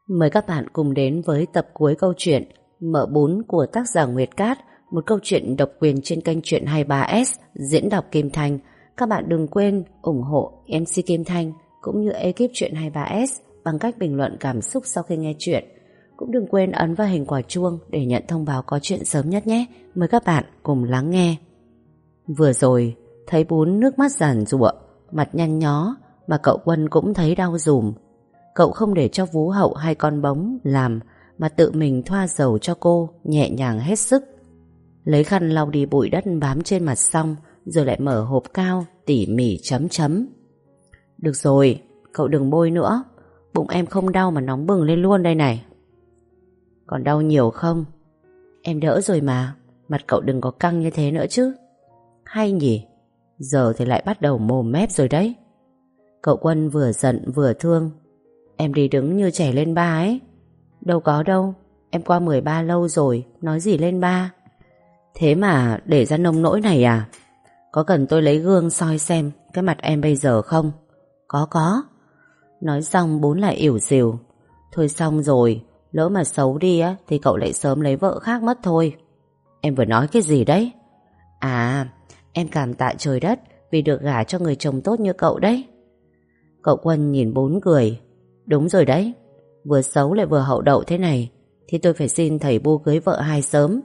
Mời các bạn cùng đến với tập cuối câu chuyện Mợ Bún của tác giả Nguyệt Cát, một câu chuyện độc quyền trên kênh Truyện 23S, diễn đọc Kim Thanh. Các bạn đừng quên ủng hộ MC Kim Thanh cũng như ekip Truyện 23S bằng cách bình luận cảm xúc sau khi nghe chuyện. Cũng đừng quên ấn vào hình quả chuông để nhận thông báo có chuyện sớm nhất nhé. Mời các bạn cùng lắng nghe. Vừa rồi thấy Bún nước mắt giàn giụa, mặt nhăn nhó, mà cậu Quân cũng thấy đau dùm. Cậu không để cho Vú Hậu hay con Bóng làm, mà tự mình thoa dầu cho cô, nhẹ nhàng hết sức. Lấy khăn lau đi bụi đất bám trên mặt xong, rồi lại mở hộp cao tỉ mỉ chấm chấm. Được rồi, cậu đừng bôi nữa, bụng em không đau mà nóng bừng lên luôn đây này. Còn đau nhiều không? Em đỡ rồi mà, mặt cậu đừng có căng như thế nữa chứ. Hay nhỉ, giờ thì lại bắt đầu mồm mép rồi đấy. Cậu Quân vừa giận vừa thương. Em đi đứng như trẻ lên ba ấy. Đâu có đâu, em qua 13 lâu rồi, nói gì lên ba. Thế mà để ra nông nỗi này à? Có cần tôi lấy gương soi xem cái mặt em bây giờ không? Có. Nói xong Bún lại ỉu xìu. Thôi xong rồi, lỡ mà xấu đi á thì cậu lại sớm lấy vợ khác mất thôi. Em vừa nói cái gì đấy? À, em cảm tạ trời đất vì được gả cho người chồng tốt như cậu đấy. Cậu Quân nhìn Bún cười. Đúng rồi đấy, vừa xấu lại vừa hậu đậu thế này thì tôi phải xin thầy Bu cưới vợ hai sớm.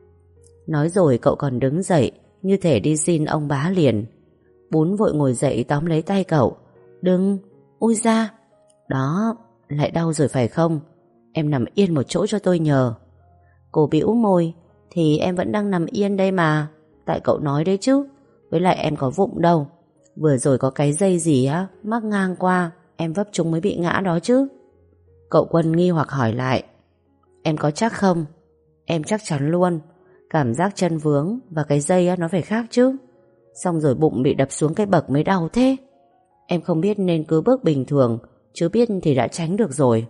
Nói rồi cậu còn đứng dậy như thể đi xin ông bá liền. Bún vội ngồi dậy tóm lấy tay cậu. Đừng, ui da. Đó, lại đau rồi phải không? Em nằm yên một chỗ cho tôi nhờ. Cô bĩu môi. Thì em vẫn đang nằm yên đây mà. Tại cậu nói đấy chứ. Với lại em có vụng đâu. Vừa rồi có cái dây gì á mắc ngang qua, em vấp chúng mới bị ngã đó chứ. Cậu Quân nghi hoặc hỏi lại. Em có chắc không? Em chắc chắn luôn. Cảm giác chân vướng và cái dây á nó phải khác chứ. Xong rồi bụng bị đập xuống cái bậc mới đau thế. Em không biết nên cứ bước bình thường, chứ biết thì đã tránh được rồi.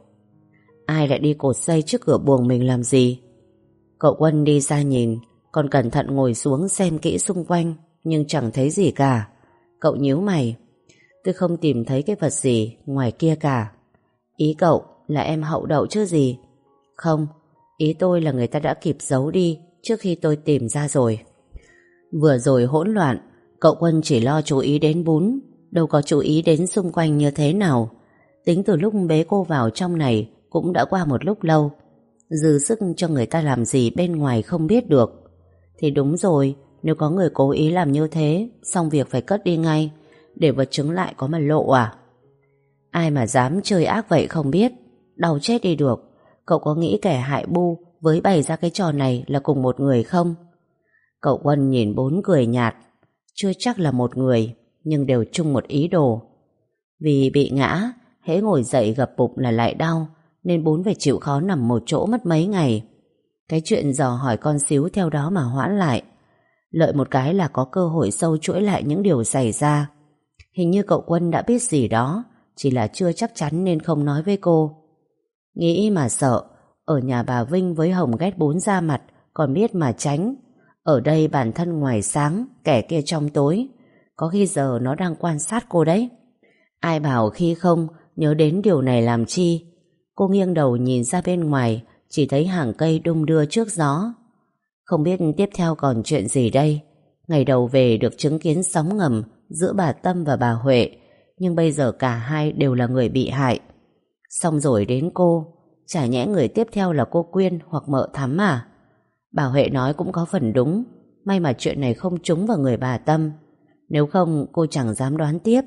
Ai lại đi cột dây trước cửa buồng mình làm gì? Cậu Quân đi ra nhìn, còn cẩn thận ngồi xuống xem kỹ xung quanh, nhưng chẳng thấy gì cả. Cậu nhíu mày. Tôi không tìm thấy cái vật gì ngoài kia cả. Ý cậu là em hậu đậu chứ gì? Không, ý tôi là người ta đã kịp giấu đi trước khi tôi tìm ra rồi. Vừa rồi hỗn loạn, cậu Quân chỉ lo chú ý đến Bún, đâu có chú ý đến xung quanh như thế nào. Tính từ lúc bế cô vào trong này cũng đã qua một lúc lâu. Dư sức cho người ta làm gì bên ngoài không biết được. Thì đúng rồi, nếu có người cố ý làm như thế, xong việc phải cất đi ngay, để vật chứng lại có mà lộ à? Ai mà dám chơi ác vậy không biết. Đau chết đi được. Cậu có nghĩ kẻ hại Bu với bày ra cái trò này là cùng một người không? Cậu Quân nhìn Bún cười nhạt. Chưa chắc là một người, nhưng đều chung một ý đồ. Vì bị ngã, hễ ngồi dậy gập bụng là lại đau, nên Bún phải chịu khó nằm một chỗ mất mấy ngày. Cái chuyện dò hỏi con xíu theo đó mà hoãn lại. Lợi một cái là có cơ hội sâu chuỗi lại những điều xảy ra. Hình như cậu Quân đã biết gì đó, chỉ là chưa chắc chắn nên không nói với cô. Nghĩ mà sợ. Ở nhà bà Vinh với Hồng ghét Bún ra mặt, còn biết mà tránh. Ở đây bản thân ngoài sáng, kẻ kia trong tối. Có khi giờ nó đang quan sát cô đấy. Ai bảo khi không nhớ đến điều này làm chi. Cô nghiêng đầu nhìn ra bên ngoài, chỉ thấy hàng cây đung đưa trước gió. Không biết tiếp theo còn chuyện gì đây. Ngày đầu về được chứng kiến sóng ngầm giữa bà Tâm và bà Huệ, nhưng bây giờ cả hai đều là người bị hại. Xong rồi đến cô, chả nhẽ người tiếp theo là cô Quyên hoặc mợ Thắm à? Bà Huệ nói cũng có phần đúng. May mà chuyện này không trúng vào người bà Tâm. Nếu không cô chẳng dám đoán tiếp.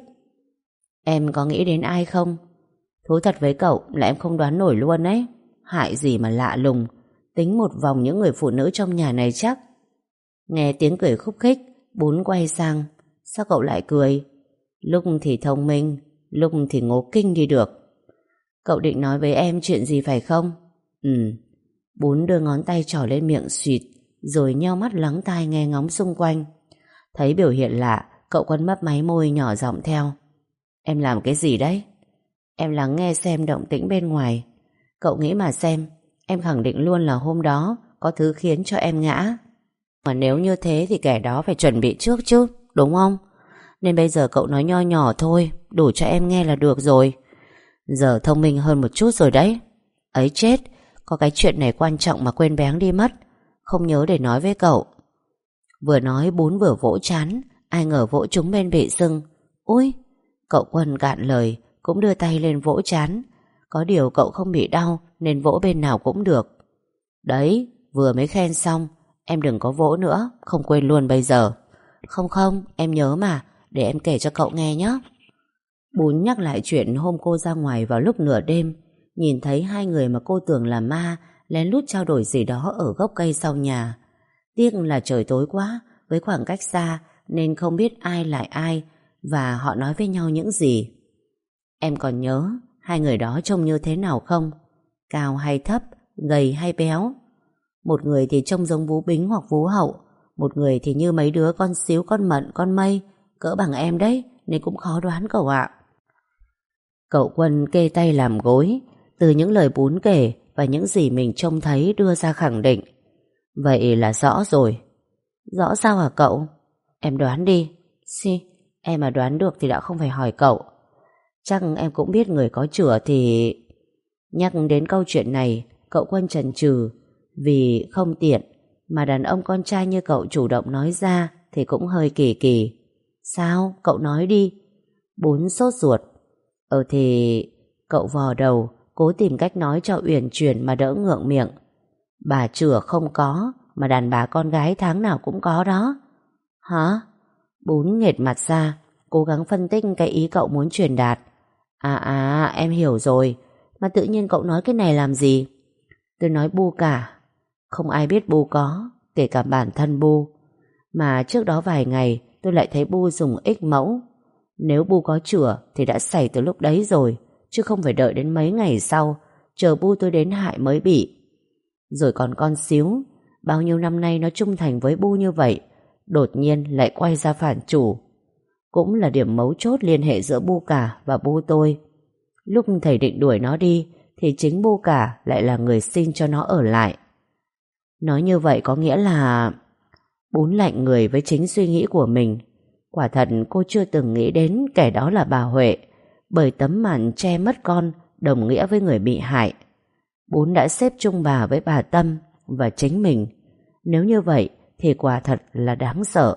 Em có nghĩ đến ai không? Thú thật với cậu là em không đoán nổi luôn ấy. Hại gì mà lạ lùng. Tính một vòng những người phụ nữ trong nhà này chắc. Nghe tiếng cười khúc khích, Bún quay sang. Sao cậu lại cười? Lúc thì thông minh, lúc thì ngố kinh đi được. Cậu định nói với em chuyện gì phải không? Bún đưa ngón tay trỏ lên miệng xịt, rồi nheo mắt lắng tai nghe ngóng xung quanh. Thấy biểu hiện lạ, cậu Quân mấp máy môi nhỏ giọng theo. Em làm cái gì đấy? Em lắng nghe xem động tĩnh bên ngoài. Cậu nghĩ mà xem, em khẳng định luôn là hôm đó có thứ khiến cho em ngã. Mà nếu như thế thì kẻ đó phải chuẩn bị trước chứ, đúng không? Nên bây giờ cậu nói nho nhỏ thôi, đủ cho em nghe là được rồi. Giờ thông minh hơn một chút rồi đấy. Ấy chết, có cái chuyện này quan trọng mà quên béng đi mất, không nhớ để nói với cậu. Vừa nói Bún vừa vỗ trán, ai ngờ vỗ trúng bên bị sưng. Ui, cậu Quân cạn lời, cũng đưa tay lên vỗ trán. Có điều cậu không bị đau nên vỗ bên nào cũng được. Đấy, vừa mới khen xong, em đừng có vỗ nữa, không quên luôn bây giờ. Không không, em nhớ mà, để em kể cho cậu nghe nhé. Bún nhắc lại chuyện hôm cô ra ngoài vào lúc nửa đêm, nhìn thấy hai người mà cô tưởng là ma lén lút trao đổi gì đó ở gốc cây sau nhà. Tiếc là trời tối quá, với khoảng cách xa nên không biết ai lại ai và họ nói với nhau những gì. Em còn nhớ hai người đó trông như thế nào không? Cao hay thấp, gầy hay béo? Một người thì trông giống Vú Bính hoặc Vú Hậu, một người thì như mấy đứa con Xíu, con Mận, con Mây, cỡ bằng em đấy, nên cũng khó đoán cậu ạ. Cậu Quân kê tay làm gối, từ những lời Bún kể và những gì mình trông thấy đưa ra khẳng định. Vậy là rõ rồi. Rõ sao hả cậu? Em đoán đi. Em mà đoán được thì đã không phải hỏi cậu. Chắc em cũng biết người có chửa thì... Nhắc đến câu chuyện này, cậu Quân chần chừ vì không tiện, mà đàn ông con trai như cậu chủ động nói ra thì cũng hơi kỳ kỳ. Sao? Cậu nói đi. Bún sốt ruột. Thì... Cậu vò đầu, cố tìm cách nói cho uyển chuyển mà đỡ ngượng miệng. Bà chửa không có, mà đàn bà con gái tháng nào cũng có đó. Hả? Bún nghệt mặt ra, cố gắng phân tích cái ý cậu muốn truyền đạt. Em hiểu rồi. Mà tự nhiên cậu nói cái này làm gì? Tôi nói bu cả. Không ai biết bu có, kể cả bản thân bu. Mà trước đó vài ngày tôi lại thấy bu dùng X mẫu. Nếu bu có chửa thì đã xảy từ lúc đấy rồi, chứ không phải đợi đến mấy ngày sau chờ bu tôi đến hại mới bị. Rồi còn con Xíu, bao nhiêu năm nay nó trung thành với bu như vậy, đột nhiên lại quay ra phản chủ. Cũng là điểm mấu chốt liên hệ giữa bu cả và bu tôi. Lúc thầy định đuổi nó đi thì chính bu cả lại là người xin cho nó ở lại. Nói như vậy có nghĩa là... Bún lạnh người với chính suy nghĩ của mình. Quả thật cô chưa từng nghĩ đến kẻ đó là bà Huệ, bởi tấm màn che mất con đồng nghĩa với người bị hại. Bún đã xếp chung bà với bà Tâm và chính mình. Nếu như vậy thì quả thật là đáng sợ.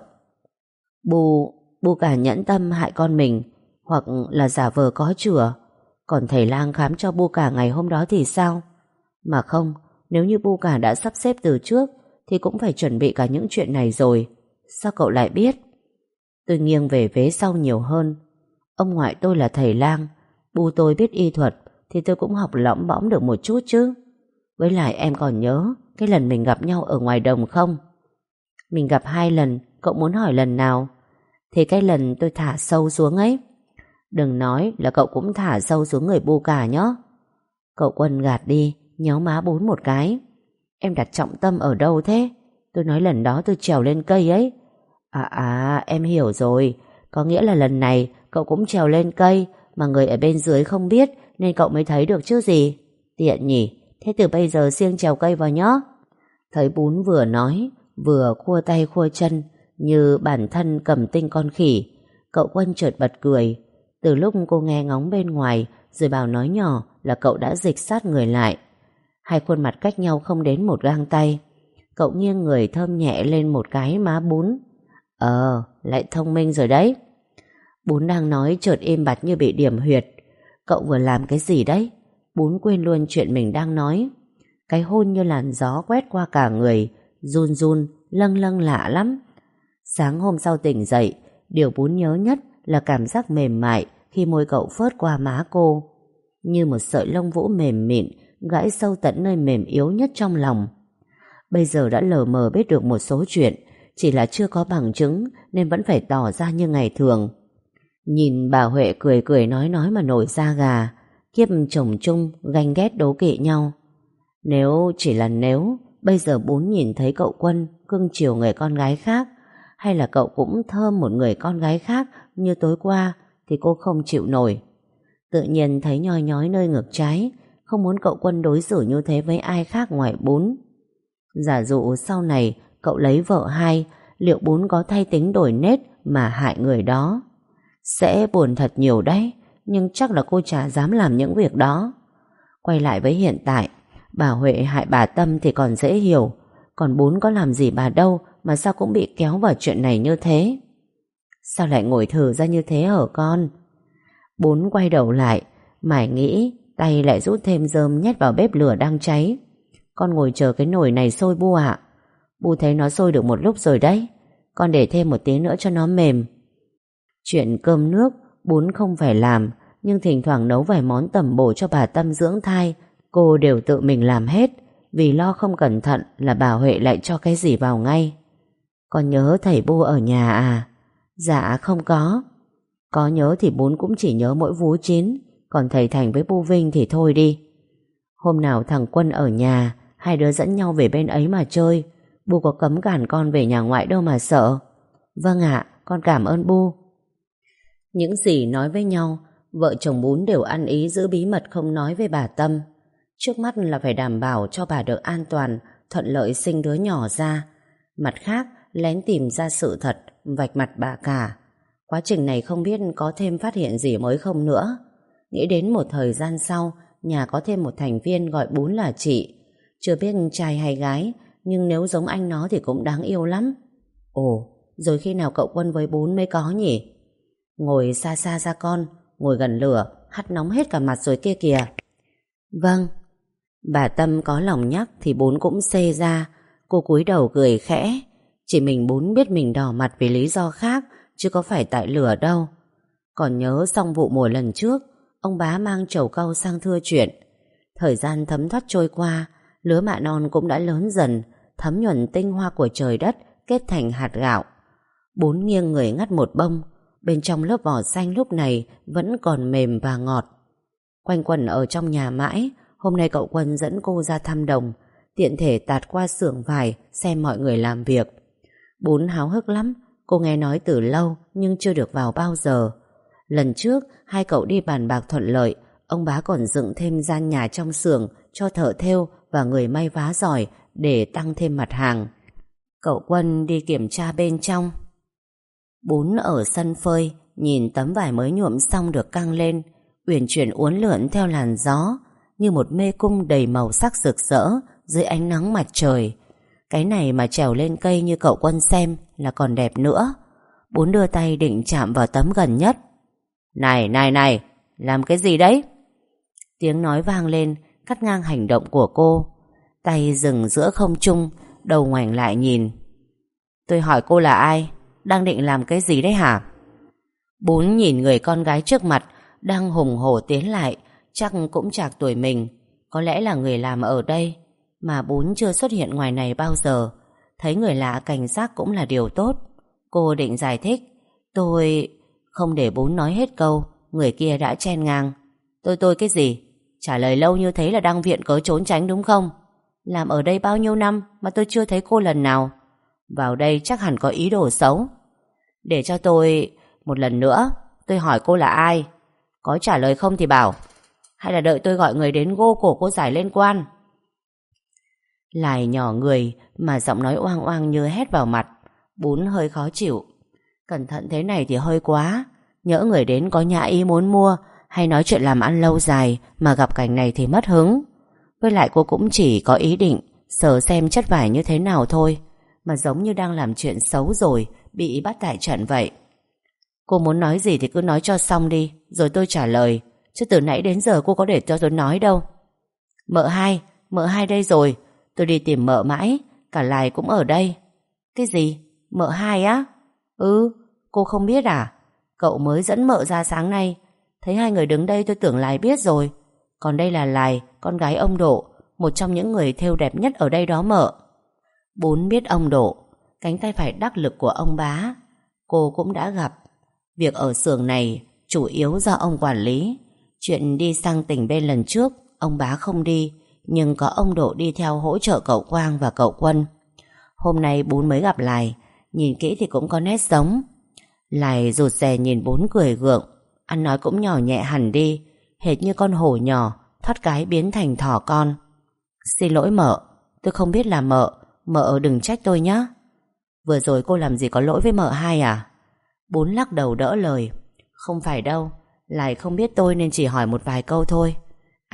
Bu cả nhẫn tâm hại con mình, hoặc là giả vờ có chửa. Còn thầy lang khám cho bu cả ngày hôm đó thì sao? Mà không, nếu như bu cả đã sắp xếp từ trước thì cũng phải chuẩn bị cả những chuyện này rồi. Sao cậu lại biết? Tôi nghiêng về vế sau nhiều hơn. Ông ngoại tôi là thầy lang, bu tôi biết y thuật thì tôi cũng học lõm bõm được một chút chứ. Với lại em còn nhớ cái lần mình gặp nhau ở ngoài đồng không? Mình gặp 2 lần, cậu muốn hỏi lần nào? Thì cái lần tôi thả sâu xuống ấy. Đừng nói là cậu cũng thả sâu xuống người bu cả nhé. Cậu Quân gạt đi, nhéo má Bún một cái. Em đặt trọng tâm ở đâu thế? Tôi nói lần đó tôi trèo lên cây ấy. Em hiểu rồi. Có nghĩa là lần này cậu cũng trèo lên cây mà người ở bên dưới không biết nên cậu mới thấy được chứ gì. Tiện nhỉ. Thế từ bây giờ siêng trèo cây vào nhé. Thấy Bún vừa nói vừa khua tay khua chân như bản thân cầm tinh con khỉ, cậu Quân chợt bật cười. Từ lúc cô nghe ngóng bên ngoài rồi bảo nói nhỏ là cậu đã dịch sát người lại. Hai khuôn mặt cách nhau không đến một gang tay. Cậu nghiêng người thơm nhẹ lên một cái má Bún. Lại thông minh rồi đấy. Bún đang nói chợt im bặt như bị điểm huyệt. Cậu vừa làm cái gì đấy? Bún quên luôn chuyện mình đang nói. Cái hôn như làn gió quét qua cả người, run run, lâng lâng lạ lắm. Sáng hôm sau tỉnh dậy, điều Bún nhớ nhất là cảm giác mềm mại khi môi cậu phớt qua má cô. Như một sợi lông vũ mềm mịn gãi sâu tận nơi mềm yếu nhất trong lòng. Bây giờ đã lờ mờ biết được một số chuyện, chỉ là chưa có bằng chứng nên vẫn phải tỏ ra như ngày thường. Nhìn bà Huệ cười cười nói mà nổi da gà. Kiếp chồng chung ganh ghét đố kỵ nhau. Nếu chỉ là nếu bây giờ Bún nhìn thấy cậu Quân cưng chiều người con gái khác, hay là cậu cũng thơm một người con gái khác như tối qua, thì cô không chịu nổi. Tự nhiên thấy nhoi nhói nơi ngực trái, không muốn cậu Quân đối xử như thế với ai khác ngoài Bún. Giả dụ sau này cậu lấy vợ hai, liệu Bún có thay tính đổi nết mà hại người đó? Sẽ buồn thật nhiều đấy, nhưng chắc là cô chả dám làm những việc đó. Quay lại với hiện tại, bà Huệ hại bà Tâm thì còn dễ hiểu, còn Bún có làm gì bà đâu mà sao cũng bị kéo vào chuyện này như thế. Sao lại ngồi thử ra như thế hả con? Bún quay đầu lại, mải nghĩ, tay lại rút thêm rơm nhét vào bếp lửa đang cháy. Con ngồi chờ cái nồi này sôi Bu ạ. Bu thấy nó sôi được một lúc rồi đấy, con để thêm một tí nữa cho nó mềm. Chuyện cơm nước Bún không phải làm, nhưng thỉnh thoảng nấu vài món tẩm bổ cho bà Tâm dưỡng thai cô đều tự mình làm hết, vì lo không cẩn thận là bà Huệ lại cho cái gì vào ngay. Con nhớ thầy Bu ở nhà à? Dạ không có. Có nhớ thì Bún cũng chỉ nhớ mỗi vú Chín, còn thầy Thành với Bu Vinh thì thôi đi. Hôm nào thằng Quân ở nhà, hai đứa dẫn nhau về bên ấy mà chơi. Bu có cấm cản con về nhà ngoại đâu mà sợ. Vâng ạ, con cảm ơn Bu. Những gì nói với nhau, vợ chồng Bún đều ăn ý giữ bí mật không nói với bà Tâm. Trước mắt là phải đảm bảo cho bà được an toàn, thuận lợi sinh đứa nhỏ ra. Mặt khác, lén tìm ra sự thật, vạch mặt bà cả. Quá trình này không biết có thêm phát hiện gì mới không nữa. Nghĩ đến một thời gian sau, nhà có thêm một thành viên gọi Bún là chị. Chưa biết trai hay gái, nhưng nếu giống anh nó thì cũng đáng yêu lắm. Ồ, rồi khi nào cậu Quân với Bún mới có nhỉ? Ngồi xa xa ra con, ngồi gần lửa, hắt nóng hết cả mặt rồi kia kìa. Vâng. Bà Tâm có lòng nhắc thì Bún cũng xê ra. Cô cúi đầu cười khẽ. Chỉ mình Bún biết mình đỏ mặt vì lý do khác, chứ có phải tại lửa đâu. Còn nhớ xong vụ mùa lần trước, ông bá mang trầu cau sang thưa chuyện. Thời gian thấm thoát trôi qua, lứa mạ non cũng đã lớn dần, thấm nhuần tinh hoa của trời đất kết thành hạt gạo. Bún nghiêng người ngắt một bông, bên trong lớp vỏ xanh lúc này vẫn còn mềm và ngọt. Quanh quẩn ở trong nhà mãi, hôm nay cậu Quân dẫn cô ra thăm đồng, tiện thể tạt qua xưởng vải xem mọi người làm việc. Bún háo hức lắm, cô nghe nói từ lâu nhưng chưa được vào bao giờ. Lần trước hai cậu đi bàn bạc thuận lợi, ông bá còn dựng thêm gian nhà trong xưởng cho thợ thêu và người may vá giỏi để tăng thêm mặt hàng. Cậu Quân đi kiểm tra bên trong. Bún ở sân phơi, nhìn tấm vải mới nhuộm xong được căng lên, uyển chuyển uốn lượn theo làn gió, như một mê cung đầy màu sắc rực rỡ dưới ánh nắng mặt trời. Cái này mà trèo lên cây như cậu Quân xem là còn đẹp nữa. Bún đưa tay định chạm vào tấm gần nhất. Này, này, này, làm cái gì đấy? Tiếng nói vang lên, cắt ngang hành động của cô. Tay dừng giữa không trung, đầu ngoảnh lại nhìn. Tôi hỏi cô là ai? Đang định làm cái gì đấy hả? Bún nhìn người con gái trước mặt đang hùng hổ tiến lại, chắc cũng chạc tuổi mình, có lẽ là người làm ở đây, mà Bún chưa xuất hiện ngoài này bao giờ. Thấy người lạ cảnh giác cũng là điều tốt. Cô định giải thích. Tôi... Không để Bún nói hết câu, người kia đã chen ngang. Tôi cái gì? Trả lời lâu như thế là đang viện cớ trốn tránh đúng không? Làm ở đây bao nhiêu năm mà tôi chưa thấy cô lần nào. Vào đây chắc hẳn có ý đồ xấu. Để cho tôi... Một lần nữa, tôi hỏi cô là ai? Có trả lời không thì bảo. Hay là đợi tôi gọi người đến gô cổ cô giải lên quan? Lại nhỏ người mà giọng nói oang oang như hét vào mặt. Bún hơi khó chịu. Cẩn thận thế này thì hơi quá. Nhỡ người đến có nhã ý muốn mua hay nói chuyện làm ăn lâu dài mà gặp cảnh này thì mất hứng. Với lại cô cũng chỉ có ý định sờ xem chất vải như thế nào thôi, mà giống như đang làm chuyện xấu rồi bị bắt tại trận vậy. Cô muốn nói gì thì cứ nói cho xong đi, rồi tôi trả lời. Chứ từ nãy đến giờ cô có để cho tôi nói đâu. Mợ hai đây rồi. Tôi đi tìm mợ mãi, cả Lài cũng ở đây. Cái gì? Mợ hai á? Ừ, cô không biết à? Cậu mới dẫn mợ ra sáng nay. Thấy hai người đứng đây tôi tưởng Lài biết rồi. Còn đây là Lài, con gái ông Độ, một trong những người thêu đẹp nhất ở đây đó mợ. Bún biết ông Độ, cánh tay phải đắc lực của ông bá. Cô cũng đã gặp. Việc ở xưởng này chủ yếu do ông quản lý. Chuyện đi sang tỉnh bên lần trước ông bá không đi, nhưng có ông Độ đi theo hỗ trợ cậu Quang và cậu Quân. Hôm nay Bún mới gặp Lài, nhìn kỹ thì cũng có nét giống. Lài rụt rè nhìn Bún cười gượng, ăn nói cũng nhỏ nhẹ hẳn đi, hệt như con hổ nhỏ thoát cái biến thành thỏ con. Xin lỗi mợ, tôi không biết là mợ, mợ đừng trách tôi nhé. Vừa rồi cô làm gì có lỗi với mợ hai à? Bún lắc đầu đỡ lời. Không phải đâu, Lài không biết tôi nên chỉ hỏi một vài câu thôi.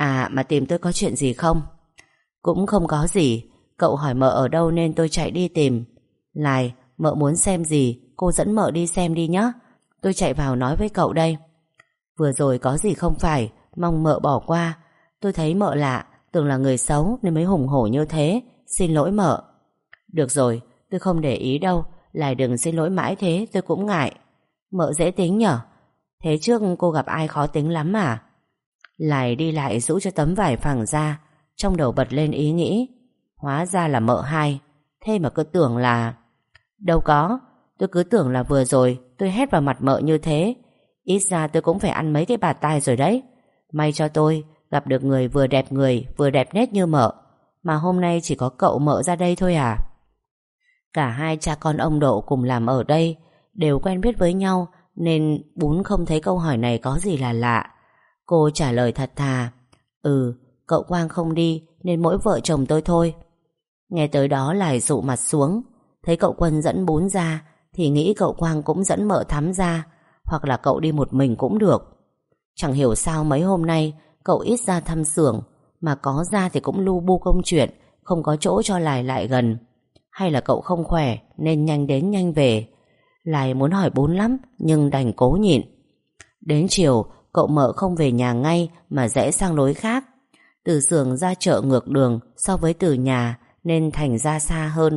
À mà tìm tôi có chuyện gì không? Cũng không có gì. Cậu hỏi mợ ở đâu nên tôi chạy đi tìm. Lại, mợ muốn xem gì, cô dẫn mợ đi xem đi nhé. Tôi chạy vào nói với cậu đây. Vừa rồi có gì không phải, mong mợ bỏ qua. Tôi thấy mợ lạ, tưởng là người xấu nên mới hùng hổ như thế. Xin lỗi mợ. Được rồi, tôi không để ý đâu. Lại đừng xin lỗi mãi thế, tôi cũng ngại. Mợ dễ tính nhở? Thế trước cô gặp ai khó tính lắm à? Lại đi lại rũ cho tấm vải phẳng ra. Trong đầu bật lên ý nghĩ, hóa ra là mợ hai. Thế mà cứ tưởng là... Đâu có, tôi cứ tưởng là vừa rồi tôi hét vào mặt mợ như thế. Ít ra tôi cũng phải ăn mấy cái bạt tai rồi đấy. May cho tôi gặp được người vừa đẹp nét như mợ. Mà hôm nay chỉ có cậu mợ ra đây thôi à? Cả hai cha con ông Độ cùng làm ở đây, đều quen biết với nhau, nên Bún không thấy câu hỏi này có gì là lạ. Cô trả lời thật thà. Ừ, cậu Quang không đi nên mỗi vợ chồng tôi thôi. Nghe tới đó lại dụ mặt xuống. Thấy cậu Quân dẫn Bún ra thì nghĩ cậu Quang cũng dẫn mợ Thắm ra, hoặc là cậu đi một mình cũng được. Chẳng hiểu sao mấy hôm nay cậu ít ra thăm xưởng, mà có ra thì cũng lu bu công chuyện, không có chỗ cho Lại lại gần. Hay là cậu không khỏe nên nhanh đến nhanh về. Lại muốn hỏi Bún lắm nhưng đành cố nhịn. Đến chiều cậu mợ không về nhà ngay mà rẽ sang lối khác. Từ xưởng ra chợ ngược đường so với từ nhà nên thành ra xa hơn.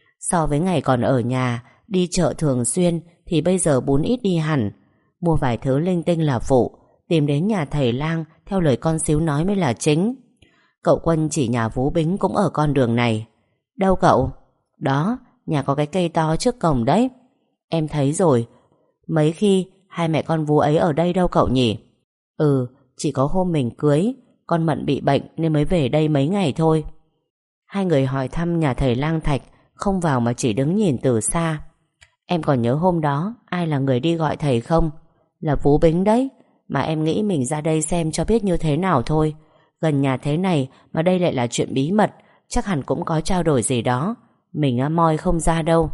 So với ngày còn ở nhà đi chợ thường xuyên thì bây giờ Bún ít đi hẳn. Mua vài thứ linh tinh là phụ, tìm đến nhà thầy lang theo lời con xíu nói mới là chính. Cậu Quân chỉ nhà Vú Bính cũng ở con đường này. Đâu cậu? Đó, nhà có cái cây to trước cổng đấy. Em thấy rồi. Mấy khi hai mẹ con Vú ấy ở đây đâu cậu nhỉ? Ừ, chỉ có hôm mình cưới, con Mận bị bệnh nên mới về đây mấy ngày thôi. Hai người hỏi thăm nhà thầy lang Thạch, không vào mà chỉ đứng nhìn từ xa. Em còn nhớ hôm đó ai là người đi gọi thầy không? Là Vú Bính đấy. Mà em nghĩ mình ra đây xem cho biết như thế nào thôi. Gần nhà thế này mà đây lại là chuyện bí mật, chắc hẳn cũng có trao đổi gì đó. Mình moi không ra đâu.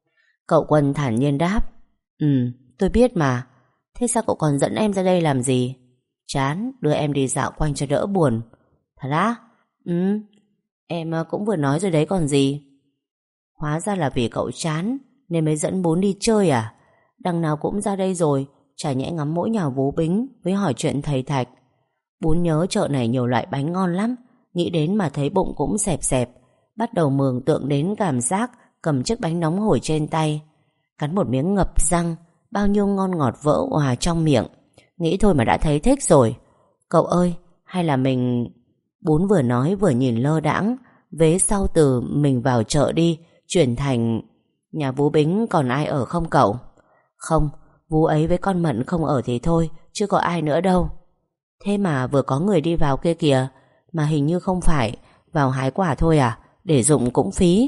Cậu Quân thản nhiên đáp. Ừ, tôi biết mà. Thế sao cậu còn dẫn em ra đây làm gì? Chán, đưa em đi dạo quanh cho đỡ buồn. Thật á? Ừ, em cũng vừa nói rồi đấy còn gì. Hóa ra là vì cậu chán nên mới dẫn Bún đi chơi à? Đằng nào cũng ra đây rồi, chả nhẽ ngắm mỗi nhà Vú Bính với hỏi chuyện thầy Thạch. Bún nhớ chợ này nhiều loại bánh ngon lắm, nghĩ đến mà thấy bụng cũng xẹp xẹp. Bắt đầu mường tượng đến cảm giác cầm chiếc bánh nóng hổi trên tay, cắn một miếng ngập răng, bao nhiêu ngon ngọt vỡ òa trong miệng. Nghĩ thôi mà đã thấy thích rồi. Cậu ơi, hay là mình... Bún vừa nói vừa nhìn lơ đãng, vế sau từ mình vào chợ đi chuyển thành nhà Vú Bính còn ai ở không cậu? Không, Vú ấy với con Mận không ở thì thôi, chứ có ai nữa đâu. Thế mà vừa có người đi vào kia kìa. Mà hình như không phải vào hái quả thôi à? Để dụng cũng phí.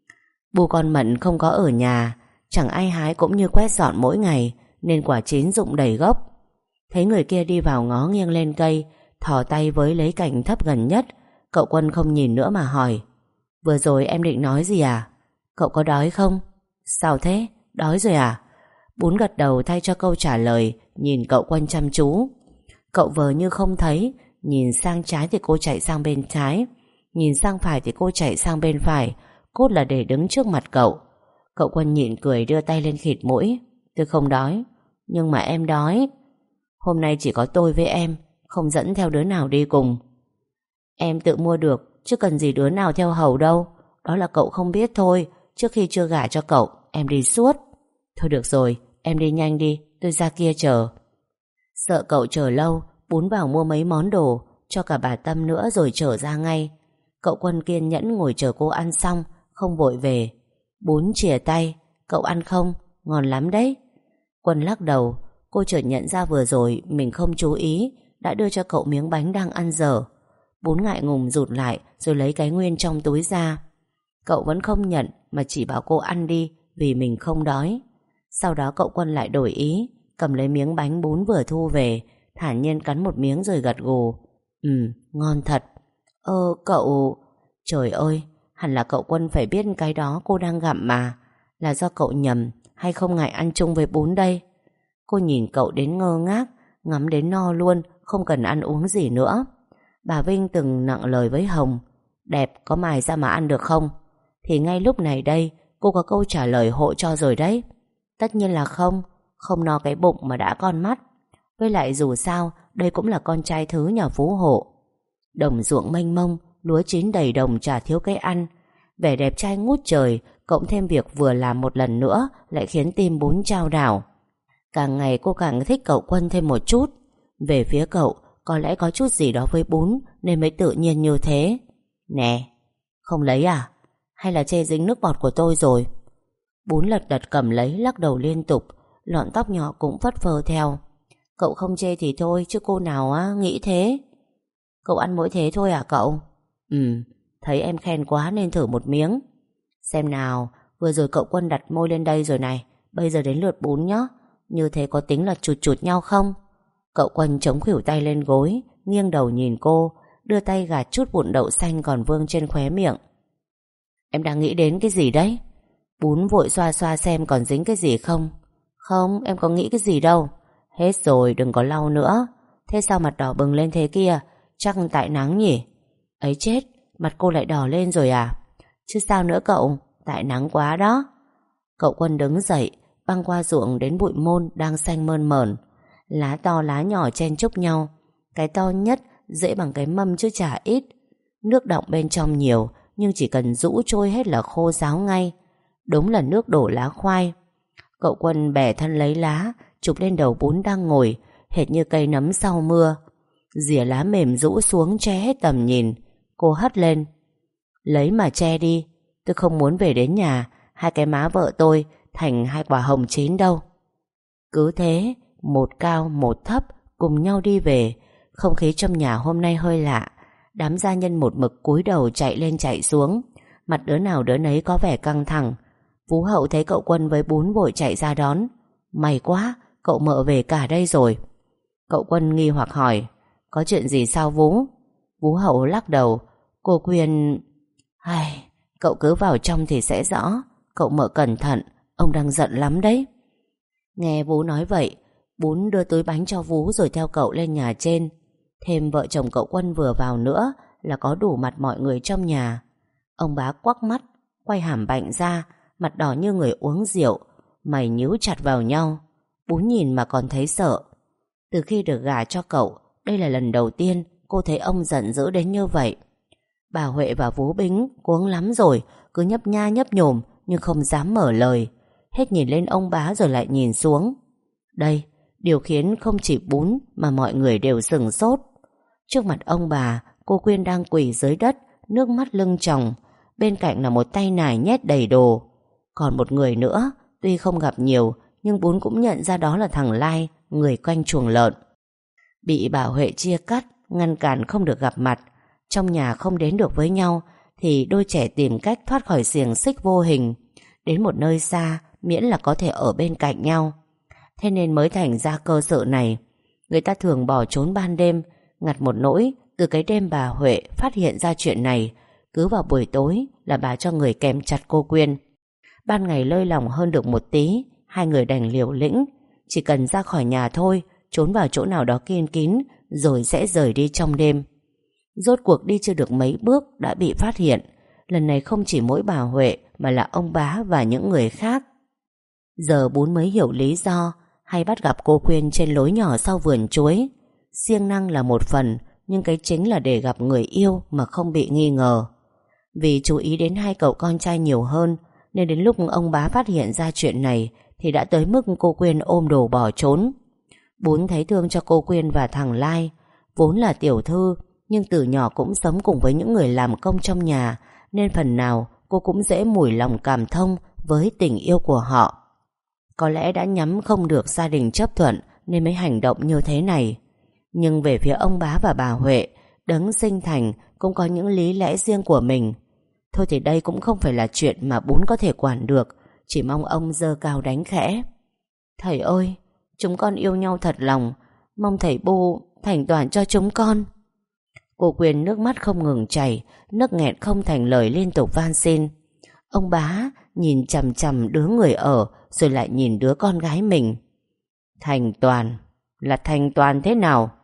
Bu con Mận không có ở nhà, chẳng ai hái cũng như quét dọn mỗi ngày, nên quả chín rụng đầy gốc. Thấy người kia đi vào ngó nghiêng lên cây, thò tay với lấy cành thấp gần nhất. Cậu Quân không nhìn nữa mà hỏi. Vừa rồi em định nói gì à? Cậu có đói không? Sao thế? Đói rồi à? Bún gật đầu thay cho câu trả lời, nhìn cậu Quân chăm chú. Cậu vờ như không thấy, nhìn sang trái thì cô chạy sang bên trái, nhìn sang phải thì cô chạy sang bên phải, cốt là để đứng trước mặt cậu. Cậu Quân nhịn cười đưa tay lên khịt mũi. Tôi không đói. Nhưng mà em đói. Hôm nay chỉ có tôi với em, không dẫn theo đứa nào đi cùng. Em tự mua được, chứ cần gì đứa nào theo hầu đâu. Đó là cậu không biết thôi. Trước khi chưa gả cho cậu, em đi suốt. Thôi được rồi, em đi nhanh đi, tôi ra kia chờ. Sợ cậu chờ lâu, Bún vào mua mấy món đồ cho cả bà Tâm nữa rồi trở ra ngay. Cậu Quân kiên nhẫn ngồi chờ cô ăn xong, không vội về. Bún chìa tay. Cậu ăn không? Ngon lắm đấy. Quân lắc đầu. Cô chợt nhận ra vừa rồi mình không chú ý, đã đưa cho cậu miếng bánh đang ăn dở. Bún ngại ngùng rụt lại rồi lấy cái nguyên trong túi ra. Cậu vẫn không nhận mà chỉ bảo cô ăn đi vì mình không đói. Sau đó cậu Quân lại đổi ý, cầm lấy miếng bánh Bún vừa thu về, thản nhiên cắn một miếng rồi gật gù. Ngon thật. Cậu... Trời ơi, hẳn là cậu Quân phải biết cái đó cô đang gặm mà. Là do cậu nhầm hay không ngại ăn chung với Bún đây? Cô nhìn cậu đến ngơ ngác, ngắm đến no luôn, không cần ăn uống gì nữa. Bà Vinh từng nặng lời với Hồng: đẹp có mài ra mà ăn được không? Thì ngay lúc này đây cô có câu trả lời hộ cho rồi đấy. Tất nhiên là không. Không no cái bụng mà đã con mắt. Với lại dù sao đây cũng là con trai thứ nhà phú hộ. Đồng ruộng mênh mông, lúa chín đầy đồng chả thiếu cái ăn. Vẻ đẹp trai ngút trời, cộng thêm việc vừa làm một lần nữa lại khiến tim Bún chao đảo. Càng ngày cô càng thích cậu Quân thêm một chút. Về phía cậu, có lẽ có chút gì đó với Bún nên mới tự nhiên như thế. Nè, không lấy à? Hay là chê dính nước bọt của tôi rồi? Bún lật đật cầm lấy, lắc đầu liên tục. Lọn tóc nhỏ cũng phất phơ theo. Cậu không chê thì thôi, chứ cô nào nghĩ thế. Cậu ăn mỗi thế thôi à cậu? Thấy em khen quá nên thử một miếng. Xem nào, vừa rồi cậu Quân đặt môi lên đây rồi này, bây giờ đến lượt Bún nhá. Như thế có tính là chụt chụt nhau không? Cậu Quân chống khuỷu tay lên gối, nghiêng đầu nhìn cô, đưa tay gạt chút bụi đậu xanh còn vương trên khóe miệng. Em đang nghĩ đến cái gì đấy? Bún vội xoa xoa xem còn dính cái gì không. Không, em có nghĩ cái gì đâu. Hết rồi, đừng có lau nữa. Thế sao mặt đỏ bừng lên thế kia? Chắc tại nắng nhỉ? Ấy chết, mặt cô lại đỏ lên rồi à? Chứ sao nữa cậu, tại nắng quá đó. Cậu Quân đứng dậy, băng qua ruộng đến bụi môn đang xanh mơn mởn. Lá to lá nhỏ chen chúc nhau. Cái to nhất dễ bằng cái mâm chứ chả ít. Nước đọng bên trong nhiều, nhưng chỉ cần rũ trôi hết là khô ráo ngay. Đúng là nước đổ lá khoai. Cậu Quân bẻ thân lấy lá, chụp lên đầu Bún đang ngồi, hệt như cây nấm sau mưa. Rìa lá mềm rũ xuống che hết tầm nhìn. Cô hất lên: lấy mà che đi, tôi không muốn về đến nhà hai cái má vợ tôi thành hai quả hồng chín đâu. Cứ thế, một cao một thấp cùng nhau đi về. Không khí trong nhà hôm nay hơi lạ. Đám gia nhân một mực cúi đầu chạy lên chạy xuống, mặt đứa nào đứa nấy có vẻ căng thẳng. Phú Hậu thấy cậu Quân với Bún vội chạy ra đón. May quá, cậu Mợ về cả đây rồi. Cậu Quân nghi hoặc hỏi: có chuyện gì sao Vú? Phú Hậu lắc đầu: cô Quyên... Ai, cậu cứ vào trong thì sẽ rõ. Cậu Mợ cẩn thận, ông đang giận lắm đấy. Nghe Vú nói vậy, Bún đưa túi bánh cho Vú rồi theo cậu lên nhà trên. Thêm vợ chồng cậu Quân vừa vào nữa là có đủ mặt mọi người trong nhà. Ông bá quắc mắt, quay hàm bạnh ra, mặt đỏ như người uống rượu, mày nhíu chặt vào nhau. Bún nhìn mà còn thấy sợ. Từ khi được gả cho cậu, đây là lần đầu tiên cô thấy ông giận dữ đến như vậy. Bà Huệ và Vú Bính cuống lắm rồi, cứ nhấp nha nhấp nhổm nhưng không dám mở lời. Hết nhìn lên ông bá rồi lại nhìn xuống. Đây, điều khiến không chỉ Bún mà mọi người đều sửng sốt. Trước mặt ông bà, cô Quyên đang quỳ dưới đất, nước mắt lưng tròng. Bên cạnh là một tay nải nhét đầy đồ. Còn một người nữa, tuy không gặp nhiều, nhưng Bún cũng nhận ra đó là thằng Lai, người quanh chuồng lợn. Bị bà Huệ chia cắt, ngăn cản không được gặp mặt, trong nhà không đến được với nhau, thì đôi trẻ tìm cách thoát khỏi xiềng xích vô hình, đến một nơi xa, miễn là có thể ở bên cạnh nhau. Thế nên mới thành ra cơ sự này. Người ta thường bỏ trốn ban đêm, ngặt một nỗi từ cái đêm bà Huệ phát hiện ra chuyện này. Cứ vào buổi tối là bà cho người kèm chặt cô Quyên. Ban ngày lơi lỏng hơn được một tí, hai người đành liều lĩnh. Chỉ cần ra khỏi nhà thôi, trốn vào chỗ nào đó kín kín, rồi sẽ rời đi trong đêm. Rốt cuộc đi chưa được mấy bước đã bị phát hiện. Lần này không chỉ mỗi bà Huệ mà là ông bá và những người khác. Giờ Bún mới hiểu lý do hay bắt gặp cô Quyên trên lối nhỏ sau vườn chuối. Siêng năng là một phần, nhưng cái chính là để gặp người yêu mà không bị nghi ngờ. Vì chú ý đến hai cậu con trai nhiều hơn, nên đến lúc ông bá phát hiện ra chuyện này thì đã tới mức cô Quyên ôm đồ bỏ trốn. Bún thấy thương cho cô Quyên và thằng Lai. Vốn là tiểu thư, nhưng từ nhỏ cũng sống cùng với những người làm công trong nhà, nên phần nào cô cũng dễ mủi lòng cảm thông với tình yêu của họ. Có lẽ đã nhắm không được gia đình chấp thuận nên mới hành động như thế này. Nhưng về phía ông bá và bà Huệ, đấng sinh thành cũng có những lý lẽ riêng của mình. Thôi thì đây cũng không phải là chuyện mà Bún có thể quản được, chỉ mong ông giơ cao đánh khẽ. Thầy ơi, chúng con yêu nhau thật lòng, mong thầy Bu thành toàn cho chúng con. Cô Quyên nước mắt không ngừng chảy, nấc nghẹn không thành lời liên tục van xin. Ông bá nhìn chằm chằm đứa người ở, rồi lại nhìn đứa con gái mình. Thành toàn? Là thành toàn thế nào?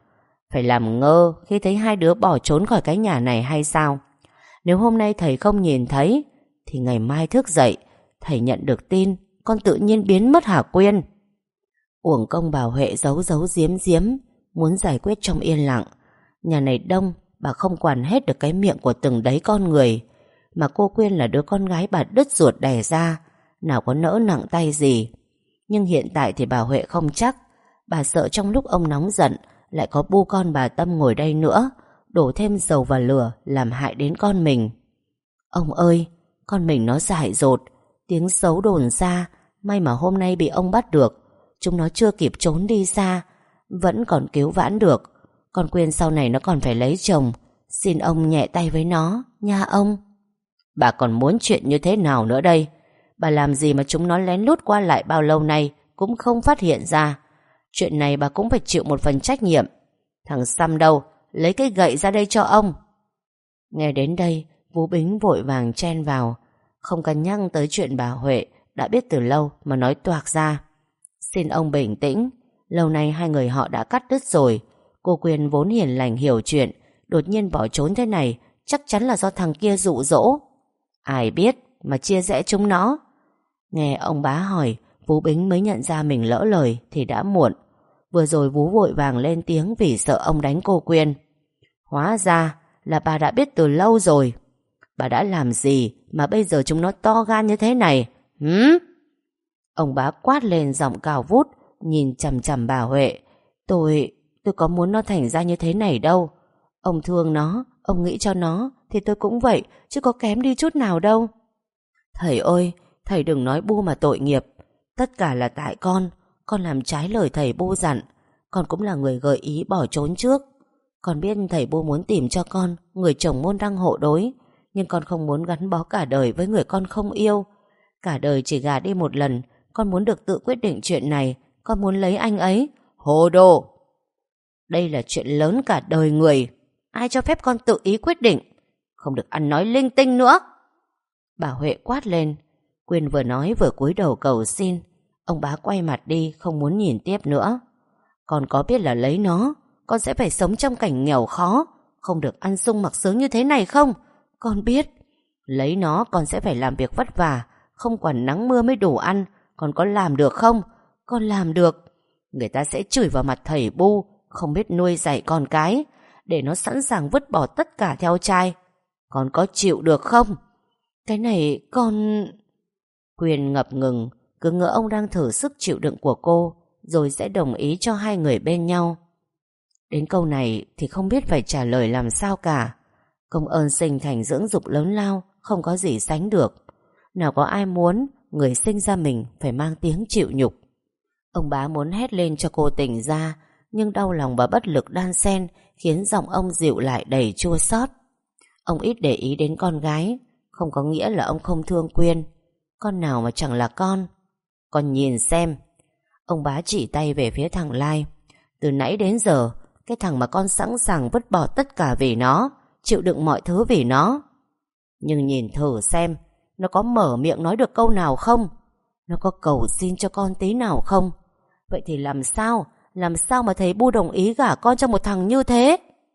Phải làm ngơ khi thấy hai đứa bỏ trốn khỏi cái nhà này hay sao? Nếu hôm nay thầy không nhìn thấy thì ngày mai thức dậy thầy nhận được tin con tự nhiên biến mất hả Quyên? Uổng công bà Huệ giấu giấu giếm giếm, muốn giải quyết trong yên lặng. Nhà này đông, bà không quản hết được cái miệng của từng đấy con người. Mà cô Quyên là đứa con gái bà đứt ruột đẻ ra, nào có nỡ nặng tay gì. Nhưng hiện tại thì bà Huệ không chắc. Bà sợ trong lúc ông nóng giận lại có bu con bà Tâm ngồi đây nữa, đổ thêm dầu vào lửa làm hại đến con mình. Ông ơi, con mình nó dại dột, tiếng xấu đồn ra. May mà hôm nay bị ông bắt được. Chúng nó chưa kịp trốn đi xa, vẫn còn cứu vãn được. Con Quyên sau này nó còn phải lấy chồng. Xin ông nhẹ tay với nó nha ông. Bà còn muốn chuyện như thế nào nữa đây? Bà làm gì mà chúng nó lén lút qua lại bao lâu nay cũng không phát hiện ra. Chuyện này bà cũng phải chịu một phần trách nhiệm. Thằng Sam đâu? Lấy cái gậy ra đây cho ông. Nghe đến đây, Vũ Bính vội vàng chen vào, không cần nhắc tới chuyện bà Huệ đã biết từ lâu mà nói toạc ra. Xin ông bình tĩnh. Lâu nay hai người họ đã cắt đứt rồi. Cô Quyên vốn hiền lành hiểu chuyện, đột nhiên bỏ trốn thế này chắc chắn là do thằng kia dụ dỗ. Ai biết mà chia rẽ chúng nó. Nghe ông bá hỏi, Vũ Bính mới nhận ra mình lỡ lời thì đã muộn. Vừa rồi Vũ vội vàng lên tiếng vì sợ ông đánh cô Quyên. Hóa ra là bà đã biết từ lâu rồi. Bà đã làm gì mà bây giờ chúng nó to gan như thế này? Ông bá quát lên giọng cao vút, nhìn chằm chằm bà Huệ. Tôi có muốn nó thành ra như thế này đâu. Ông thương nó, ông nghĩ cho nó thì tôi cũng vậy, chứ có kém đi chút nào đâu. Thầy ơi, thầy đừng nói Bu mà tội nghiệp. Tất cả là tại con làm trái lời thầy Bu dặn. Con cũng là người gợi ý bỏ trốn trước. Con biết thầy Bu muốn tìm cho con người chồng môn đăng hộ đối, nhưng con không muốn gắn bó cả đời với người con không yêu. Cả đời chỉ gả đi một lần. Con muốn được tự quyết định chuyện này. Con muốn lấy anh ấy. Hồ đồ! Đây là chuyện lớn cả đời người. Ai cho phép con tự ý quyết định? Không được ăn nói linh tinh nữa. Bà Huệ quát lên. Quyên vừa nói vừa cúi đầu cầu xin. Ông bá quay mặt đi, không muốn nhìn tiếp nữa. Con có biết là lấy nó con sẽ phải sống trong cảnh nghèo khó, không được ăn sung mặc sướng như thế này không? Con biết. Lấy nó con sẽ phải làm việc vất vả, không quản nắng mưa mới đủ ăn. Con có làm được không? Con làm được. Người ta sẽ chửi vào mặt thầy Bu không biết nuôi dạy con cái, để nó sẵn sàng vứt bỏ tất cả theo trai. Con có chịu được không? Cái này con... Quyên ngập ngừng, cứ ngỡ ông đang thử sức chịu đựng của cô, rồi sẽ đồng ý cho hai người bên nhau. Đến câu này thì không biết phải trả lời làm sao cả. Công ơn sinh thành dưỡng dục lớn lao, không có gì sánh được. Nào có ai muốn người sinh ra mình phải mang tiếng chịu nhục. Ông bá muốn hét lên cho cô tỉnh ra, nhưng đau lòng và bất lực đan xen khiến giọng ông dịu lại đầy chua xót. Ông ít để ý đến con gái, không có nghĩa là ông không thương Quyên. Con nào mà chẳng là con. Con nhìn xem. Ông bá chỉ tay về phía thằng Lai. Từ nãy đến giờ, cái thằng mà con sẵn sàng vứt bỏ tất cả vì nó, chịu đựng mọi thứ vì nó. Nhưng nhìn thử xem, nó có mở miệng nói được câu nào không? Nó có cầu xin cho con tí nào không? Vậy thì làm sao mà thầy Bu đồng ý gả con cho một thằng như thế?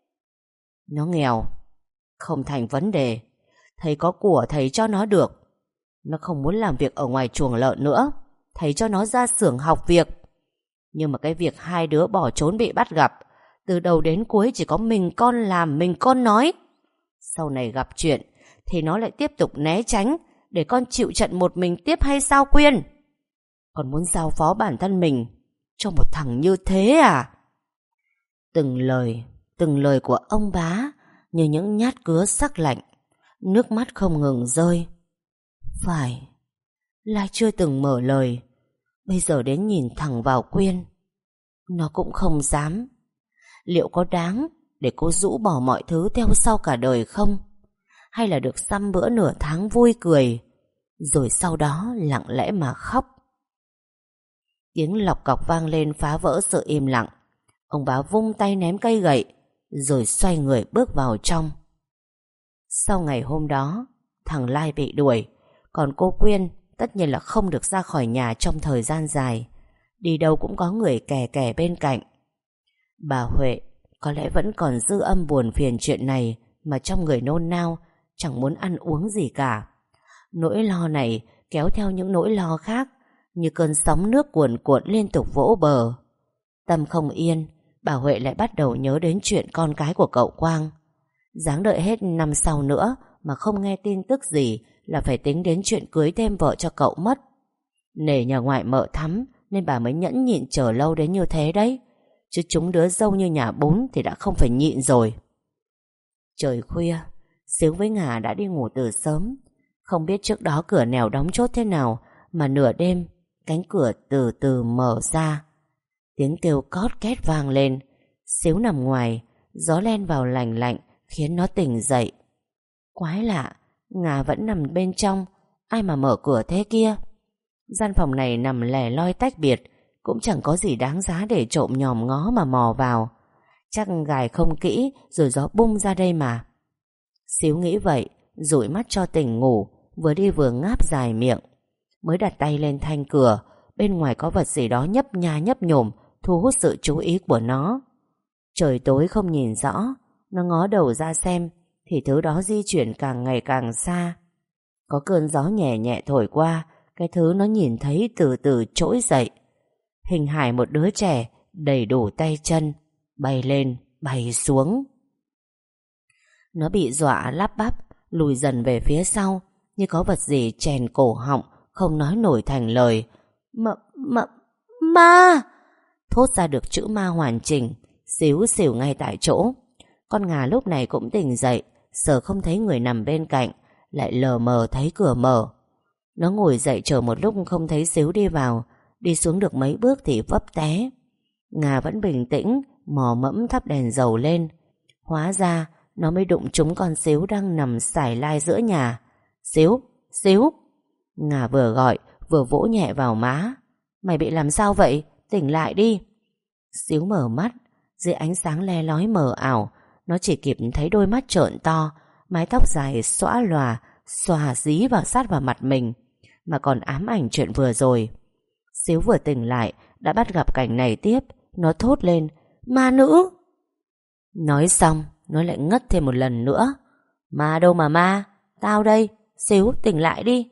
Nó nghèo, không thành vấn đề. Thầy có của thầy cho nó được. Nó không muốn làm việc ở ngoài chuồng lợn nữa, thầy cho nó ra xưởng học việc. Nhưng mà cái việc hai đứa bỏ trốn bị bắt gặp, từ đầu đến cuối chỉ có mình con làm, mình con nói. Sau này gặp chuyện thì nó lại tiếp tục né tránh, để con chịu trận một mình tiếp hay sao Quyên? Con muốn giao phó bản thân mình cho một thằng như thế à? Từng lời của ông bá như những nhát cứa sắc lạnh. Nước mắt không ngừng rơi. Phải, Lai chưa từng mở lời, bây giờ đến nhìn thẳng vào Quyên, nó cũng không dám. Liệu có đáng để cô rũ bỏ mọi thứ theo sau cả đời không? Hay là được săm bữa nửa tháng vui cười, rồi sau đó lặng lẽ mà khóc? Tiếng lọc cọc vang lên phá vỡ sự im lặng. Ông bá vung tay ném cây gậy, rồi xoay người bước vào trong. Sau ngày hôm đó, thằng Lai bị đuổi, còn cô Quyên tất nhiên là không được ra khỏi nhà trong thời gian dài. Đi đâu cũng có người kè kè bên cạnh. Bà Huệ Có lẽ vẫn còn dư âm buồn phiền chuyện này mà trong người nôn nao, chẳng muốn ăn uống gì cả. Nỗi lo này kéo theo những nỗi lo khác, như cơn sóng nước cuồn cuộn liên tục vỗ bờ. Tâm không yên, bà Huệ lại bắt đầu nhớ đến chuyện con cái của cậu Quang. Ráng đợi hết năm sau nữa mà không nghe tin tức gì là phải tính đến chuyện cưới thêm vợ cho cậu mất. Nể nhà ngoại mợ thắm nên bà mới nhẫn nhịn chờ lâu đến như thế đấy. Chứ chúng đứa dâu như nhà Bún thì đã không phải nhịn rồi. Trời khuya, Xíu với Ngà đã đi ngủ từ sớm. Không biết trước đó cửa nẻo đóng chốt thế nào mà nửa đêm cánh cửa từ từ mở ra. Tiếng kêu cót két vang lên. Xíu nằm ngoài, gió len vào lành lạnh khiến nó tỉnh dậy. Quái lạ, Ngà vẫn nằm bên trong, ai mà mở cửa thế kia? Gian phòng này nằm lẻ loi tách biệt, cũng chẳng có gì đáng giá để trộm nhòm ngó mà mò vào. Chắc gài không kỹ rồi gió bung ra đây mà. Xíu nghĩ vậy, dụi mắt cho tỉnh ngủ, vừa đi vừa ngáp dài miệng. Mới đặt tay lên thanh cửa, bên ngoài có vật gì đó nhấp nha nhấp nhổm, thu hút sự chú ý của nó. Trời tối không nhìn rõ, nó ngó đầu ra xem thì thứ đó di chuyển càng ngày càng xa. Có cơn gió nhẹ nhẹ thổi qua, cái thứ nó nhìn thấy từ từ trỗi dậy. Hình hài một đứa trẻ đầy đủ tay chân, bay lên bay xuống. Nó bị dọa lắp bắp, lùi dần về phía sau, như có vật gì chèn cổ họng, không nói nổi thành lời. Ma! Thốt ra được chữ ma hoàn chỉnh, Xíu xỉu ngay tại chỗ. Con Ngà lúc này cũng tỉnh dậy, sợ không thấy người nằm bên cạnh, lại lờ mờ thấy cửa mở. Nó ngồi dậy chờ một lúc không thấy Xíu đi vào, đi xuống được mấy bước thì vấp té. Ngà vẫn bình tĩnh, mò mẫm thắp đèn dầu lên. Hóa ra nó mới đụng trúng con Xíu đang nằm sải lai giữa nhà. Xíu, Xíu! Ngà vừa gọi vừa vỗ nhẹ vào má. Mày bị làm sao vậy? Tỉnh lại đi! Xíu mở mắt, dưới ánh sáng le lói mờ ảo, nó chỉ kịp thấy đôi mắt trợn to, mái tóc dài xõa lòa, xòa dí vào sát vào mặt mình, mà còn ám ảnh chuyện vừa rồi. Xíu vừa tỉnh lại đã bắt gặp cảnh này tiếp. Nó thốt lên: Ma nữ! Nói xong nó lại ngất thêm một lần nữa. Ma đâu mà ma? Tao đây! Xíu tỉnh lại đi!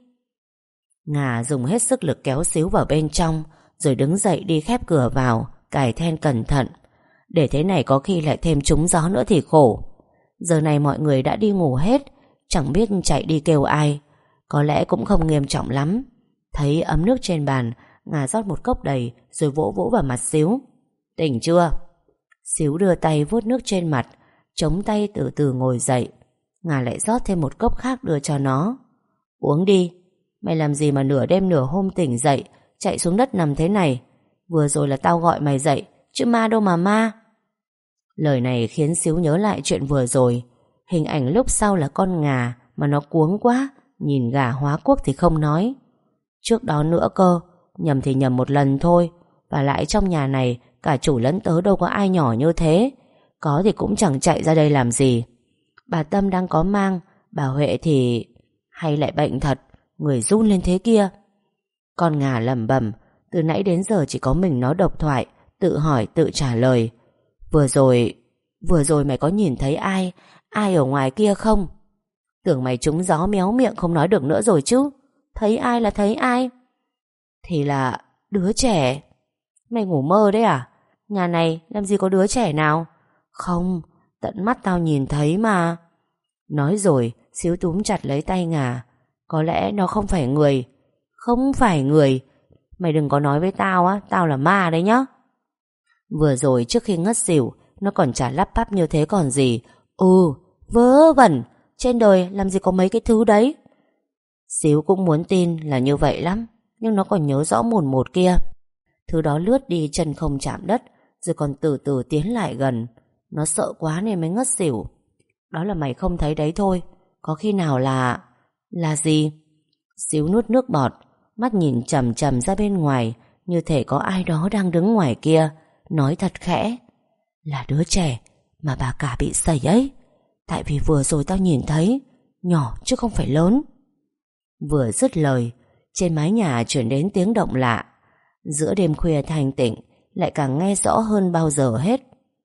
Ngà dùng hết sức lực kéo Xíu vào bên trong, rồi đứng dậy đi khép cửa vào, cài then cẩn thận. Để thế này có khi lại thêm trúng gió nữa thì khổ. Giờ này mọi người đã đi ngủ hết, chẳng biết chạy đi kêu ai. Có lẽ cũng không nghiêm trọng lắm. Thấy ấm nước trên bàn, Ngà rót một cốc đầy rồi vỗ vỗ vào mặt Xíu. Tỉnh chưa? Xíu đưa tay vuốt nước trên mặt, chống tay từ từ ngồi dậy. Ngà lại rót thêm một cốc khác đưa cho nó. Uống đi. Mày làm gì mà nửa đêm nửa hôm tỉnh dậy, chạy xuống đất nằm thế này? Vừa rồi là tao gọi mày dậy, chứ ma đâu mà ma. Lời này khiến Xíu nhớ lại chuyện vừa rồi. Hình ảnh lúc sau là con Ngà mà nó cuống quá, nhìn gà hóa quốc thì không nói. Trước đó nữa cơ, nhầm thì nhầm một lần thôi. Và lại trong nhà này cả chủ lẫn tớ đâu có ai nhỏ như thế. Có thì cũng chẳng chạy ra đây làm gì. Bà Tâm đang có mang, bà Huệ thì... hay lại bệnh thật, người run lên thế kia. Con Ngà lẩm bẩm, từ nãy đến giờ chỉ có mình nó độc thoại, tự hỏi tự trả lời. Vừa rồi mày có nhìn thấy ai ở ngoài kia không? Tưởng mày trúng gió méo miệng không nói được nữa rồi chứ. Thấy ai là thấy ai? Thì là đứa trẻ. Mày ngủ mơ đấy à? Nhà này làm gì có đứa trẻ nào? Không, tận mắt tao nhìn thấy mà. Nói rồi Xíu túm chặt lấy tay Ngà. Có lẽ nó không phải người. Không phải người? Mày đừng có nói với tao á, tao là ma đấy nhá. Vừa rồi trước khi ngất xỉu, nó còn chả lắp bắp như thế còn gì. Vớ vẩn, trên đời làm gì có mấy cái thứ đấy. Xíu cũng muốn tin là như vậy lắm, nhưng nó còn nhớ rõ mồn một kia. Thứ đó lướt đi chân không chạm đất, rồi còn từ từ tiến lại gần. Nó sợ quá nên mới ngất xỉu. Đó là mày không thấy đấy thôi. Có khi nào là... Là gì? Xíu nuốt nước bọt, mắt nhìn chằm chằm ra bên ngoài, như thể có ai đó đang đứng ngoài kia. Nói thật khẽ: Là đứa trẻ mà bà cả bị sẩy ấy. Tại vì vừa rồi tao nhìn thấy nhỏ chứ không phải lớn. Vừa dứt lời, trên mái nhà chuyển đến tiếng động lạ. Giữa đêm khuya thanh tịnh lại càng nghe rõ hơn bao giờ hết.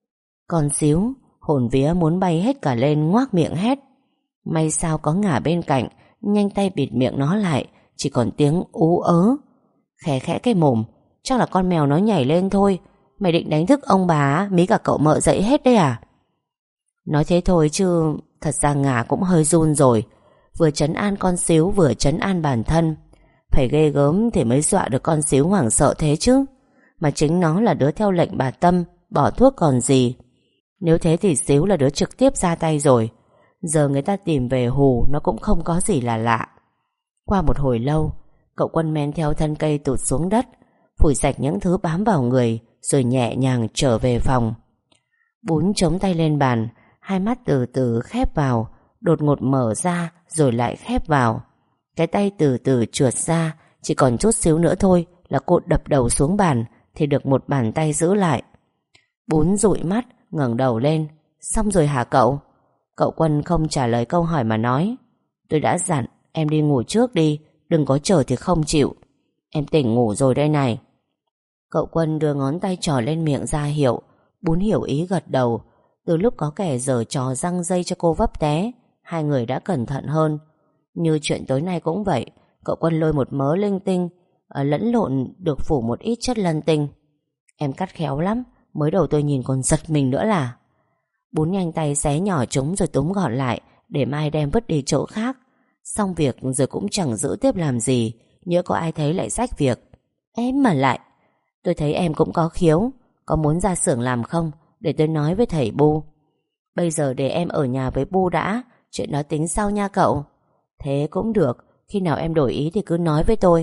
Con xíu, hồn vía muốn bay hết cả lên, ngoác miệng hét. May sao có Ngà bên cạnh, nhanh tay bịt miệng nó lại, chỉ còn tiếng ú ớ. Khẽ khẽ cái mồm, chắc là con mèo nó nhảy lên thôi. Mày định đánh thức ông bà, mí cả cậu Mợ dậy hết đấy à? Nói thế thôi chứ thật ra Ngà cũng hơi run rồi. Vừa trấn an con xíu vừa trấn an bản thân. Phải ghê gớm thì mới dọa được con xíu hoảng sợ thế chứ. Mà chính nó là đứa theo lệnh bà Tâm, bỏ thuốc còn gì. Nếu thế thì xíu là đứa trực tiếp ra tay rồi. Giờ người ta tìm về hù nó cũng không có gì là lạ. Qua một hồi lâu, cậu Quân men theo thân cây tụt xuống đất, phủi sạch những thứ bám vào người, rồi nhẹ nhàng trở về phòng. Bún chống tay lên bàn, hai mắt từ từ khép vào, đột ngột mở ra rồi lại khép vào. Cái tay từ từ trượt ra, chỉ còn chút xíu nữa thôi là cô đập đầu xuống bàn thì được một bàn tay giữ lại. Bún dụi mắt, ngẩng đầu lên. Xong rồi hả cậu? Cậu Quân không trả lời câu hỏi mà nói: tôi đã dặn em đi ngủ trước đi, đừng có chờ thì không chịu. Em tỉnh ngủ rồi đây này. Cậu Quân đưa ngón tay trỏ lên miệng ra hiệu. Bún hiểu ý gật đầu. Từ lúc có kẻ giở trò răng dây cho cô vấp té, hai người đã cẩn thận hơn. Như chuyện tối nay cũng vậy, cậu Quân lôi một mớ linh tinh, lẫn lộn được phủ một ít chất lân tinh. Em cắt khéo lắm, mới đầu tôi nhìn còn giật mình nữa là. Bún nhanh tay xé nhỏ chúng rồi túm gọn lại, để mai đem vứt đi chỗ khác. Xong việc rồi cũng chẳng giữ tiếp làm gì, nhỡ có ai thấy lại rách việc. Em mà lại, tôi thấy em cũng có khiếu, có muốn ra xưởng làm không, để tôi nói với thầy Bu. Bây giờ để em ở nhà với Bu đã, chuyện đó tính sau nha cậu. Thế cũng được, khi nào em đổi ý thì cứ nói với tôi.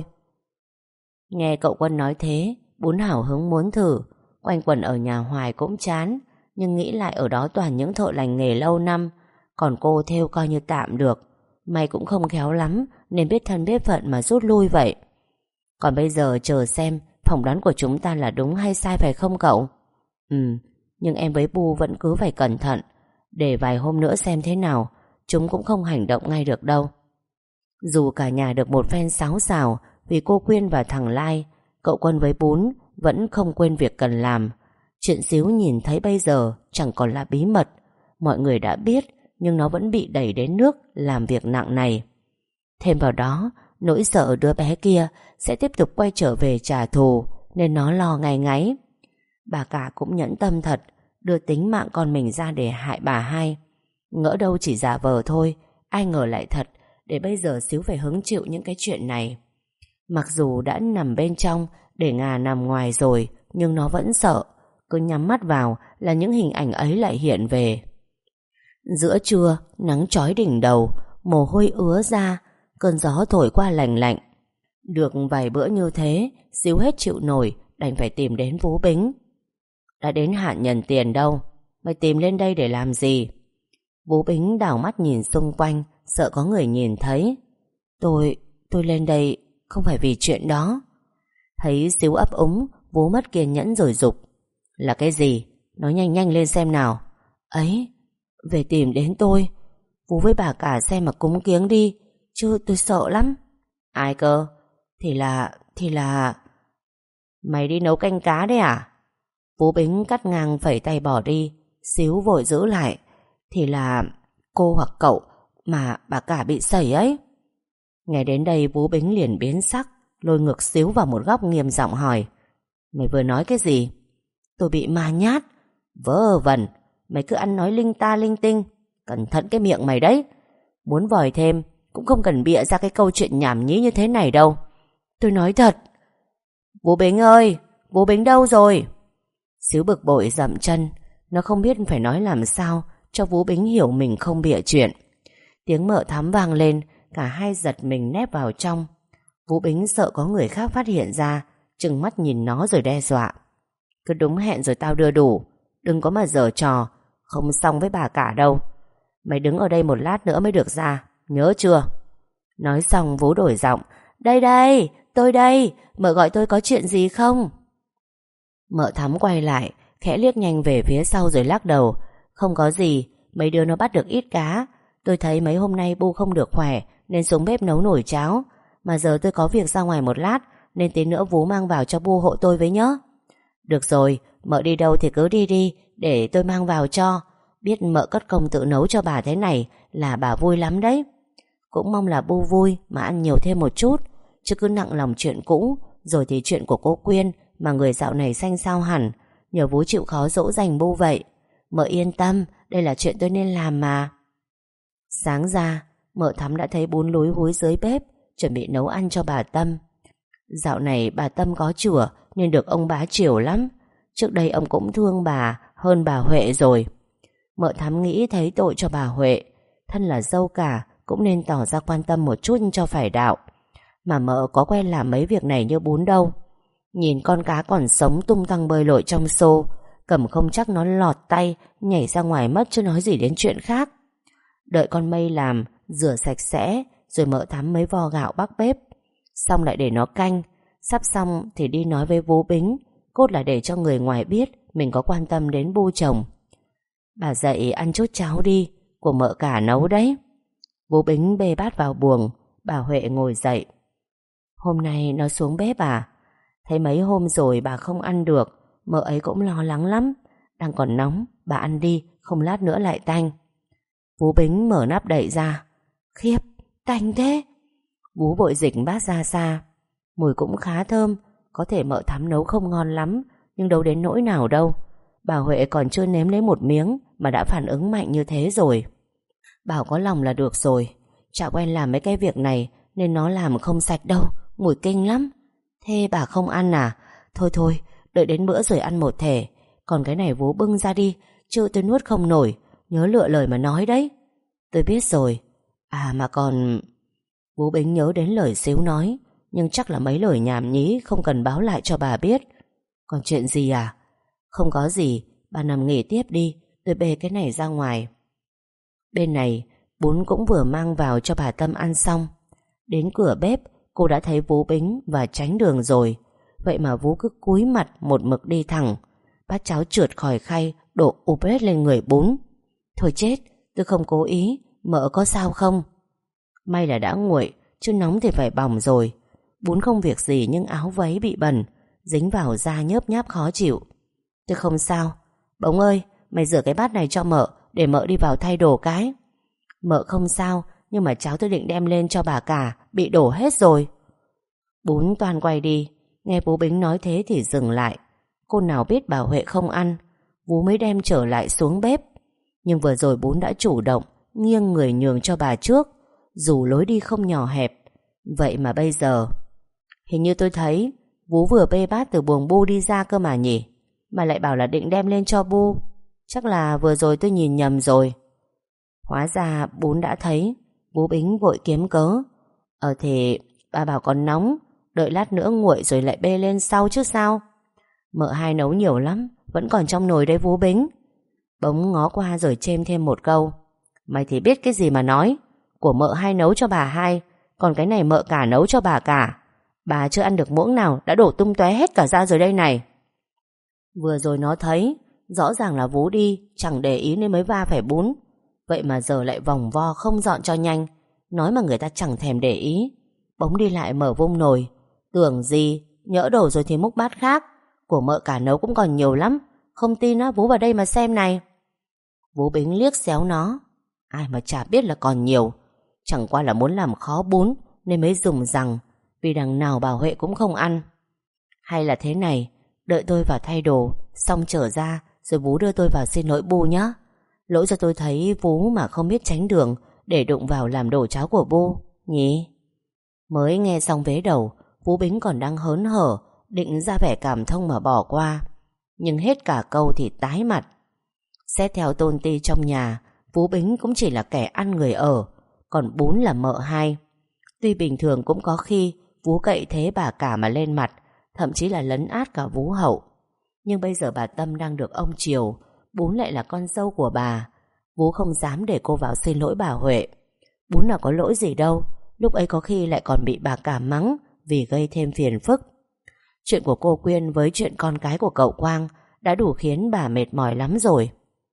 Nghe cậu Quân nói thế, Bún hào hứng muốn thử. Quanh quẩn ở nhà hoài cũng chán, nhưng nghĩ lại ở đó toàn những thợ lành nghề lâu năm, còn cô thêu coi như tạm được. May cũng không khéo lắm, nên biết thân biết phận mà rút lui vậy. Còn bây giờ chờ xem phỏng đoán của chúng ta là đúng hay sai, phải không cậu? Nhưng em với Bu vẫn cứ phải cẩn thận, để vài hôm nữa xem thế nào. Chúng cũng không hành động ngay được đâu. Dù cả nhà được một phen xáo xào vì cô Quyên và thằng Lai, cậu Quân với Bún vẫn không quên việc cần làm. Chuyện xíu nhìn thấy bây giờ chẳng còn là bí mật. Mọi người đã biết, nhưng nó vẫn bị đẩy đến nước làm việc nặng này. Thêm vào đó, nỗi sợ đứa bé kia sẽ tiếp tục quay trở về trả thù, nên nó lo ngáy ngáy. Bà cả cũng nhẫn tâm thật, đưa tính mạng con mình ra để hại bà hai. Ngỡ đâu chỉ giả vờ thôi, ai ngờ lại thật, để bây giờ xíu phải hứng chịu những cái chuyện này. Mặc dù đã nằm bên trong để Ngà nằm ngoài rồi, nhưng nó vẫn sợ. Cứ nhắm mắt vào là những hình ảnh ấy lại hiện về. Giữa trưa, nắng chói đỉnh đầu, mồ hôi ứa ra, cơn gió thổi qua lành lạnh. Được vài bữa như thế, xíu hết chịu nổi, đành phải tìm đến Vú Bính. Đã đến hạn nhận tiền đâu, mày tìm lên đây để làm gì? Vú Bính đảo mắt nhìn xung quanh, sợ có người nhìn thấy. Tôi lên đây không phải vì chuyện đó. Thấy xíu ấp úng, Vú mất kiên nhẫn rồi giục: là cái gì? Nói nhanh nhanh lên xem nào. Ấy, về tìm đến tôi. Vú với bà cả xem mà cúng kiếng đi, chứ tôi sợ lắm. Ai cơ? Thì là... Mày đi nấu canh cá đấy à? Vú Bính cắt ngang phẩy tay bỏ đi. Xíu vội giữ lại. Thì là cô hoặc cậu mà bà cả bị sẩy ấy. Nghe đến đây Vú Bính liền biến sắc, lôi ngược xíu vào một góc nghiêm giọng hỏi: mày vừa nói cái gì? Tôi bị ma nhát. Vớ vẩn, mày cứ ăn nói linh ta linh tinh, cẩn thận cái miệng mày đấy. Muốn vòi thêm cũng không cần bịa ra cái câu chuyện nhảm nhí như thế này đâu. Tôi nói thật. Vú Bính ơi, Vú Bính đâu rồi? Xíu bực bội dậm chân. Nó không biết phải nói làm sao cho Vú Bính hiểu mình không bịa chuyện. Tiếng Mợ Thắm vang lên, cả hai giật mình nép vào trong. Vú Bính sợ có người khác phát hiện ra, trừng mắt nhìn nó rồi đe dọa: cứ đúng hẹn rồi tao đưa đủ, đừng có mà giở trò, không xong với bà cả đâu. Mày đứng ở đây một lát nữa mới được ra, nhớ chưa? Nói xong Vú đổi giọng: đây đây, tôi đây, Mợ gọi tôi có chuyện gì không? Mợ Thắm quay lại, khẽ liếc nhanh về phía sau rồi lắc đầu: không có gì, mấy đứa nó bắt được ít cá. Tôi thấy mấy hôm nay Bu không được khỏe nên xuống bếp nấu nổi cháo. Mà giờ tôi có việc ra ngoài một lát, nên tí nữa Vú mang vào cho Bu hộ tôi với nhớ. Được rồi, Mợ đi đâu thì cứ đi đi, để tôi mang vào cho. Biết mợ cất công tự nấu cho bà thế này là bà vui lắm đấy. Cũng mong là Bu vui mà ăn nhiều thêm một chút, chứ cứ nặng lòng chuyện cũ rồi thì chuyện của cô Quyên mà người dạo này xanh xao hẳn. Nhờ Vú chịu khó dỗ dành Bu vậy. Mợ yên tâm, đây là chuyện tôi nên làm mà. Sáng ra, mợ Thắm đã thấy Bún lúi húi dưới bếp chuẩn bị nấu ăn cho bà Tâm. Dạo này bà Tâm có chửa nên được ông bá chiều lắm. Trước đây ông cũng thương bà hơn bà Huệ rồi. Mợ Thắm nghĩ thấy tội cho bà Huệ, thân là dâu cả cũng nên tỏ ra quan tâm một chút cho phải đạo. Mà mợ có quen làm mấy việc này như Bún đâu. Nhìn con cá còn sống tung tăng bơi lội trong xô, cầm không chắc nó lọt tay nhảy ra ngoài mất, chứ nói gì đến chuyện khác. Đợi con Mây làm rửa sạch sẽ rồi mợ Thắm mấy vo gạo bắc bếp, xong lại để nó canh. Sắp xong thì đi nói với Vú Bính, cốt là để cho người ngoài biết mình có quan tâm đến Bu chồng. Bà dậy ăn chút cháo đi, của mợ cả nấu đấy. Vú Bính bê bát vào buồng. Bà Huệ ngồi dậy. Hôm nay nó xuống bếp à? Thấy mấy hôm rồi bà không ăn được, mợ ấy cũng lo lắng lắm. Đang còn nóng, bà ăn đi, không lát nữa lại tanh. Vú Bính mở nắp đậy ra. Khiếp, tanh thế. Vú vội dịch bát ra xa. Mùi cũng khá thơm. Có thể mợ Thắm nấu không ngon lắm, nhưng đâu đến nỗi nào đâu. Bà Huệ còn chưa nếm lấy một miếng mà đã phản ứng mạnh như thế rồi. Bảo có lòng là được rồi. Chả quen làm mấy cái việc này nên nó làm không sạch đâu, mùi kinh lắm. Thế bà không ăn à? Thôi thôi, đợi đến bữa rồi ăn một thể. Còn cái này Vú bưng ra đi, chứ tôi nuốt không nổi. Nhớ lựa lời mà nói đấy. Tôi biết rồi. À mà còn... Vú Bính nhớ đến lời xíu nói, nhưng chắc là mấy lời nhảm nhí không cần báo lại cho bà biết. Còn chuyện gì à? Không có gì, bà nằm nghỉ tiếp đi, tôi bê cái này ra ngoài. Bên này, Bún cũng vừa mang vào cho bà Tâm ăn xong. Đến cửa bếp, cô đã thấy Vú Bính và Tránh Đường rồi. Vậy mà Vú cứ cúi mặt một mực đi thẳng. Bát cháo trượt khỏi khay, đổ ụp hết lên người Bún. Thôi chết, tôi không cố ý, mợ có sao không? May là đã nguội, chứ nóng thì phải bỏng rồi. Bún không việc gì nhưng áo váy bị bẩn, dính vào da nhớp nháp khó chịu. Tôi không sao. Bỗng ơi, mày rửa cái bát này cho mợ, để mợ đi vào thay đồ cái. Mợ không sao, nhưng mà cháo tôi định đem lên cho bà cả bị đổ hết rồi. Bún toan quay đi. Nghe Vú Bính nói thế thì dừng lại. Cô nào biết bà Huệ không ăn, Vú mới đem trở lại xuống bếp. Nhưng vừa rồi Bún đã chủ động nghiêng người nhường cho bà trước, dù lối đi không nhỏ hẹp. Vậy mà bây giờ hình như tôi thấy Vú vừa bê bát từ buồng Bu đi ra cơ mà nhỉ. Mà lại bảo là định đem lên cho Bu. Chắc là vừa rồi tôi nhìn nhầm rồi. Hóa ra Bún đã thấy. Vú Bính vội kiếm cớ. Thì bà bảo còn nóng, đợi lát nữa nguội rồi lại bê lên sau chứ sao. Mợ hai nấu nhiều lắm, vẫn còn trong nồi đây Vú Bính. Bỗng ngó qua rồi chêm thêm một câu. Mày thì biết cái gì mà nói. Của mợ hai nấu cho bà hai, còn cái này mợ cả nấu cho bà cả. Bà chưa ăn được muỗng nào đã đổ tung tóe hết cả ra rồi đây này. Vừa rồi nó thấy, rõ ràng là Vú đi chẳng để ý nên mới va phải Bún. Vậy mà giờ lại vòng vo không dọn cho nhanh. Nói mà người ta chẳng thèm để ý. Bỗng đi lại mở vung nồi. Tưởng gì, nhỡ đổ rồi thì múc bát khác. Của mợ cả nấu cũng còn nhiều lắm. Không tin á, Vú vào đây mà xem này. Vú Bính liếc xéo nó. Ai mà chả biết là còn nhiều. Chẳng qua là muốn làm khó Bún nên mới dùng rằng, vì đằng nào bà Huệ cũng không ăn. Hay là thế này, đợi tôi vào thay đồ xong trở ra rồi Vú đưa tôi vào xin lỗi Bu nhé. Lỗi cho tôi thấy Vú mà không biết tránh đường để đụng vào làm đổ cháo của Bu nhỉ. Mới nghe xong vế đầu, Vú Bính còn đang hớn hở, định ra vẻ cảm thông mà bỏ qua. Nhưng hết cả câu thì tái mặt. Xét theo tôn ti trong nhà, Vú Bính cũng chỉ là kẻ ăn người ở, còn Bún là mợ hai. Tuy bình thường cũng có khi Vú cậy thế bà cả mà lên mặt, thậm chí là lấn át cả Vú hậu. Nhưng bây giờ bà Tâm đang được ông chiều, Bún lại là con dâu của bà. Vú không dám để cô vào xin lỗi bà Huệ. Bún nào có lỗi gì đâu, lúc ấy có khi lại còn bị bà cả mắng vì gây thêm phiền phức. Chuyện của cô Quyên với chuyện con cái của cậu Quang đã đủ khiến bà mệt mỏi lắm rồi.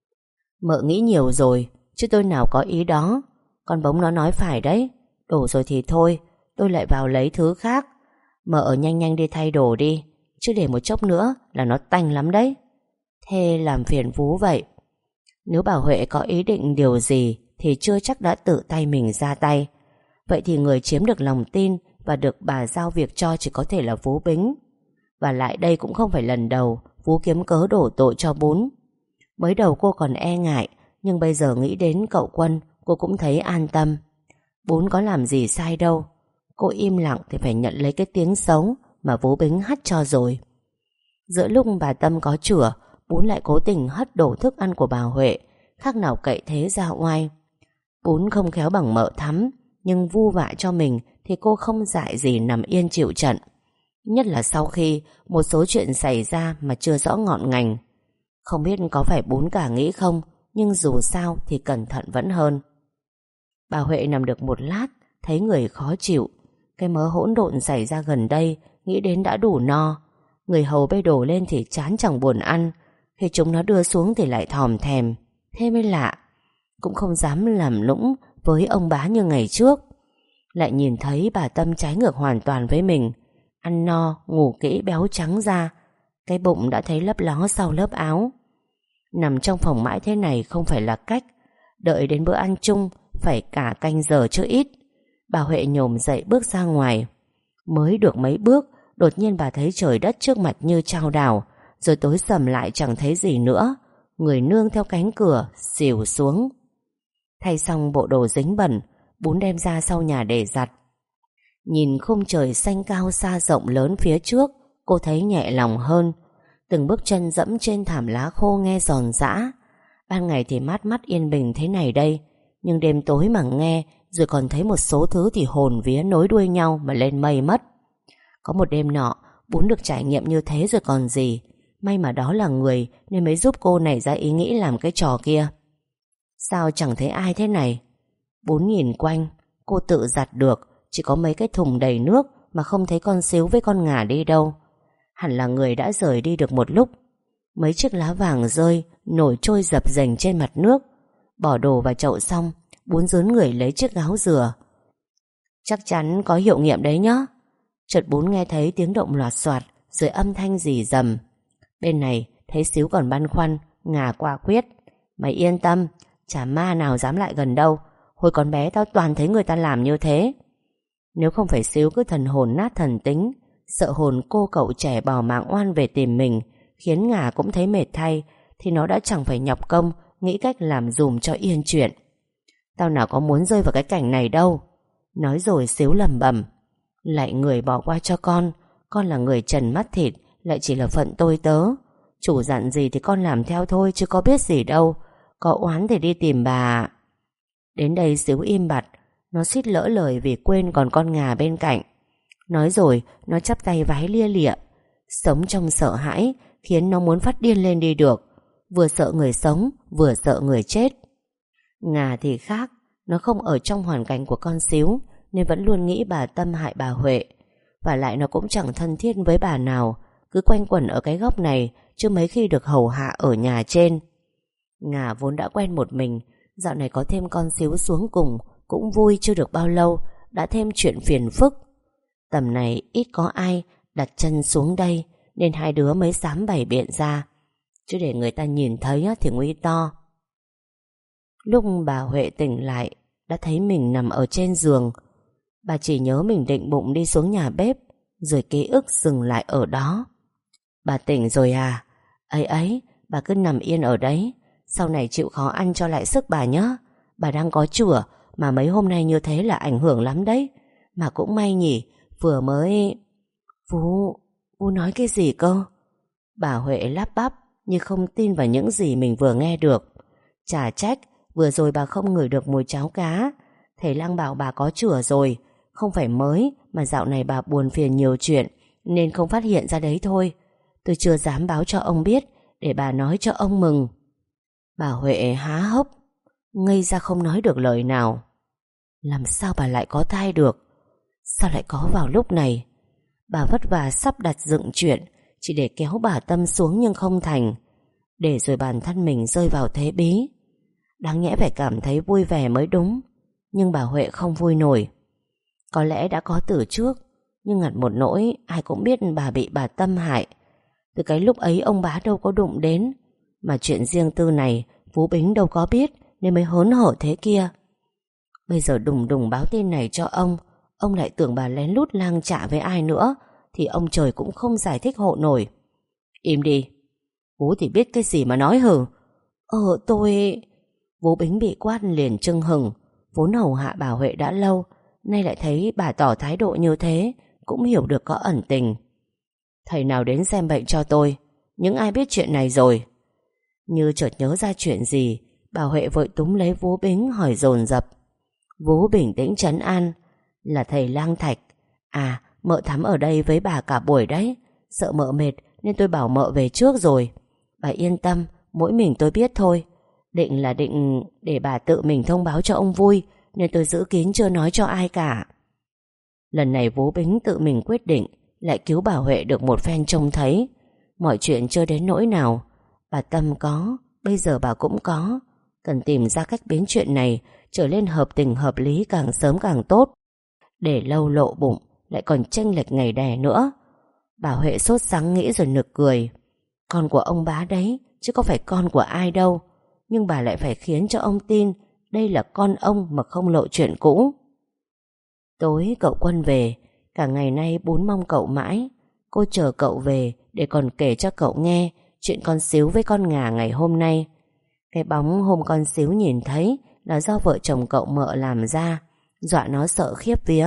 Mợ nghĩ nhiều rồi, chứ tôi nào có ý đó. Con Bống nó nói phải đấy. Đổ rồi thì thôi, tôi lại vào lấy thứ khác. Mợ nhanh nhanh đi thay đồ đi, chứ để một chốc nữa là nó tanh lắm đấy. Thế làm phiền Vú vậy. Nếu bà Huệ có ý định điều gì thì chưa chắc đã tự tay mình ra tay. Vậy thì người chiếm được lòng tin và được bà giao việc cho chỉ có thể là Vú Bính. Và lại đây cũng không phải lần đầu Vú kiếm cớ đổ tội cho Bún. Mới đầu cô còn e ngại, nhưng bây giờ nghĩ đến cậu Quân, cô cũng thấy an tâm. Bún có làm gì sai đâu. Cô im lặng thì phải nhận lấy cái tiếng xấu mà Vú Bính hắt cho rồi. Giữa lúc bà Tâm có chửa, Bún lại cố tình hất đổ thức ăn của bà Huệ, khác nào cậy thế ra oai. Bún không khéo bằng mợ thắm, nhưng vu vạ cho mình thì cô không dại gì nằm yên chịu trận. Nhất là sau khi một số chuyện xảy ra mà chưa rõ ngọn ngành. Không biết có phải Bún cả nghĩ không, nhưng dù sao thì cẩn thận vẫn hơn. Bà Huệ nằm được một lát, thấy người khó chịu. Cái mớ hỗn độn xảy ra gần đây, nghĩ đến đã đủ no. Người hầu bê đồ lên thì chán chẳng buồn ăn, khi chúng nó đưa xuống thì lại thòm thèm. Thế mới lạ. Cũng không dám làm lũng với ông bá như ngày trước. Lại nhìn thấy bà Tâm trái ngược hoàn toàn với mình. Ăn no, ngủ kỹ béo trắng ra. Cái bụng đã thấy lấp ló sau lớp áo. Nằm trong phòng mãi thế này không phải là cách. Đợi đến bữa ăn chung phải cả canh giờ chứ ít. Bà Huệ nhổm dậy bước ra ngoài. Mới được mấy bước, đột nhiên bà thấy trời đất trước mặt như chao đảo, rồi tối sầm lại chẳng thấy gì nữa. Người nương theo cánh cửa xỉu xuống. Thay xong bộ đồ dính bẩn, Bún đem ra sau nhà để giặt. Nhìn khung trời xanh cao xa rộng lớn phía trước, cô thấy nhẹ lòng hơn. Từng bước chân dẫm trên thảm lá khô nghe giòn giã. Ban ngày thì mát mắt yên bình thế này đây, nhưng đêm tối mà nghe, rồi còn thấy một số thứ thì hồn vía nối đuôi nhau mà lên mây mất. Có một đêm nọ, Bún được trải nghiệm như thế rồi còn gì. May mà đó là người nên mới giúp cô nảy ra ý nghĩ làm cái trò kia. Sao chẳng thấy ai thế này? Bún nhìn quanh, cô tự giặt được, chỉ có mấy cái thùng đầy nước mà không thấy con Xíu với con Ngà đi đâu. Hẳn là người đã rời đi được một lúc. Mấy chiếc lá vàng rơi, nổi trôi dập dềnh trên mặt nước. Bỏ đồ vào chậu xong, Bún rướn người lấy chiếc gáo rửa. Chắc chắn có hiệu nghiệm đấy nhá. Chợt Bún nghe thấy tiếng động loạt soạt, rồi âm thanh rì rầm. Bên này thấy Xíu còn băn khoăn, Ngà quả quyết. Mày yên tâm, chả ma nào dám lại gần đâu. Hồi còn bé tao toàn thấy người ta làm như thế. Nếu không phải Xíu cứ thần hồn nát thần tính, sợ hồn cô cậu trẻ bỏ mạng oan về tìm mình, khiến Ngà cũng thấy mệt thay, thì nó đã chẳng phải nhọc công nghĩ cách làm dùm cho yên chuyện. Tao nào có muốn rơi vào cái cảnh này đâu. Nói rồi Xíu lẩm bẩm. Lại người bỏ qua cho con là người trần mắt thịt, lại chỉ là phận tôi tớ. Chủ dặn gì thì con làm theo thôi, chứ có biết gì đâu. Có oán thì đi tìm bà. Đến đây Xíu im bặt. Nó suýt lỡ lời vì quên còn con Ngà bên cạnh. Nói rồi nó chắp tay vái lia lịa. Sống trong sợ hãi khiến nó muốn phát điên lên đi được. Vừa sợ người sống, vừa sợ người chết. Ngà thì khác, nó không ở trong hoàn cảnh của con Xíu, nên vẫn luôn nghĩ bà Tâm hại bà Huệ. Và lại nó cũng chẳng thân thiết với bà nào, cứ quanh quẩn ở cái góc này, chứ mấy khi được hầu hạ ở nhà trên. Ngà vốn đã quen một mình, dạo này có thêm con Xíu xuống cùng cũng vui, chưa được bao lâu đã thêm chuyện phiền phức. Tầm này ít có ai đặt chân xuống đây, nên hai đứa mới dám bày biện ra, chứ để người ta nhìn thấy thì nguy to. Lúc bà Huệ tỉnh lại, đã thấy mình nằm ở trên giường. Bà chỉ nhớ mình định bụng đi xuống nhà bếp, rồi ký ức dừng lại ở đó. Bà tỉnh rồi à? Ấy ấy, bà cứ nằm yên ở đấy, sau này chịu khó ăn cho lại sức bà nhé. Bà đang có chửa, mà mấy hôm nay như thế là ảnh hưởng lắm đấy. Mà cũng may nhỉ, vừa mới... Vú nói cái gì cơ? Bà Huệ lắp bắp như không tin vào những gì mình vừa nghe được. Chả trách vừa rồi bà không ngửi được mùi cháo cá. Thầy Lăng bảo bà có chửa rồi. Không phải mới, mà dạo này bà buồn phiền nhiều chuyện, nên không phát hiện ra đấy thôi. Tôi chưa dám báo cho ông biết, để bà nói cho ông mừng. Bà Huệ há hốc, ngây ra không nói được lời nào. Làm sao bà lại có thai được? Sao lại có vào lúc này? Bà vất vả sắp đặt dựng chuyện chỉ để kéo bà Tâm xuống nhưng không thành, để rồi bản thân mình rơi vào thế bí. Đáng nhẽ phải cảm thấy vui vẻ mới đúng, nhưng bà Huệ không vui nổi. Có lẽ đã có từ trước, nhưng ngặt một nỗi ai cũng biết bà bị bà Tâm hại. Từ cái lúc ấy ông bá đâu có đụng đến. Mà chuyện riêng tư này Phú Bính đâu có biết, nên mới hớn hở thế kia. Bây giờ đùng đùng báo tin này cho ông lại tưởng bà lén lút lang chạ với ai nữa, thì ông trời cũng không giải thích hộ nổi. Im đi. Phú thì biết cái gì mà nói hử. Tôi... Phú Bính bị quát liền chưng hừng. Vốn hầu hạ bà Huệ đã lâu, nay lại thấy bà tỏ thái độ như thế, cũng hiểu được có ẩn tình. Thầy nào đến xem bệnh cho tôi, những ai biết chuyện này rồi. Như chợt nhớ ra chuyện gì, bà Huệ vội túm lấy Vú Bính hỏi dồn dập. Vú bình tĩnh trấn an. Là thầy Lang Thạch. À, mợ thắm ở đây với bà cả buổi đấy, sợ mợ mệt nên tôi bảo mợ về trước rồi. Bà yên tâm, mỗi mình tôi biết thôi. Định để bà tự mình thông báo cho ông vui, nên tôi giữ kín chưa nói cho ai cả. Lần này Vú Bính tự mình quyết định, lại cứu bà Huệ được một phen trông thấy. Mọi chuyện chưa đến nỗi nào. Bà Tâm có, bây giờ bà cũng có. Cần tìm ra cách biến chuyện này trở lên hợp tình hợp lý càng sớm càng tốt. Để lâu lộ bụng lại còn chênh lệch ngày đẻ nữa. Bà Huệ sốt sắng nghĩ rồi nực cười. Con của ông bá đấy, chứ có phải con của ai đâu. Nhưng bà lại phải khiến cho ông tin đây là con ông mà không lộ chuyện cũ. Tối cậu Quân về, cả ngày nay Bún mong cậu mãi. Cô chờ cậu về để còn kể cho cậu nghe chuyện con Xíu với con Ngà ngày hôm nay. Cái bóng hôm con Xíu nhìn thấy là do vợ chồng cậu Mợ làm ra, dọa nó sợ khiếp vía.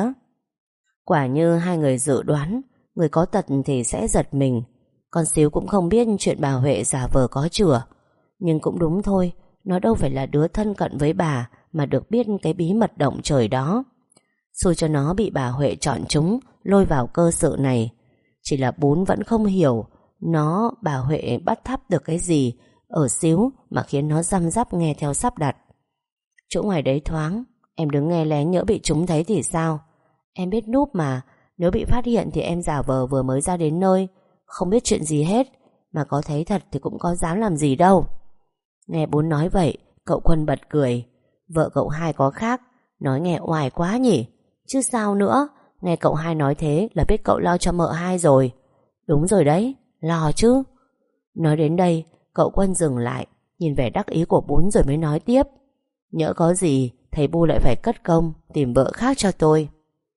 Quả như hai người dự đoán, người có tật thì sẽ giật mình. Con Xíu cũng không biết chuyện bà Huệ giả vờ có chửa. Nhưng cũng đúng thôi, nó đâu phải là đứa thân cận với bà mà được biết cái bí mật động trời đó. Xui cho nó bị bà Huệ chọn chúng, lôi vào cơ sự này. Chỉ là Bún vẫn không hiểu bà Huệ bắt thắp được cái gì ở Xíu mà khiến nó răm rắp nghe theo sắp đặt. Chỗ ngoài đấy thoáng, em đứng nghe lén nhỡ bị chúng thấy thì sao? Em biết núp mà, nếu bị phát hiện thì em giả vờ vừa mới ra đến nơi, không biết chuyện gì hết, mà có thấy thật thì cũng có dám làm gì đâu. Nghe Bún nói vậy, cậu Quân bật cười. Vợ cậu Hai có khác, nói nghe oai quá nhỉ. Chứ sao nữa, nghe cậu Hai nói thế là biết cậu lo cho mợ Hai rồi. Đúng rồi đấy, lo chứ. Nói đến đây, cậu Quân dừng lại, nhìn vẻ đắc ý của Bún rồi mới nói tiếp. Nhỡ có gì, thầy Bu lại phải cất công tìm vợ khác cho tôi.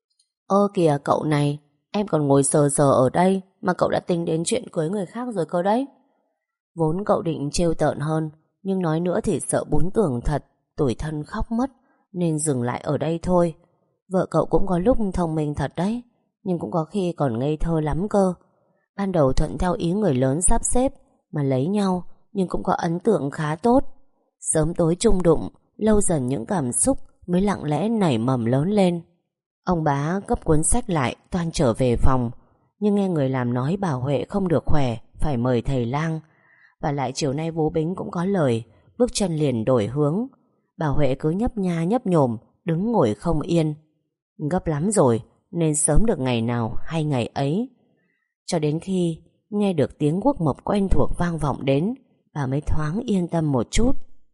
Kìa cậu này, em còn ngồi sờ sờ ở đây mà cậu đã tính đến chuyện cưới người khác rồi cơ đấy. Vốn cậu định trêu tợn hơn, nhưng nói nữa thì sợ Bún tưởng thật, tủi thân khóc mất, nên dừng lại ở đây thôi. Vợ cậu cũng có lúc thông minh thật đấy, nhưng cũng có khi còn ngây thơ lắm cơ. Ban đầu thuận theo ý người lớn sắp xếp mà lấy nhau, nhưng cũng có ấn tượng khá tốt. Sớm tối chung đụng, lâu dần những cảm xúc mới lặng lẽ nảy mầm lớn lên. Ông bá gấp cuốn sách lại toan trở về phòng, nhưng nghe người làm nói bà Huệ không được khỏe, phải mời thầy Lang. Và lại chiều nay Vú Bính cũng có lời, bước chân liền đổi hướng. Bà Huệ cứ nhấp nha nhấp nhổm, đứng ngồi không yên. Gấp lắm rồi, nên sớm được ngày nào hay ngày ấy. Cho đến khi nghe được tiếng guốc mộc quen thuộc vang vọng đến, bà mới thoáng yên tâm một chút.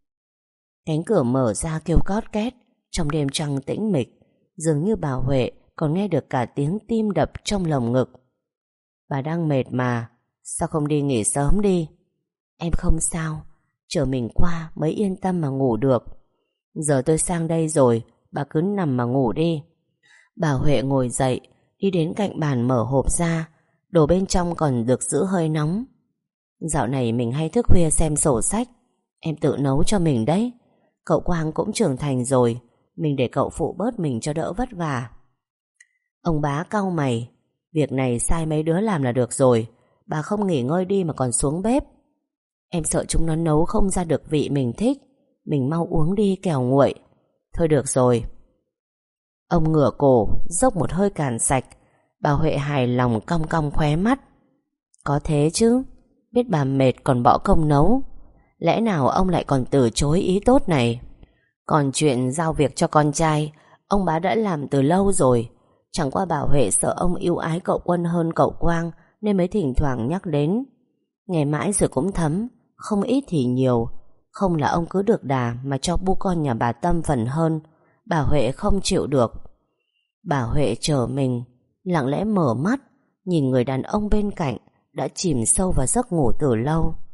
Cánh cửa mở ra kêu cót két, trong đêm trăng tĩnh mịch, dường như bà Huệ còn nghe được cả tiếng tim đập trong lồng ngực. Bà đang mệt mà, sao không đi nghỉ sớm đi? Em không sao, chờ mình qua mới yên tâm mà ngủ được. Giờ tôi sang đây rồi, bà cứ nằm mà ngủ đi. Bà Huệ ngồi dậy, đi đến cạnh bàn mở hộp ra, đồ bên trong còn được giữ hơi nóng. Dạo này mình hay thức khuya xem sổ sách, em tự nấu cho mình đấy. Cậu Quang cũng trưởng thành rồi, mình để cậu phụ bớt mình cho đỡ vất vả. Ông bá cau mày, việc này sai mấy đứa làm là được rồi, bà không nghỉ ngơi đi mà còn xuống bếp. Em sợ chúng nó nấu không ra được vị mình thích, mình mau uống đi kẻo nguội. Thôi được rồi. Ông ngửa cổ, dốc một hơi cạn sạch. Bà Huệ hài lòng cong cong khóe mắt. Có thế chứ, biết bà mệt còn bỏ công nấu. Lẽ nào ông lại còn từ chối ý tốt này? Còn chuyện giao việc cho con trai, ông bá đã làm từ lâu rồi. Chẳng qua bà Huệ sợ ông yêu ái cậu Quân hơn cậu Quang, nên mới thỉnh thoảng nhắc đến. Nghe mãi rồi cũng thấm, không ít thì nhiều. Không là ông cứ được đà mà cho bu con nhà bà Tâm phần hơn. Bà Huệ không chịu được. Bà Huệ chờ mình, lặng lẽ mở mắt, nhìn người đàn ông bên cạnh đã chìm sâu vào giấc ngủ từ lâu.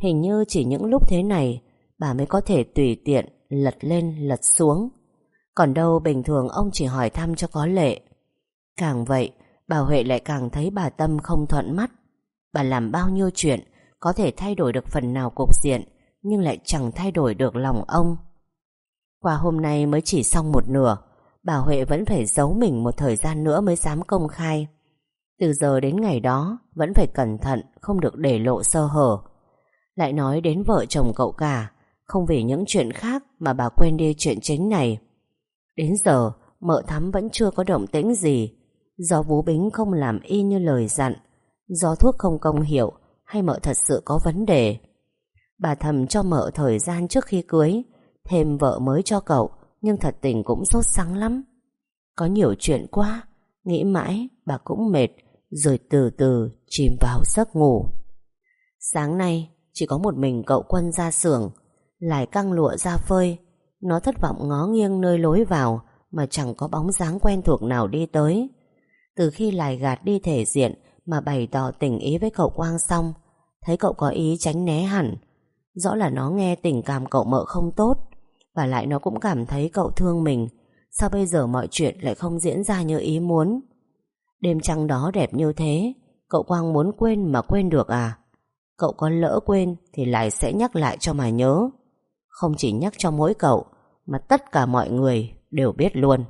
Hình như chỉ những lúc thế này bà mới có thể tùy tiện lật lên lật xuống. Còn đâu bình thường ông chỉ hỏi thăm cho có lệ. Càng vậy, bà Huệ lại càng thấy bà Tâm không thuận mắt. Bà làm bao nhiêu chuyện có thể thay đổi được phần nào cục diện, nhưng lại chẳng thay đổi được lòng ông. Qua hôm nay mới chỉ xong một nửa, bà Huệ vẫn phải giấu mình một thời gian nữa mới dám công khai. Từ giờ đến ngày đó vẫn phải cẩn thận, không được để lộ sơ hở. Lại nói đến vợ chồng cậu cả, không vì những chuyện khác mà bà quên đi chuyện chính này. Đến giờ mợ Thắm vẫn chưa có động tĩnh gì. Do Vú Bính không làm y như lời dặn, do thuốc không công hiệu, hay mợ thật sự có vấn đề. Bà thầm cho mợ thời gian trước khi cưới, thêm vợ mới cho cậu, nhưng thật tình cũng sốt sắng lắm. Có nhiều chuyện quá, nghĩ mãi bà cũng mệt, rồi từ từ chìm vào giấc ngủ. Sáng nay chỉ có một mình cậu Quân ra xưởng, lại căng lụa ra phơi. Nó thất vọng ngó nghiêng nơi lối vào mà chẳng có bóng dáng quen thuộc nào đi tới. Từ khi Lài gạt đi thể diện mà bày tỏ tình ý với cậu Quang xong, thấy cậu có ý tránh né hẳn. Rõ là nó nghe tình cảm cậu mợ không tốt, và lại nó cũng cảm thấy cậu thương mình. Sao bây giờ mọi chuyện lại không diễn ra như ý muốn? Đêm trăng đó đẹp như thế, cậu Quang muốn quên mà quên được à? Cậu có lỡ quên thì Lài sẽ nhắc lại cho mà nhớ. Không chỉ nhắc cho mỗi cậu, mà tất cả mọi người đều biết luôn.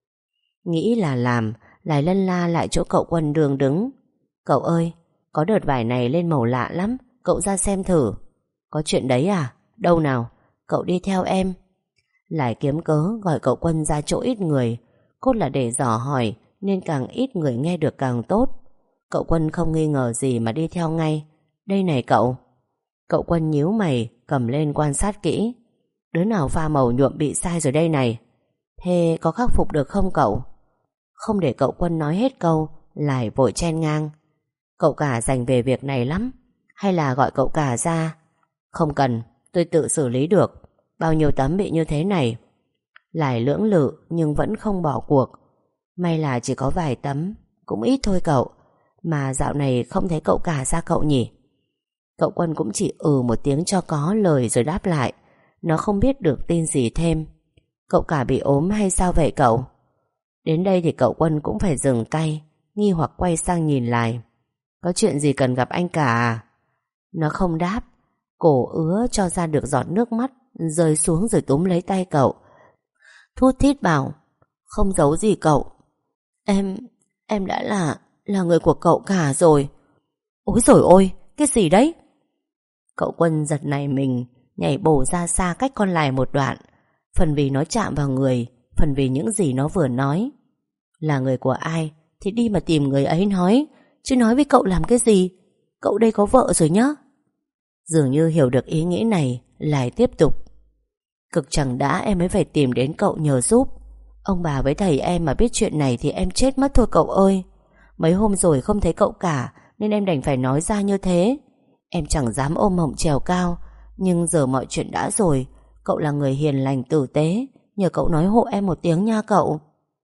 Nghĩ là làm, Lài lân la lại chỗ cậu Quân đường đứng. Cậu ơi, có đợt vải này lên màu lạ lắm, cậu ra xem thử. Có chuyện đấy à? Đâu nào? Cậu đi theo em. Lài kiếm cớ gọi cậu Quân ra chỗ ít người, cốt là để dò hỏi, nên càng ít người nghe được càng tốt. Cậu Quân không nghi ngờ gì mà đi theo ngay. Đây này cậu. Cậu Quân nhíu mày, cầm lên quan sát kỹ. Đứa nào pha màu nhuộm bị sai rồi đây này? Thế có khắc phục được không cậu? Không để cậu Quân nói hết câu, Lài vội chen ngang. Cậu cả dành về việc này lắm, hay là gọi cậu cả ra? Không cần, tôi tự xử lý được. Bao nhiêu tấm bị như thế này? Lài lưỡng lự nhưng vẫn không bỏ cuộc. May là chỉ có vài tấm, cũng ít thôi cậu. Mà dạo này không thấy cậu cả ra cậu nhỉ? Cậu Quân cũng chỉ một tiếng cho có lời rồi đáp lại. Nó không biết được tin gì thêm. Cậu cả bị ốm hay sao vậy cậu? Đến đây thì cậu Quân cũng phải dừng tay, nghi hoặc quay sang nhìn Lài. Có chuyện gì cần gặp anh cả à? Nó không đáp, cổ ứa cho ra được giọt nước mắt rơi xuống rồi túm lấy tay cậu, thút thít bảo. Không giấu gì cậu. Em đã là người của cậu cả rồi. Ôi dồi ôi, cái gì đấy? Cậu Quân giật nảy mình, nhảy bổ ra xa cách con Lài một đoạn. Phần vì nó chạm vào người, phần vì những gì nó vừa nói. Là người của ai thì đi mà tìm người ấy nói, chứ nói với cậu làm cái gì? Cậu đây có vợ rồi nhá. Dường như hiểu được ý nghĩ này, Lài tiếp tục. Cực chẳng đã em mới phải tìm đến cậu nhờ giúp. Ông bà với thầy em mà biết chuyện này thì em chết mất thôi cậu ơi. Mấy hôm rồi không thấy cậu cả, nên em đành phải nói ra như thế. Em chẳng dám ôm mộng trèo cao, nhưng giờ mọi chuyện đã rồi. Cậu là người hiền lành tử tế, nhờ cậu nói hộ em một tiếng nha cậu.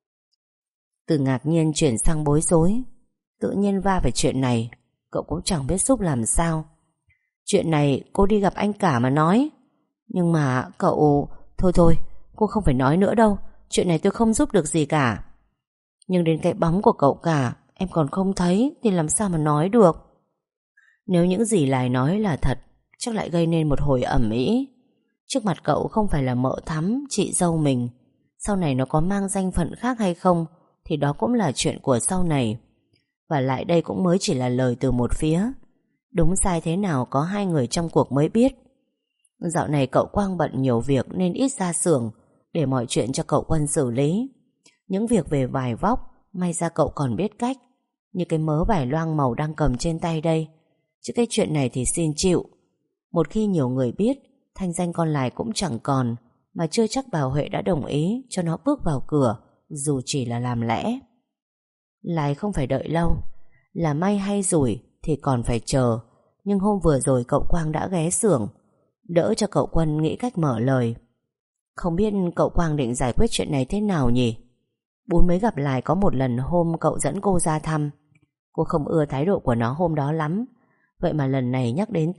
Từ ngạc nhiên chuyển sang bối rối. Tự nhiên va phải chuyện này, cậu cũng chẳng biết giúp làm sao. Chuyện này cô đi gặp anh cả mà nói. Nhưng mà cậu... Thôi, cô không phải nói nữa đâu. Chuyện này tôi không giúp được gì cả. Nhưng đến cái bóng của cậu cả em còn không thấy thì làm sao mà nói được. Nếu những gì Lài nói là thật, chắc lại gây nên một hồi ầm ĩ. Trước mặt cậu không phải là mợ Thắm, chị dâu mình. Sau này nó có mang danh phận khác hay không thì đó cũng là chuyện của sau này. Và lại đây cũng mới chỉ là lời từ một phía. Đúng sai thế nào có hai người trong cuộc mới biết. Dạo này cậu Quang bận nhiều việc nên ít ra xưởng, để mọi chuyện cho cậu Quân xử lý. Những việc về vải vóc may ra cậu còn biết cách, như cái mớ vải loang màu đang cầm trên tay đây. Chứ cái chuyện này thì xin chịu. Một khi nhiều người biết, thanh danh con Lài cũng chẳng còn, mà chưa chắc bà Huệ đã đồng ý cho nó bước vào cửa, dù chỉ là làm lẽ. Lài không phải đợi lâu. Là may hay rủi thì còn phải chờ. Nhưng hôm vừa rồi cậu Quang đã ghé xưởng, đỡ cho cậu Quân nghĩ cách mở lời. Không biết cậu Quang định giải quyết chuyện này thế nào nhỉ? Bún mới gặp Lài có một lần hôm cậu dẫn cô ra thăm. Cô không ưa thái độ của nó hôm đó lắm. Vậy mà lần này nhắc đến tên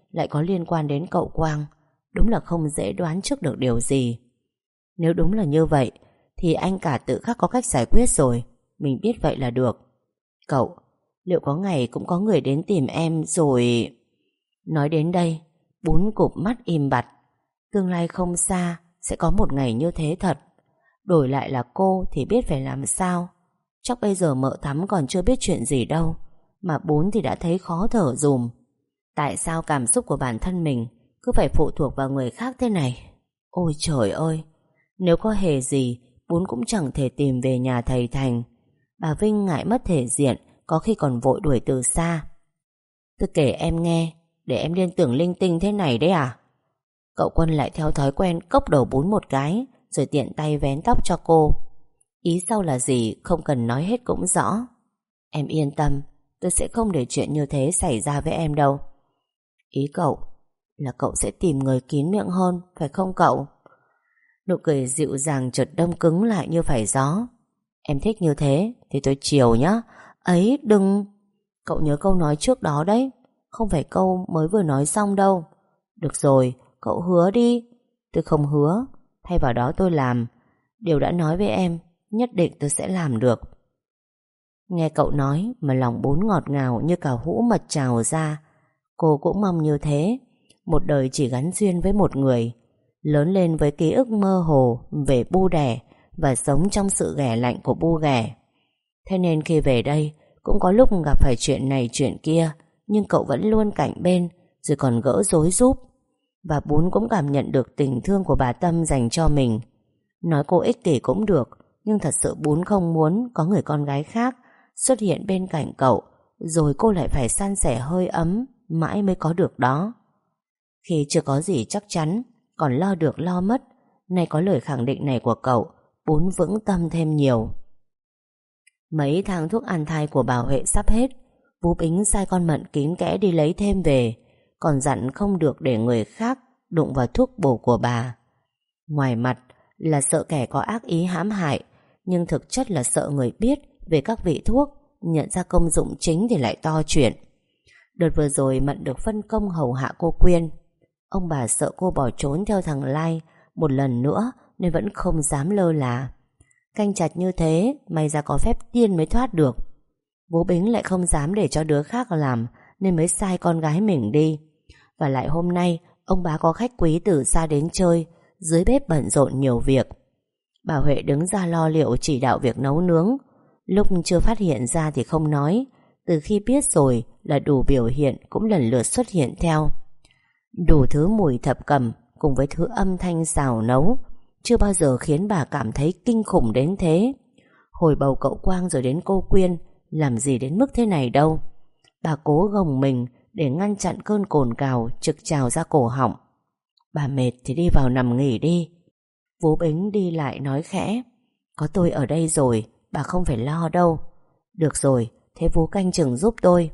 lại có liên quan đến cậu Quang. Đúng là không dễ đoán trước được điều gì. Nếu đúng là như vậy thì anh cả tự khắc có cách giải quyết rồi. Mình biết vậy là được. Cậu, liệu có ngày cũng có người đến tìm em rồi... Nói đến đây, Bún cụp mắt im bặt. Tương lai không xa sẽ có một ngày như thế thật. Đổi lại là cô thì biết phải làm sao. Chắc bây giờ Mợ Thắm còn chưa biết chuyện gì đâu, mà Bún thì đã thấy khó thở dùm. Tại sao cảm xúc của bản thân mình cứ phải phụ thuộc vào người khác thế này? Ôi trời ơi! Nếu có hề gì, Bún cũng chẳng thể tìm về nhà thầy Thành. Bà Vinh ngại mất thể diện, có khi còn vội đuổi từ xa. Tôi kể em nghe, để em liên tưởng linh tinh thế này đấy à? Cậu Quân lại theo thói quen cốc đầu Bún một cái, rồi tiện tay vén tóc cho cô. Ý sau là gì không cần nói hết cũng rõ. Em yên tâm, tôi sẽ không để chuyện như thế xảy ra với em đâu. Ý cậu là cậu sẽ tìm người kín miệng hơn, phải không cậu? Nụ cười dịu dàng chợt đông cứng lại như phải gió. Em thích như thế thì tôi chiều nhá. Ấy đừng... Cậu nhớ câu nói trước đó đấy, không phải câu mới vừa nói xong đâu. Được rồi, cậu hứa đi. Tôi không hứa, thay vào đó tôi làm. Điều đã nói với em, nhất định tôi sẽ làm được. Nghe cậu nói mà lòng Bún ngọt ngào như cả hũ mật trào ra. Cô cũng mong như thế. Một đời chỉ gắn duyên với một người, lớn lên với ký ức mơ hồ về Bu Đẻ và sống trong sự ghẻ lạnh của Bu Ghẻ. Thế nên khi về đây cũng có lúc gặp phải chuyện này chuyện kia, nhưng cậu vẫn luôn cạnh bên, rồi còn gỡ rối giúp. Và Bún cũng cảm nhận được tình thương của bà Tâm dành cho mình. Nói cô ích kỷ cũng được, nhưng thật sự Bún không muốn có người con gái khác xuất hiện bên cạnh cậu, rồi cô lại phải san sẻ hơi ấm mãi mới có được đó. Khi chưa có gì chắc chắn, còn lo được lo mất, nay có lời khẳng định này của cậu, Bún vững tâm thêm nhiều. Mấy tháng thuốc an thai của bà Huệ sắp hết. Vú Bính sai con Mận kín kẽ đi lấy thêm về, còn dặn không được để người khác đụng vào thuốc bổ của bà. Ngoài mặt là sợ kẻ có ác ý hãm hại, nhưng thực chất là sợ người biết về các vị thuốc, nhận ra công dụng chính thì lại to chuyện. Đợt vừa rồi Mận được phân công hầu hạ cô Quyên. Ông bà sợ cô bỏ trốn theo thằng Lai một lần nữa nên vẫn không dám lơ là. Canh chặt như thế, may ra có phép tiên mới thoát được. Bố Bính lại không dám để cho đứa khác làm, nên mới sai con gái mình đi. Và lại hôm nay ông bá có khách quý từ xa đến chơi, dưới bếp bận rộn nhiều việc. Bà Huệ đứng ra lo liệu chỉ đạo việc nấu nướng. Lúc chưa phát hiện ra thì không nói, từ khi biết rồi là đủ biểu hiện cũng lần lượt xuất hiện theo. Đủ thứ mùi thập cẩm cùng với thứ âm thanh xào nấu chưa bao giờ khiến bà cảm thấy kinh khủng đến thế. Hồi bầu cậu Quang rồi đến cô Quyên, làm gì đến mức thế này đâu. Bà cố gồng mình để ngăn chặn cơn cồn cào trực trào ra cổ họng. Bà mệt thì đi vào nằm nghỉ đi. Vú Bính đi lại nói khẽ, có tôi ở đây rồi, bà không phải lo đâu. Được rồi, thế vú canh chừng giúp tôi.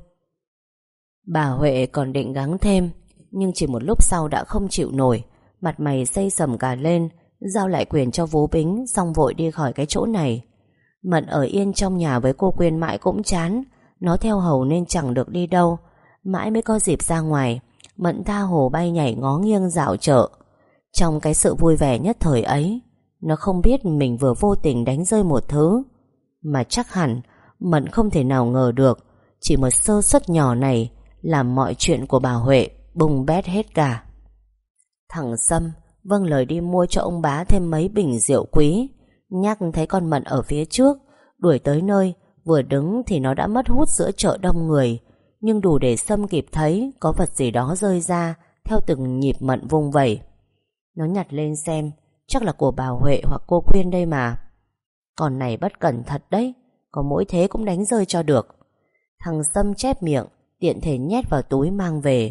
Bà Huệ còn định gắng thêm, nhưng chỉ một lúc sau đã không chịu nổi, mặt mày xây sầm cả lên, giao lại quyền cho vú Bính, xong vội đi khỏi cái chỗ này. Mận ở yên trong nhà với cô Quyên mãi cũng chán, nó theo hầu nên chẳng được đi đâu. Mãi mới có dịp ra ngoài, Mận tha hồ bay nhảy ngó nghiêng dạo chợ. Trong cái sự vui vẻ nhất thời ấy, nó không biết mình vừa vô tình đánh rơi một thứ mà chắc hẳn Mận không thể nào ngờ được. Chỉ một sơ suất nhỏ này làm mọi chuyện của bà Huệ bung bét hết cả. Thằng Sâm vâng lời đi mua cho ông bá thêm mấy bình rượu quý. Nhắc thấy con Mận ở phía trước, đuổi tới nơi, vừa đứng thì nó đã mất hút giữa chợ đông người, nhưng đủ để Sâm kịp thấy có vật gì đó rơi ra theo từng nhịp Mận vung vẩy. Nó nhặt lên xem, chắc là của bà Huệ hoặc cô Quyên đây mà. Con này bất cẩn thật đấy, có mỗi thế cũng đánh rơi cho được. Thằng Sâm chép miệng, tiện thể nhét vào túi mang về.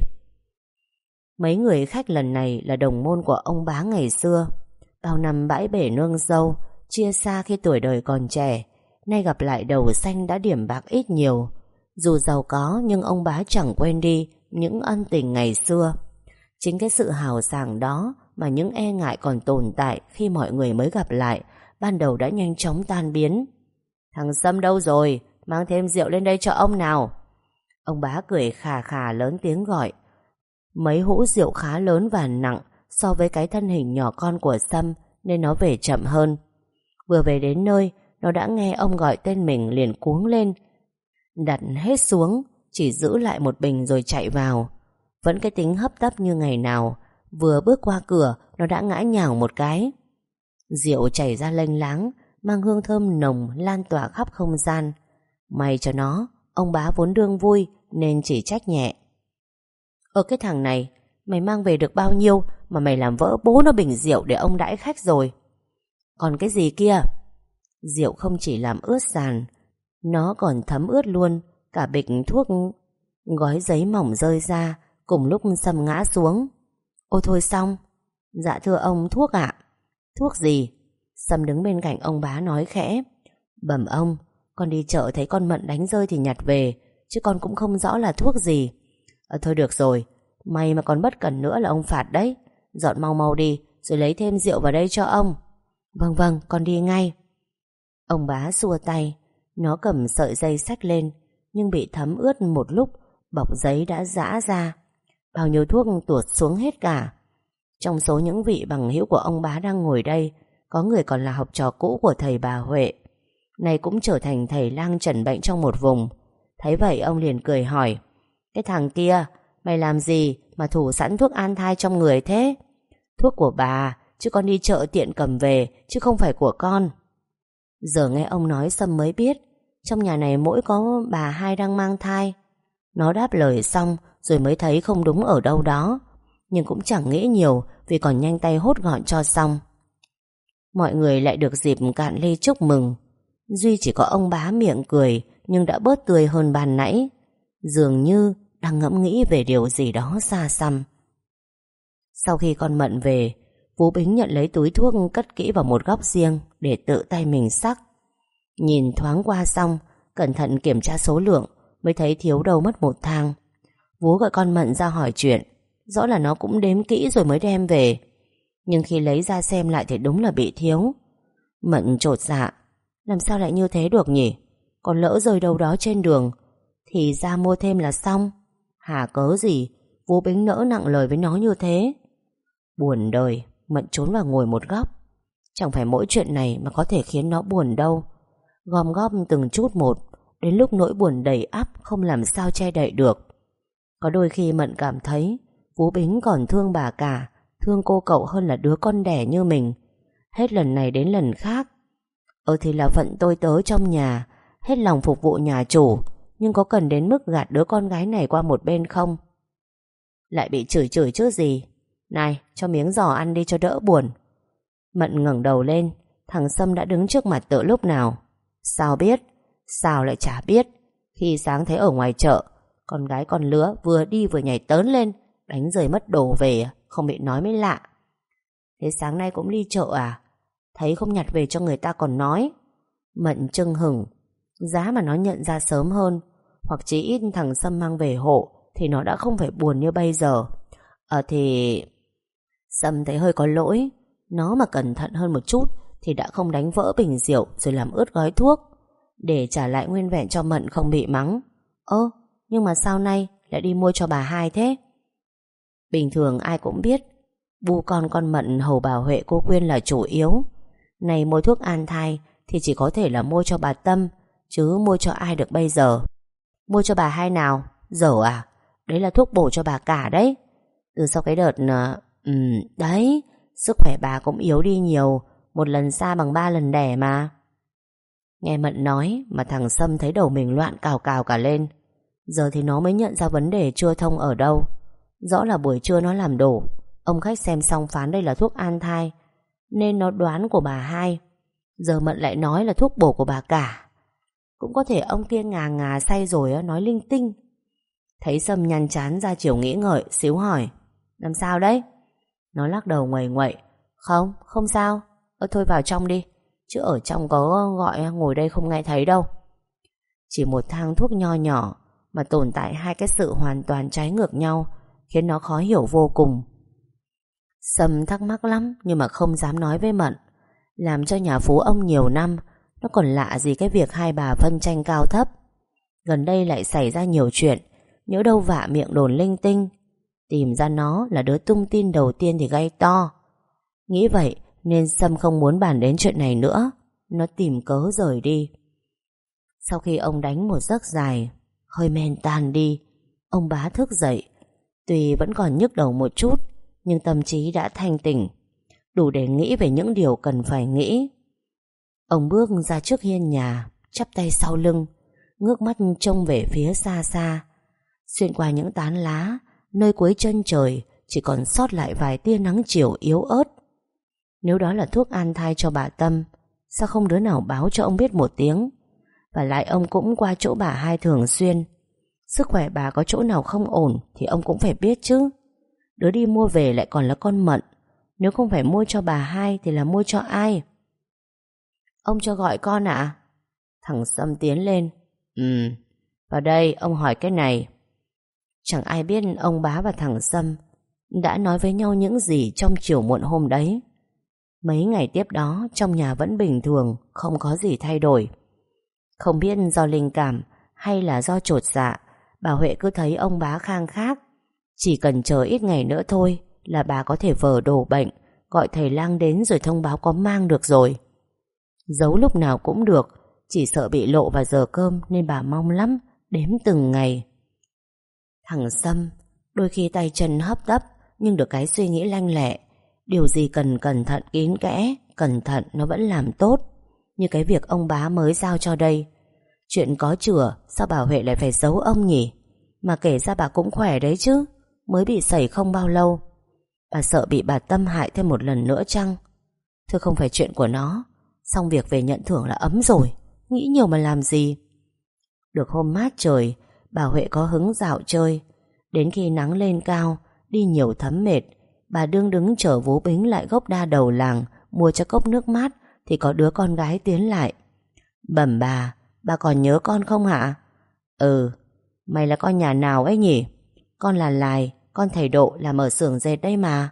Mấy người khách lần này là đồng môn của ông bá ngày xưa. Bao năm bãi bể nương dâu, chia xa khi tuổi đời còn trẻ, nay gặp lại đầu xanh đã điểm bạc ít nhiều. Dù giàu có nhưng ông bá chẳng quên đi những ân tình ngày xưa. Chính cái sự hào sảng đó mà những e ngại còn tồn tại khi mọi người mới gặp lại ban đầu đã nhanh chóng tan biến. Thằng Sâm đâu rồi? Mang thêm rượu lên đây cho ông nào. Ông bá cười khà khà lớn tiếng gọi. Mấy hũ rượu khá lớn và nặng so với cái thân hình nhỏ con của Sâm, nên nó về chậm hơn. Vừa về đến nơi, nó đã nghe ông gọi tên mình liền cuống lên, đặt hết xuống, chỉ giữ lại một bình rồi chạy vào. Vẫn cái tính hấp tấp như ngày nào, vừa bước qua cửa nó đã ngã nhào một cái. Rượu chảy ra lênh láng, mang hương thơm nồng lan tỏa khắp không gian. May cho nó, ông bá vốn đương vui nên chỉ trách nhẹ. Cái thằng này, mày mang về được bao nhiêu mà mày làm vỡ bố nó bình rượu để ông đãi khách rồi. Còn cái gì kia? Rượu không chỉ làm ướt sàn, nó còn thấm ướt luôn cả bịch thuốc. Gói giấy mỏng rơi ra cùng lúc Sâm ngã xuống. Ôi thôi xong. Dạ thưa ông, thuốc ạ. Thuốc gì? Sâm đứng bên cạnh ông bá nói khẽ. Bẩm ông, con đi chợ thấy con Mận đánh rơi thì nhặt về, chứ con cũng không rõ là thuốc gì. Thôi được rồi, may mà còn bất cẩn nữa là ông phạt đấy. Dọn mau mau đi, rồi lấy thêm rượu vào đây cho ông. Vâng vâng, con đi ngay. Ông bá xua tay. Nó cầm sợi dây xách lên, nhưng bị thấm ướt một lúc, bọc giấy đã giã ra. Bao nhiêu thuốc tuột xuống hết cả. Trong số những vị bằng hữu của ông bá đang ngồi đây, có người còn là học trò cũ của thầy bà Huệ, này cũng trở thành thầy lang chẩn bệnh trong một vùng. Thấy vậy ông liền cười hỏi: Cái thằng kia, mày làm gì mà thủ sẵn thuốc an thai trong người thế? Thuốc của bà, chứ con đi chợ tiện cầm về, chứ không phải của con. Giờ nghe ông nói Sâm mới biết trong nhà này mỗi có bà hai đang mang thai. Nó đáp lời xong rồi mới thấy không đúng ở đâu đó, nhưng cũng chẳng nghĩ nhiều vì còn nhanh tay hốt gọn cho xong. Mọi người lại được dịp cạn ly chúc mừng. Duy chỉ có ông bá miệng cười, nhưng đã bớt tươi hơn ban nãy, dường như đang ngẫm nghĩ về điều gì đó xa xăm. Sau khi con Mận về, Phú Bính nhận lấy túi thuốc cất kỹ vào một góc riêng để tự tay mình xắc. Nhìn thoáng qua xong, cẩn thận kiểm tra số lượng, mới thấy thiếu đâu mất một thang. Vú gọi con Mận ra hỏi chuyện. Rõ là nó cũng đếm kỹ rồi mới đem về, nhưng khi lấy ra xem lại thì đúng là bị thiếu. Mận chột dạ: Làm sao lại như thế được nhỉ? Còn lỡ rơi đâu đó trên đường thì ra mua thêm là xong. Hả cớ gì Vú Bính nỡ nặng lời với nó như thế? Buồn đời. Mận trốn vào ngồi một góc. Chẳng phải mỗi chuyện này mà có thể khiến nó buồn đâu. Gom góp từng chút một, đến lúc nỗi buồn đầy ắp không làm sao che đậy được. Có đôi khi Mận cảm thấy Phú Bính còn thương bà cả, thương cô cậu hơn là đứa con đẻ như mình. Hết lần này đến lần khác. Thì là phận tôi tớ trong nhà, hết lòng phục vụ nhà chủ, nhưng có cần đến mức gạt đứa con gái này qua một bên không? Lại bị chửi chứ gì. Này, cho miếng giò ăn đi cho đỡ buồn. Mận ngẩng đầu lên. Thằng Sâm đã đứng trước mặt từ lúc nào? Sao biết? Sao lại chả biết? Khi sáng thấy ở ngoài chợ, con gái con lứa vừa đi vừa nhảy tớn lên, đánh rơi mất đồ về, không bị nói mới lạ. Thế sáng nay cũng đi chợ à? Thấy không nhặt về cho người ta còn nói. Mận chưng hửng. Giá mà nó nhận ra sớm hơn, hoặc chỉ ít thằng Sâm mang về hộ, thì nó đã không phải buồn như bây giờ. Thì Sâm thấy hơi có lỗi. Nó mà cẩn thận hơn một chút thì đã không đánh vỡ bình rượu rồi làm ướt gói thuốc, để trả lại nguyên vẹn cho Mận không bị mắng. Nhưng mà sao nay lại đi mua cho bà hai thế? Bình thường ai cũng biết bu con Mận hầu bà Huệ cô Quyên là chủ yếu. Này mua thuốc an thai thì chỉ có thể là mua cho bà Tâm, chứ mua cho ai được bây giờ. Mua cho bà hai nào? Dở à? Đấy là thuốc bổ cho bà cả đấy. Từ sau cái đợt đấy, sức khỏe bà cũng yếu đi nhiều, một lần xa bằng 3 lần đẻ mà. Nghe Mận nói mà thằng Sâm thấy đầu mình loạn cào cào cả lên. Giờ thì nó mới nhận ra vấn đề chưa thông ở đâu. Rõ là buổi trưa nó làm đổ. Ông khách xem xong phán đây là thuốc an thai, nên nó đoán của bà hai. Giờ Mận lại nói là thuốc bổ của bà cả. Cũng có thể ông kia ngà ngà say rồi nói linh tinh. Thấy Sâm nhăn chán ra chiều nghĩ ngợi, xíu hỏi: Làm sao đấy? Nó lắc đầu nguầy nguậy: Không sao. Thôi vào trong đi, chứ ở trong có gọi ngồi đây không nghe thấy đâu. Chỉ một thang thuốc nho nhỏ mà tồn tại hai cái sự hoàn toàn trái ngược nhau, khiến nó khó hiểu vô cùng. Sâm thắc mắc lắm nhưng mà không dám nói với Mận. Làm cho nhà Phú ông nhiều năm, nó còn lạ gì cái việc hai bà phân tranh cao thấp. Gần đây lại xảy ra nhiều chuyện, nhỡ đâu vạ miệng đồn linh tinh. Tìm ra nó là đứa tung tin đầu tiên thì gay to. Nghĩ vậy nên Sâm không muốn bàn đến chuyện này nữa. Nó tìm cớ rời đi. Sau khi ông đánh một giấc dài, hơi men tan đi, ông Bá thức dậy. Tuy vẫn còn nhức đầu một chút, nhưng tâm trí đã thanh tỉnh, đủ để nghĩ về những điều cần phải nghĩ. Ông bước ra trước hiên nhà, chắp tay sau lưng, ngước mắt trông về phía xa xa. Xuyên qua những tán lá, nơi cuối chân trời chỉ còn sót lại vài tia nắng chiều yếu ớt. Nếu đó là thuốc an thai cho bà Tâm, sao không đứa nào báo cho ông biết một tiếng? Và lại ông cũng qua chỗ bà hai thường xuyên. Sức khỏe bà có chỗ nào không ổn thì ông cũng phải biết chứ. Đứa đi mua về lại còn là con Mận. Nếu không phải mua cho bà hai thì là mua cho ai? Ông cho gọi con ạ? Thằng Sâm tiến lên. Vào đây ông hỏi cái này. Chẳng ai biết ông Bá và thằng Sâm đã nói với nhau những gì trong chiều muộn hôm đấy. Mấy ngày tiếp đó trong nhà vẫn bình thường, không có gì thay đổi. Không biết do linh cảm hay là do chột dạ, bà Huệ cứ thấy ông Bá khang khác. Chỉ cần chờ ít ngày nữa thôi là bà có thể vờ đổ bệnh, gọi thầy lang đến rồi thông báo có mang được rồi. Giấu lúc nào cũng được, chỉ sợ bị lộ vào giờ cơm nên bà mong lắm, đếm từng ngày. Thằng Sâm đôi khi tay chân hấp tấp, nhưng được cái suy nghĩ lanh lẹ. Điều gì cần cẩn thận kín kẽ, cẩn thận nó vẫn làm tốt. Như cái việc ông Bá mới giao cho đây. Chuyện có chửa, sao bà Huệ lại phải giấu ông nhỉ? Mà kể ra bà cũng khỏe đấy chứ, mới bị sẩy không bao lâu. Bà sợ bị bà Tâm hại thêm một lần nữa chăng? Thôi không phải chuyện của nó, xong việc về nhận thưởng là ấm rồi, nghĩ nhiều mà làm gì. Được hôm mát trời, bà Huệ có hứng dạo chơi. Đến khi nắng lên cao, đi nhiều thấm mệt, bà đương đứng chở vú Bính lại gốc đa đầu làng mua cho cốc nước mát, thì có đứa con gái tiến lại. Bẩm bà còn nhớ con không hả? Mày là con nhà nào ấy nhỉ? Con là Lài, con thầy Độ làm ở xưởng dệt đây mà.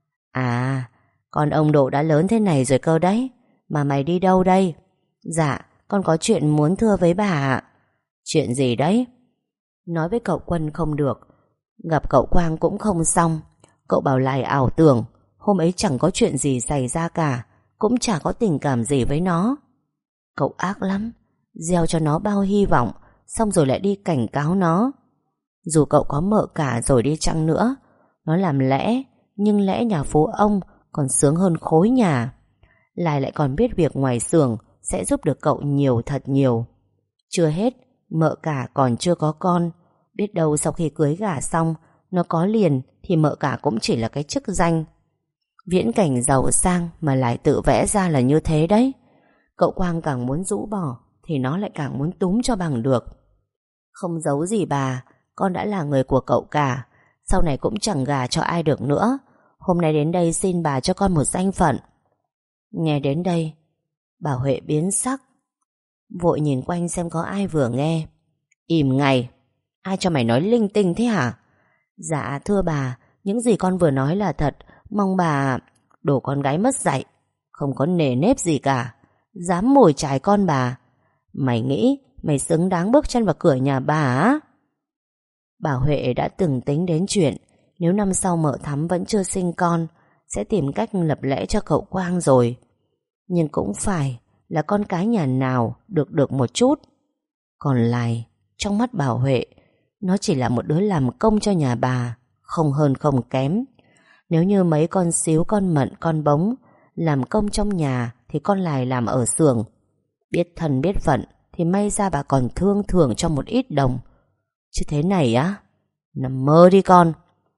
À, con ông Độ đã lớn thế này rồi cơ đấy. Mà mày đi đâu đây? Dạ, con có chuyện muốn thưa với bà ạ. Chuyện gì đấy? Nói với cậu Quân không được, gặp cậu Quang cũng không xong. Cậu bảo Lài ảo tưởng hôm ấy chẳng có chuyện gì xảy ra cả, cũng chả có tình cảm gì với nó. Cậu ác lắm, gieo cho nó bao hy vọng, xong rồi lại đi cảnh cáo nó. Dù cậu có mợ cả rồi đi chăng nữa, nó làm lẽ, nhưng lẽ nhà phú ông còn sướng hơn khối nhà. Lại còn biết việc ngoài xưởng sẽ giúp được cậu nhiều thật nhiều. Chưa hết, mợ cả còn chưa có con. Biết đâu sau khi cưới gả xong, nó có liền thì mợ cả cũng chỉ là cái chức danh. Viễn cảnh giàu sang mà lại tự vẽ ra là như thế đấy. Cậu Quang càng muốn rũ bỏ thì nó lại càng muốn túm cho bằng được. Không giấu gì bà, con đã là người của cậu cả, sau này cũng chẳng gả cho ai được nữa. Hôm nay đến đây xin bà cho con một danh phận. Nghe đến đây, bà Huệ biến sắc, vội nhìn quanh xem có ai vừa nghe. Im ngay, ai cho mày nói linh tinh thế hả? Dạ thưa bà, những gì con vừa nói là thật, mong bà... Đồ con gái mất dạy, không có nề nếp gì cả, dám mồi chài con bà. Mày nghĩ mày xứng đáng bước chân vào cửa nhà bà á? Bà Huệ đã từng tính đến chuyện nếu năm sau mợ Thắm vẫn chưa sinh con, sẽ tìm cách lập lẽ cho cậu Quang rồi. Nhưng cũng phải là con cái nhà nào được một chút. Còn Lài, trong mắt bà Huệ, nó chỉ là một đứa làm công cho nhà bà, không hơn không kém. Nếu như mấy con xíu, con Mận, con Bống làm công trong nhà thì con Lài làm ở xưởng. Biết thân biết phận thì may ra bà còn thương thưởng cho một ít đồng. Chứ thế này á, nằm mơ đi con.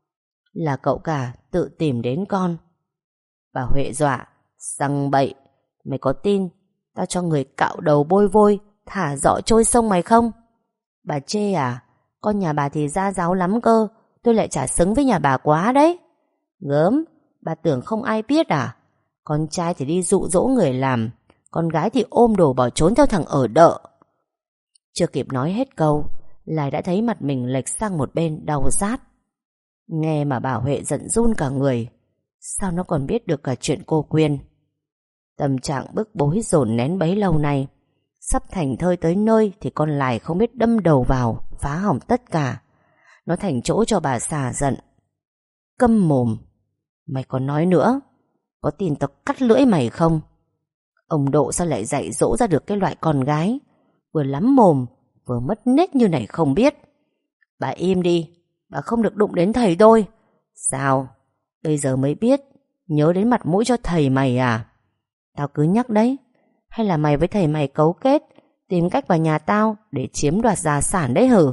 Là cậu cả tự tìm đến con. Bà Huệ dọa, xăng bậy. Mày có tin tao cho người cạo đầu bôi vôi, thả dọ trôi sông mày không? Bà chê à? Con nhà bà thì gia giáo lắm cơ, tôi lại chả xứng với nhà bà quá đấy. Gớm, bà tưởng không ai biết à? Con trai thì đi dụ dỗ người làm, con gái thì ôm đồ bỏ trốn theo thằng ở đợ. Chưa kịp nói hết câu, Lài đã thấy mặt mình lệch sang một bên đau rát. Nghe mà bà Huệ giận run cả người. Sao nó còn biết được cả chuyện cô Quyên? Tâm trạng bức bối dồn nén bấy lâu nay, sắp thành thơi tới nơi thì con Lài không biết đâm đầu vào, phá hỏng tất cả. Nó thành chỗ cho bà xả giận. Câm mồm. Mày còn nói nữa, có tin tao cắt lưỡi mày không? Ông Độ sao lại dạy dỗ ra được cái loại con gái vừa lắm mồm vừa mất nết như này không biết. Bà im đi, bà không được đụng đến thầy tôi. Sao? Bây giờ mới biết nhớ đến mặt mũi cho thầy mày à? Tao cứ nhắc đấy. Hay là mày với thầy mày cấu kết tìm cách vào nhà tao để chiếm đoạt gia sản đấy hử?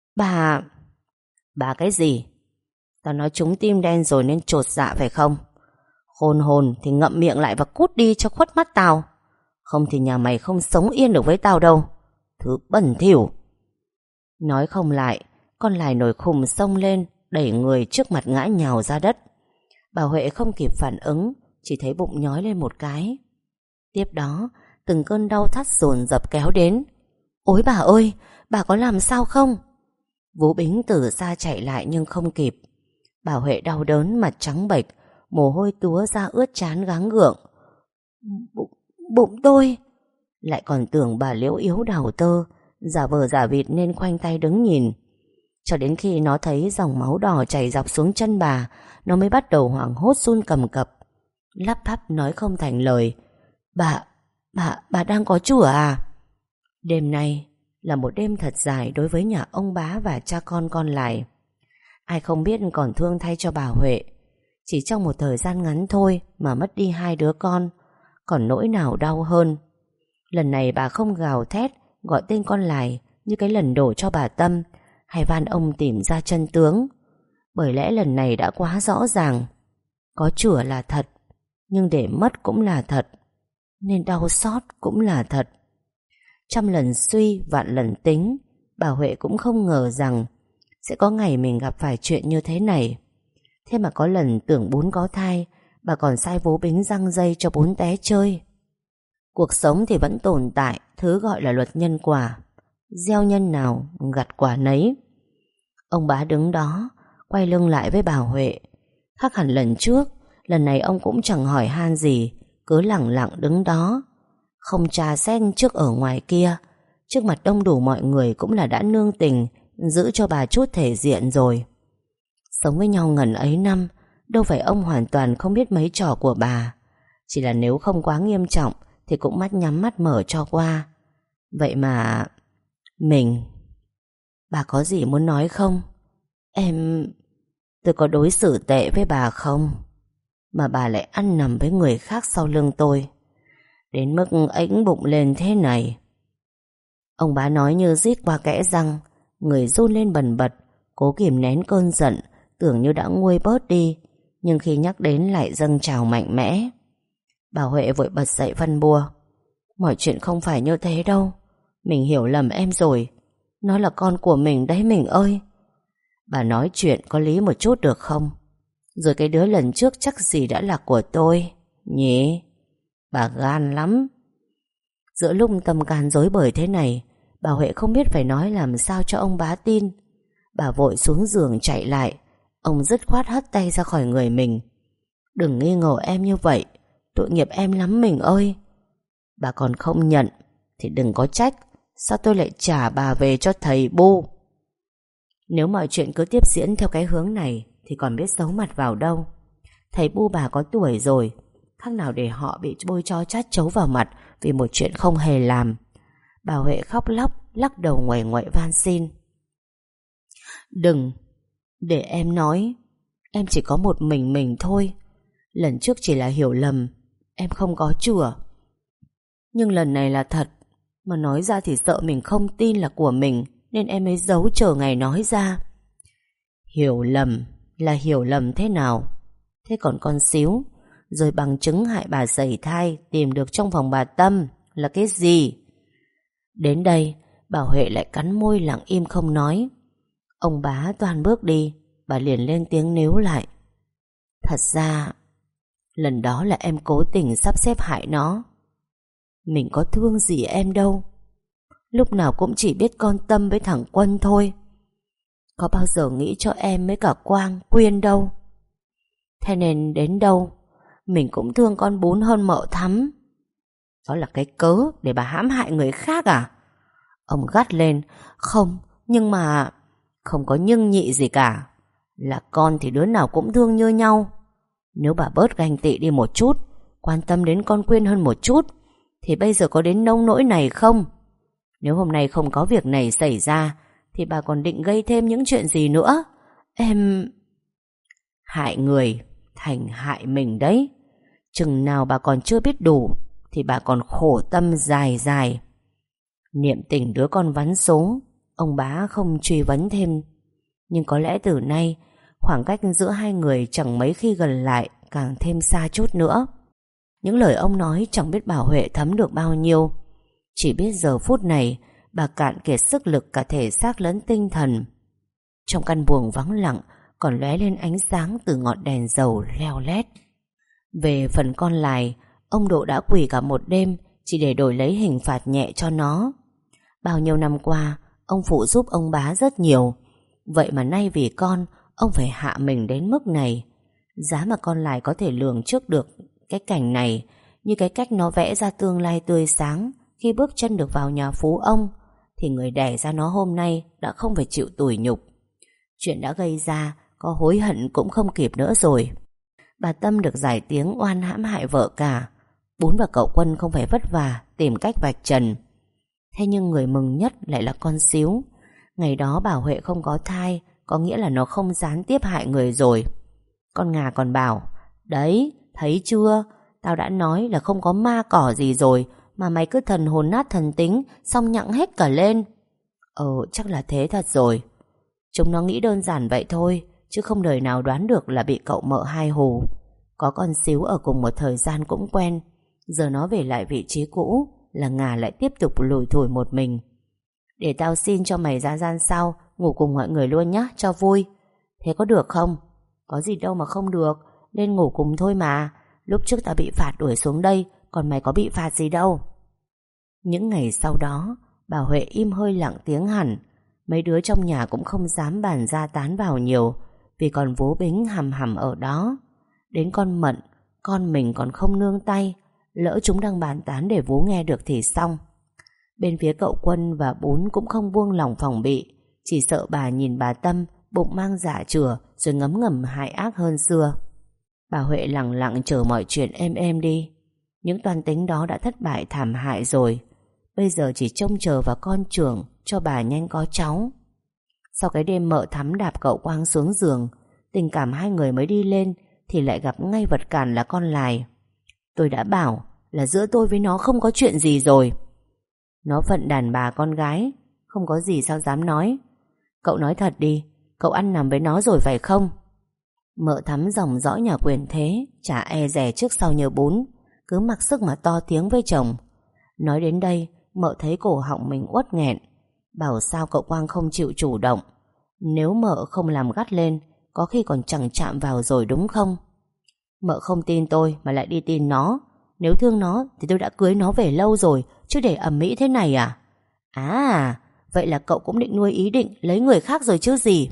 Bà cái gì? Tao nói trúng tim đen rồi nên chột dạ phải không? Khôn hồn thì ngậm miệng lại và cút đi cho khuất mắt tao. Không thì nhà mày không sống yên được với tao đâu. Thứ bẩn thỉu. Nói không lại, con lài nổi khùng xông lên, đẩy người trước mặt ngã nhào ra đất. Bà Huệ không kịp phản ứng, chỉ thấy bụng nhói lên một cái. Tiếp đó, từng cơn đau thắt dồn dập kéo đến. Ôi bà ơi, bà có làm sao không? Vũ Bính từ xa chạy lại nhưng không kịp. Bà Huệ đau đớn, mặt trắng bệch, mồ hôi túa ra ướt trán gắng gượng. Bụng tôi. Lại còn tưởng bà liễu yếu đào tơ, giả vờ giả vịt nên khoanh tay đứng nhìn. Cho đến khi nó thấy dòng máu đỏ chảy dọc xuống chân bà, nó mới bắt đầu hoảng hốt run cầm cập, lắp bắp nói không thành lời. Bà đang có chùa à? Đêm nay là một đêm thật dài đối với nhà ông bá và cha con lại. Ai không biết còn thương thay cho bà Huệ. Chỉ trong một thời gian ngắn thôi mà mất đi 2 đứa con, còn nỗi nào đau hơn. Lần này bà không gào thét gọi tên con lài như cái lần đổ cho bà Tâm, hay van ông tìm ra chân tướng. Bởi lẽ lần này đã quá rõ ràng. Có chữa là thật, nhưng để mất cũng là thật, nên đau xót cũng là thật. Trăm lần suy vạn lần tính, bà Huệ cũng không ngờ rằng sẽ có ngày mình gặp phải chuyện như thế này. Thế mà có lần tưởng Bún có thai, bà còn sai Vú Bính giăng dây cho Bún té chơi. Cuộc sống thì vẫn tồn tại thứ gọi là luật nhân quả. Gieo nhân nào gặt quả nấy. Ông bá đứng đó, quay lưng lại với bà Huệ. Khác hẳn lần trước, lần này ông cũng chẳng hỏi han gì, cứ lẳng lặng đứng đó, không trà xét trước ở ngoài kia. Trước mặt đông đủ mọi người cũng là đã nương tình, giữ cho bà chút thể diện rồi. Sống với nhau ngần ấy năm, đâu phải ông hoàn toàn không biết mấy trò của bà. Chỉ là nếu không quá nghiêm trọng thì cũng mắt nhắm mắt mở cho qua. Vậy mà bà có gì muốn nói không? Tôi có đối xử tệ với bà không? Mà bà lại ăn nằm với người khác sau lưng tôi, đến mức ếnh bụng lên thế này. Ông bá nói như rít qua kẽ răng, người run lên bần bật, cố kìm nén cơn giận, tưởng như đã nguôi bớt đi, nhưng khi nhắc đến lại dâng trào mạnh mẽ. Bà Huệ vội bật dậy phân bua. Mọi chuyện không phải như thế đâu. Mình hiểu lầm em rồi. Nó là con của mình đấy mình ơi. Bà nói chuyện có lý một chút được không? Rồi cái đứa lần trước chắc gì đã là của tôi nhỉ? Bà gan lắm. Giữa lúc tâm can rối bời thế này, bà Huệ không biết phải nói làm sao cho ông bá tin. Bà vội xuống giường chạy lại. Ông dứt khoát hất tay ra khỏi người mình. Đừng nghi ngờ em như vậy, tội nghiệp em lắm mình ơi. Bà còn không nhận thì đừng có trách sao tôi lại trả bà về cho thầy Bu. Nếu mọi chuyện cứ tiếp diễn theo cái hướng này thì còn biết giấu mặt vào đâu. Thầy Bu bà có tuổi rồi, khác nào để họ bị bôi tro chát chấu vào mặt vì một chuyện không hề làm. Bà Huệ khóc lóc, lắc đầu nguậy nguậy van xin. Đừng, để em nói. Em chỉ có một mình thôi. Lần trước chỉ là hiểu lầm, em không có chùa. Nhưng lần này là thật. Mà nói ra thì sợ mình không tin là của mình, nên em mới giấu chờ ngày nói ra. Hiểu lầm là hiểu lầm thế nào? Thế còn con xíu, rồi bằng chứng hại bà sẩy thai tìm được trong phòng bà Tâm là cái gì? Đến đây bà Huệ lại cắn môi lặng im không nói. Ông bá toan bước đi, bà liền lên tiếng níu lại. Thật ra lần đó là em cố tình sắp xếp hại nó. Mình có thương gì em đâu, lúc nào cũng chỉ biết con Tâm với thằng Quân thôi, có bao giờ nghĩ cho em với cả Quang, Quyên đâu. Thế nên đến đâu mình cũng thương con Bún hơn mợ Thắm. Đó là cái cớ để bà hãm hại người khác à? Ông gắt lên. Không, nhưng mà... Không có nhưng nhị gì cả. Là con thì đứa nào cũng thương như nhau. Nếu bà bớt ganh tị đi một chút, quan tâm đến con Quyên hơn một chút, thì bây giờ có đến nông nỗi này không? Nếu hôm nay không có việc này xảy ra, thì bà còn định gây thêm những chuyện gì nữa? Em... Hại người thành hại mình đấy. Chừng nào bà còn chưa biết đủ thì bà còn khổ tâm dài dài. Niệm tình đứa con vắn số, ông bá không truy vấn thêm. Nhưng có lẽ từ nay khoảng cách giữa hai người chẳng mấy khi gần lại, càng thêm xa chút nữa. Những lời ông nói chẳng biết bà Huệ thấm được bao nhiêu. Chỉ biết giờ phút này bà cạn kiệt sức lực cả thể xác lẫn tinh thần. Trong căn buồng vắng lặng còn lóe lên ánh sáng từ ngọn đèn dầu leo lét. Về phần con Lài, ông Độ đã quỳ cả một đêm chỉ để đổi lấy hình phạt nhẹ cho nó. Bao nhiêu năm qua ông phụ giúp ông bá rất nhiều, vậy mà nay vì con ông phải hạ mình đến mức này. Giá mà con Lài có thể lường trước được cái cảnh này, như cái cách nó vẽ ra tương lai tươi sáng khi bước chân được vào nhà phú ông, thì người đẻ ra nó hôm nay đã không phải chịu tủi nhục. Chuyện đã gây ra có hối hận cũng không kịp nữa rồi. Bà Tâm được giải tiếng oan hãm hại vợ cả. Bún và cậu Quân không phải vất vả tìm cách vạch trần. Thế nhưng người mừng nhất lại là con Xíu. Ngày đó bà Huệ không có thai, có nghĩa là nó không gián tiếp hại người rồi. Con Ngà còn bảo: đấy, thấy chưa, tao đã nói là không có ma cỏ gì rồi, mà mày cứ thần hồn nát thần tính, xong nhặng hết cả lên. Chắc là thế thật rồi. Chúng nó nghĩ đơn giản vậy thôi, chứ không đời nào đoán được là bị cậu mợ hai hù. Có con Xíu ở cùng một thời gian cũng quen. Giờ nó về lại vị trí cũ là Ngà lại tiếp tục lủi thủi một mình. Để tao xin cho mày ra gian sau ngủ cùng mọi người luôn nhá, cho vui. Thế có được không? Có gì đâu mà không được, lên ngủ cùng thôi mà. Lúc trước tao bị phạt đuổi xuống đây, còn mày có bị phạt gì đâu. Những ngày sau đó bà Huệ im hơi lặng tiếng hẳn. Mấy đứa trong nhà cũng không dám bàn ra tán vào nhiều, vì còn vú Bính hầm hầm ở đó. Đến con Mận, con mình còn không nương tay, lỡ chúng đang bàn tán để vú nghe được thì xong. Bên phía cậu Quân và Bún cũng không buông lòng phòng bị, chỉ sợ bà nhìn bà Tâm bụng mang dạ chửa rồi ngấm ngầm hại ác hơn xưa. Bà Huệ lặng lặng chờ mọi chuyện êm đi. Những toan tính đó đã thất bại thảm hại rồi, bây giờ chỉ trông chờ vào con trưởng cho bà nhanh có cháu. Sau cái đêm mợ Thắm đạp cậu Quang xuống giường, tình cảm hai người mới đi lên thì lại gặp ngay vật cản là con Lài. Tôi đã bảo là giữa tôi với nó không có chuyện gì rồi. Nó phận đàn bà con gái, không có gì sao dám nói. Cậu nói thật đi, cậu ăn nằm với nó rồi phải không? Mợ Thắm dòng dõi nhà quyền thế, chả e dè trước sau như Bún, cứ mặc sức mà to tiếng với chồng. Nói đến đây mợ thấy cổ họng mình uất nghẹn, bảo sao cậu Quang không chịu chủ động. Nếu mợ không làm gắt lên, có khi còn chẳng chạm vào rồi đúng không? Mợ không tin tôi mà lại đi tin nó. Nếu thương nó thì tôi đã cưới nó về lâu rồi, chứ để ầm ĩ thế này à? À, vậy là cậu cũng định nuôi ý định lấy người khác rồi chứ gì?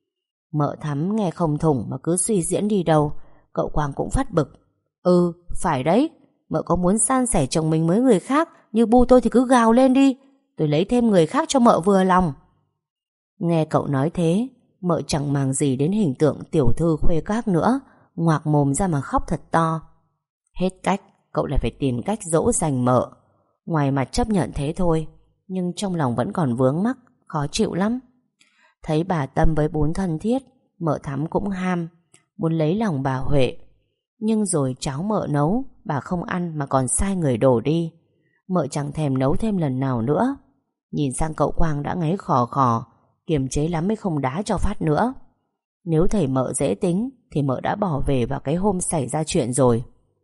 Mợ Thắm nghe không thủng mà cứ suy diễn đi đâu. Cậu Quang cũng phát bực. Phải đấy, mợ có muốn san sẻ chồng mình với người khác như bu tôi thì cứ gào lên đi, tôi lấy thêm người khác cho mợ vừa lòng. Nghe cậu nói thế, mợ chẳng màng gì đến hình tượng tiểu thư khuê các nữa, ngoạc mồm ra mà khóc thật to. Hết cách, cậu lại phải tìm cách dỗ dành mợ. Ngoài mặt chấp nhận thế thôi, nhưng trong lòng vẫn còn vướng mắc, khó chịu lắm. Thấy bà Tâm với Bún thân thiết, mợ Thắm cũng ham, muốn lấy lòng bà Huệ. Nhưng rồi cháo mợ nấu, bà không ăn mà còn sai người đổ đi. Mợ chẳng thèm nấu thêm lần nào nữa. Nhìn sang cậu Quang đã ngáy khò khò, kiềm chế lắm mới không đá cho phát nữa. Nếu thầy mợ dễ tính thì mợ đã bỏ về vào cái hôm xảy ra chuyện rồi.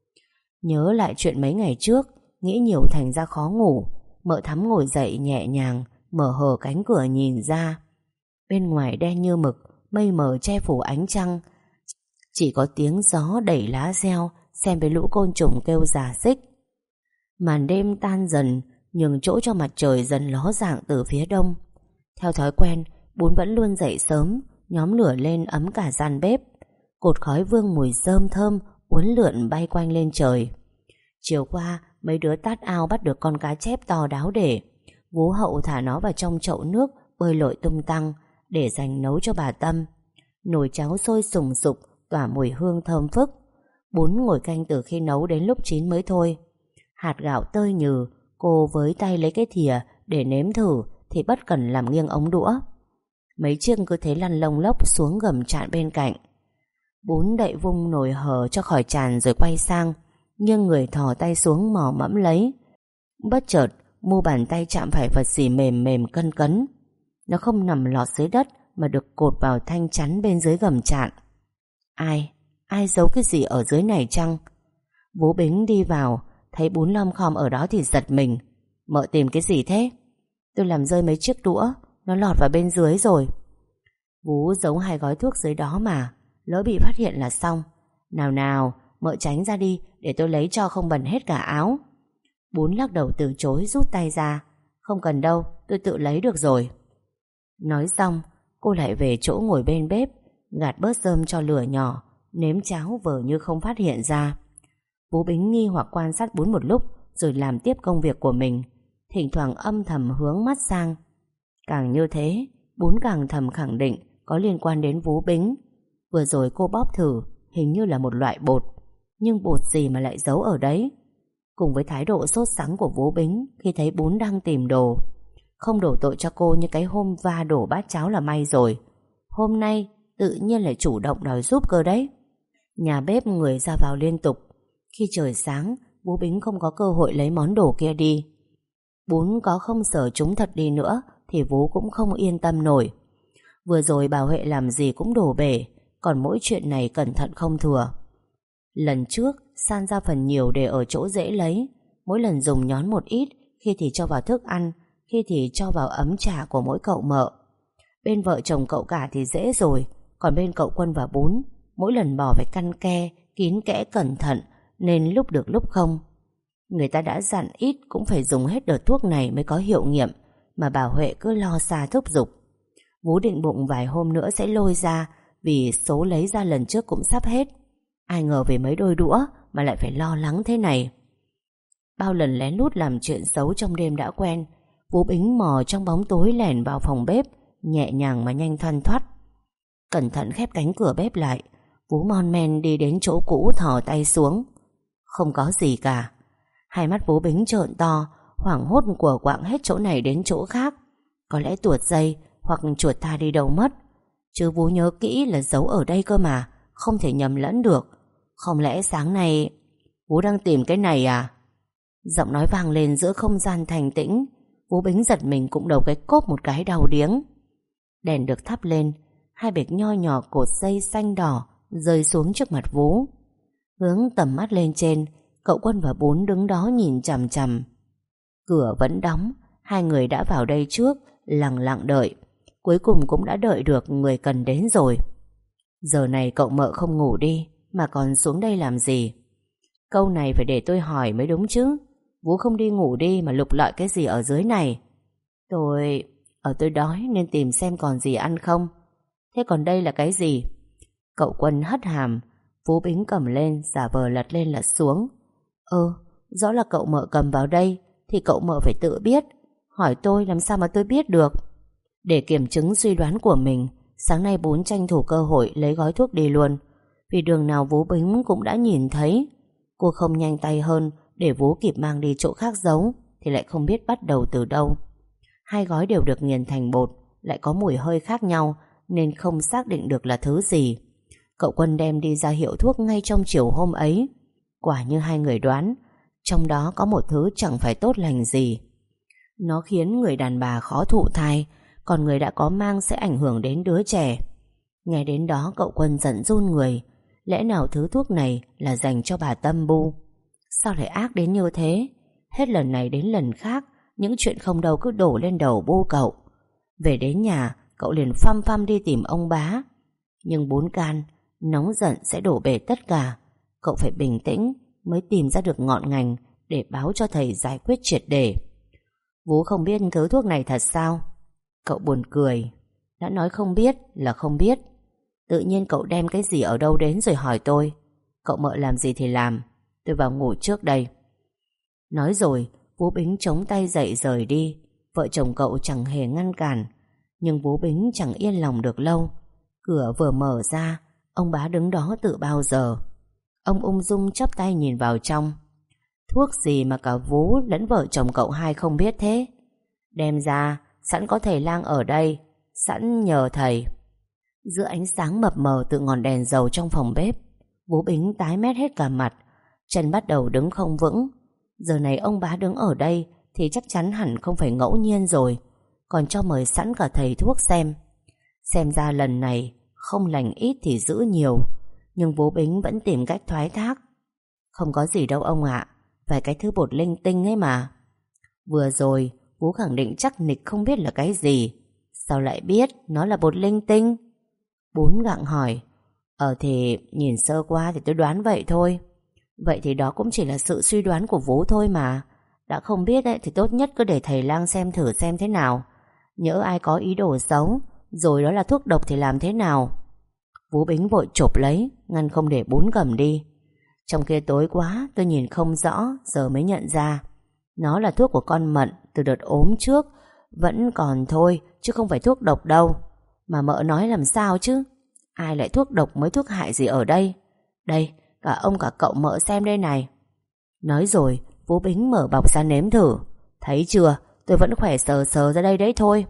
Nhớ lại chuyện mấy ngày trước, nghĩ nhiều thành ra khó ngủ. Mợ Thắm ngồi dậy nhẹ nhàng, mở hờ cánh cửa nhìn ra. Bên ngoài đen như mực, mây mờ che phủ ánh trăng. Chỉ có tiếng gió đẩy lá reo xen với lũ côn trùng kêu rà rích. Màn đêm tan dần, nhường chỗ cho mặt trời dần ló dạng từ phía đông. Theo thói quen, Bún vẫn luôn dậy sớm, nhóm lửa lên ấm cả gian bếp. Cột khói vương mùi rơm thơm uốn lượn bay quanh lên trời. Chiều qua, mấy đứa tát ao bắt được con cá chép to đáo để. Vú Hậu thả nó vào trong chậu nước bơi lội tung tăng để dành nấu cho bà Tâm. Nồi cháo sôi sùng sục, tỏa mùi hương thơm phức. Bún ngồi canh từ khi nấu đến lúc chín mới thôi. Hạt gạo tơi nhừ, cô với tay lấy cái thìa để nếm thử thì bất cần làm nghiêng ống đũa. Mấy chiếc cứ thế lăn lông lốc xuống gầm tràn bên cạnh. Bún đậy vung nồi hở cho khỏi tràn rồi quay sang, nhưng người thò tay xuống mò mẫm lấy. Bất chợt mu bàn tay chạm phải vật gì mềm mềm cân cấn. Nó không nằm lọt dưới đất mà được cột vào thanh chắn bên dưới gầm tràn. Ai giấu cái gì ở dưới này chăng? Vú Bính đi vào, thấy bún lom khom ở đó thì giật mình. Mợ tìm cái gì thế? Tôi làm rơi mấy chiếc đũa, nó lọt vào bên dưới rồi. Vú giấu 2 gói thuốc dưới đó mà, lỡ bị phát hiện là xong. Nào, mợ tránh ra đi để tôi lấy cho không bẩn hết cả áo. Bún lắc đầu từ chối, rút tay ra. Không cần đâu, tôi tự lấy được rồi. Nói xong, cô lại về chỗ ngồi bên bếp, gạt bớt rơm cho lửa nhỏ, nếm cháo vờ như không phát hiện ra. Vú Bính nghi hoặc quan sát bún một lúc rồi làm tiếp công việc của mình, thỉnh thoảng âm thầm hướng mắt sang. Càng như thế, bún càng thầm khẳng định có liên quan đến Vú Bính. Vừa rồi cô bóp thử, hình như là một loại bột, nhưng bột gì mà lại giấu ở đấy? Cùng với thái độ sốt sắng của Vú Bính khi thấy bún đang tìm đồ, không đổ tội cho cô như cái hôm va đổ bát cháo là may rồi, hôm nay tự nhiên lại chủ động đòi giúp cơ đấy. Nhà bếp người ra vào liên tục. Khi trời sáng, Vú Bính không có cơ hội lấy món đồ kia đi. Bún có không sở chúng thật đi nữa thì Vú cũng không yên tâm nổi. Vừa rồi bà Huệ làm gì cũng đổ bể, còn mỗi chuyện này cẩn thận không thừa. Lần trước san ra phần nhiều để ở chỗ dễ lấy, mỗi lần dùng nhón một ít, khi thì cho vào thức ăn, khi thì cho vào ấm trà của mỗi cậu mợ. Bên vợ chồng cậu cả thì dễ rồi, còn bên cậu Quân và Bún, mỗi lần bỏ phải căn ke, kín kẽ cẩn thận, nên lúc được lúc không. Người ta đã dặn ít cũng phải dùng hết đợt thuốc này mới có hiệu nghiệm, mà bà Huệ cứ lo xa thúc giục. Vú định bụng vài hôm nữa sẽ lôi ra, vì số lấy ra lần trước cũng sắp hết. Ai ngờ về mấy đôi đũa mà lại phải lo lắng thế này. Bao lần lén lút làm chuyện xấu trong đêm đã quen, Vú Bính mò trong bóng tối lẻn vào phòng bếp, nhẹ nhàng mà nhanh thoăn thoắt. Cẩn thận khép cánh cửa bếp lại, Vú mon men đi đến chỗ cũ, thò tay xuống. Không có gì cả. Hai mắt Vú Bính trợn to, hoảng hốt của quạng hết chỗ này đến chỗ khác. Có lẽ tuột dây hoặc chuột tha đi đâu mất, chứ Vú nhớ kỹ là giấu ở đây cơ mà, không thể nhầm lẫn được. Không lẽ sáng nay Vú đang tìm cái này à? Giọng nói vang lên giữa không gian thành tĩnh. Vú Bính giật mình cũng đầu cái cốp một cái đau điếng. Đèn được thắp lên, 2 bịch nho nhỏ cột dây xanh đỏ rơi xuống trước mặt Vú. Hướng tầm mắt lên trên, cậu Quân và Bún đứng đó nhìn chằm chằm. Cửa vẫn đóng, 2 người đã vào đây trước, lặng lặng đợi. Cuối cùng cũng đã đợi được người cần đến rồi. Giờ này cậu mợ không ngủ đi mà còn xuống đây làm gì? Câu này phải để tôi hỏi mới đúng chứ. Vú không đi ngủ đi mà lục lọi cái gì ở dưới này? Tôi đói nên tìm xem còn gì ăn không. Thế còn đây là cái gì? Cậu Quân hất hàm. Vú Bính cầm lên, giả vờ lật lên lật xuống. Rõ là cậu mợ cầm vào đây thì cậu mợ phải tự biết. Hỏi tôi làm sao mà tôi biết được? Để kiểm chứng suy đoán của mình, sáng nay Bún tranh thủ cơ hội lấy gói thuốc đi luôn, vì đường nào Vú Bính cũng đã nhìn thấy. Cô không nhanh tay hơn để Vú kịp mang đi chỗ khác giấu thì lại không biết bắt đầu từ đâu. 2 gói đều được nghiền thành bột, lại có mùi hơi khác nhau nên không xác định được là thứ gì. Cậu Quân đem đi ra hiệu thuốc ngay trong chiều hôm ấy. Quả như 2 người đoán, trong đó có một thứ chẳng phải tốt lành gì. Nó khiến người đàn bà khó thụ thai, còn người đã có mang sẽ ảnh hưởng đến đứa trẻ. Nghe đến đó cậu Quân giận run người. Lẽ nào thứ thuốc này là dành cho bà Tâm Bu? Sao lại ác đến như thế? Hết lần này đến lần khác, những chuyện không đâu cứ đổ lên đầu Bu cậu. Về đến nhà, cậu liền phăm phăm đi tìm ông bá. Nhưng Bún can, nóng giận sẽ đổ bể tất cả. Cậu phải bình tĩnh mới tìm ra được ngọn ngành để báo cho thầy giải quyết triệt để. Vú không biết thứ thuốc này thật sao? Cậu buồn cười. Đã nói không biết là không biết. Tự nhiên cậu đem cái gì ở đâu đến rồi hỏi tôi. Cậu mợ làm gì thì làm, tôi vào ngủ trước đây. Nói rồi Vú Bính chống tay dậy rời đi. Vợ chồng cậu chẳng hề ngăn cản. Nhưng Vú Bính chẳng yên lòng được lâu. Cửa vừa mở ra, ông bá đứng đó từ bao giờ. Ông ung dung chắp tay nhìn vào trong. Thuốc gì mà cả Vú lẫn vợ chồng cậu hai không biết thế? Đem ra, sẵn có thầy lang ở đây, sẵn nhờ thầy. Giữa ánh sáng mập mờ từ ngọn đèn dầu trong phòng bếp, Vú Bính tái mét hết cả mặt, chân bắt đầu đứng không vững. Giờ này ông bá đứng ở đây thì chắc chắn hẳn không phải ngẫu nhiên rồi, còn cho mời sẵn cả thầy thuốc xem. Xem ra lần này không lành ít thì giữ nhiều. Nhưng Vú Bính vẫn tìm cách thoái thác. Không có gì đâu ông ạ, vài cái thứ bột linh tinh ấy mà. Vừa rồi Vú khẳng định chắc nịch không biết là cái gì. Sao lại biết nó là bột linh tinh? Bún gặng hỏi. Thì nhìn sơ qua thì tôi đoán vậy thôi. Vậy thì đó cũng chỉ là sự suy đoán của Vú thôi mà. Đã không biết ấy, thì tốt nhất cứ để thầy lang xem thử xem thế nào. Nhỡ ai có ý đồ xấu, rồi đó là thuốc độc thì làm thế nào? Vú Bính vội chộp lấy, ngăn không để Bún cầm đi. Trong kia tối quá, tôi nhìn không rõ, giờ mới nhận ra. Nó là thuốc của con Mận từ đợt ốm trước. Vẫn còn thôi, chứ không phải thuốc độc đâu. Mà mợ nói làm sao chứ? Ai lại thuốc độc mới thuốc hại gì ở đây? Đây, cả ông cả cậu mợ xem đây này. Nói rồi, Vú Bính mở bọc ra nếm thử. Thấy chưa, tôi vẫn khỏe sờ sờ ra đây đấy thôi.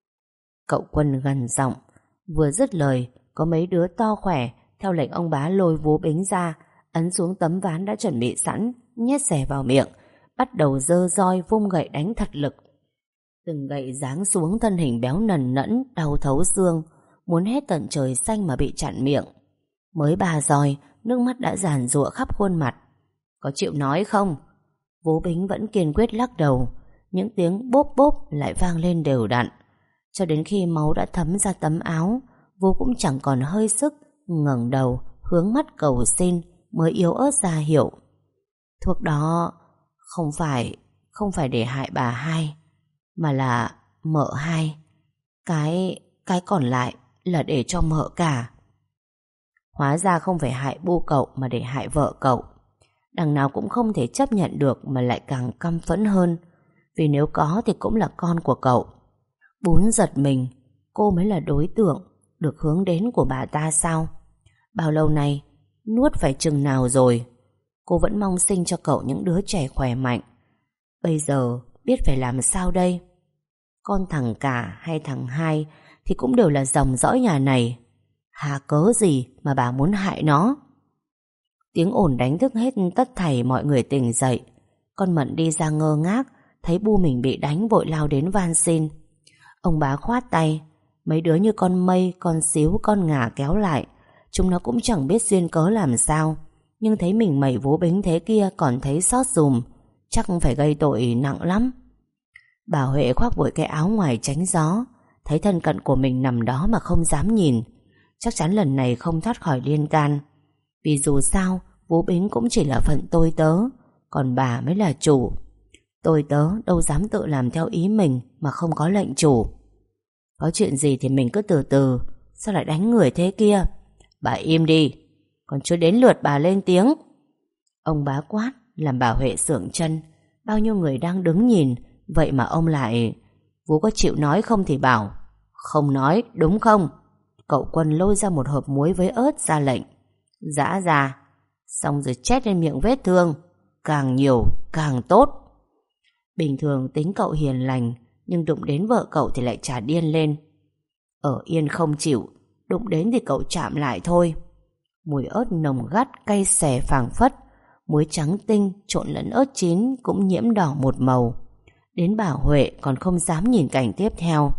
Cậu Quân gằn giọng. Vừa dứt lời, có mấy đứa to khỏe theo lệnh ông bá lôi Vú Bính ra, ấn xuống tấm ván đã chuẩn bị sẵn, nhét xẻ vào miệng, bắt đầu giơ roi vung gậy đánh thật lực. Từng gậy giáng xuống thân hình béo nần nẫn, đau thấu xương, muốn hét tận trời xanh mà bị chặn miệng. Mới 3 roi, nước mắt đã giàn giụa khắp khuôn mặt. Có chịu nói không? Vú Bính vẫn kiên quyết lắc đầu. Những tiếng bốp bốp lại vang lên đều đặn, cho đến khi máu đã thấm ra tấm áo. Vú cũng chẳng còn hơi sức, ngẩng đầu hướng mắt cầu xin, mới yếu ớt ra hiệu. Thuốc đó không phải để hại bà hai, mà là mợ hai. Cái còn lại là để cho mợ cả. Hóa ra không phải hại bu cậu mà để hại vợ cậu. Đằng nào cũng không thể chấp nhận được, mà lại càng căm phẫn hơn. Vì nếu có thì cũng là con của cậu. Bún giật mình. Cô mới là đối tượng được hướng đến của bà ta sao? Bao lâu nay nuốt phải chừng nào rồi? Cô vẫn mong sinh cho cậu những đứa trẻ khỏe mạnh. Bây giờ biết phải làm sao đây? Con thằng cả hay thằng hai thì cũng đều là dòng dõi nhà này. Hà cớ gì mà bà muốn hại nó? Tiếng ồn đánh thức hết tất thảy mọi người tỉnh dậy. Con Mận đi ra ngơ ngác, thấy bu mình bị đánh vội lao đến van xin. Ông bá khoát tay. Mấy đứa như con Mây, con Xíu, con Ngà kéo lại. Chúng nó cũng chẳng biết duyên cớ làm sao, nhưng thấy mình mẩy Vú Bính thế kia còn thấy xót giùm. Chắc phải gây tội nặng lắm. Bà Huệ khoác vội cái áo ngoài tránh gió, thấy thân cận của mình nằm đó mà không dám nhìn. Chắc chắn lần này không thoát khỏi liên can. Vì dù sao Vú Bính cũng chỉ là phận tôi tớ, còn bà mới là chủ. Tôi tớ đâu dám tự làm theo ý mình mà không có lệnh chủ. Có chuyện gì thì mình cứ từ từ. Sao lại đánh người thế kia? Bà im đi, còn chưa đến lượt bà lên tiếng. Ông bá quát làm bà Huệ sượng chân. Bao nhiêu người đang đứng nhìn, vậy mà ông lại... Vú có chịu nói không thì bảo. Không nói, đúng không? Cậu Quân lôi ra một hộp muối với ớt ra lệnh. Giã ra, xong rồi chét lên miệng vết thương. Càng nhiều càng tốt. Bình thường tính cậu hiền lành, nhưng đụng đến vợ cậu thì lại chả điên lên. Ở yên không chịu, đụng đến thì cậu chạm lại thôi. Mùi ớt nồng gắt cay xè phảng phất. Muối trắng tinh trộn lẫn ớt chín cũng nhiễm đỏ một màu. Đến bà Huệ còn không dám nhìn cảnh tiếp theo.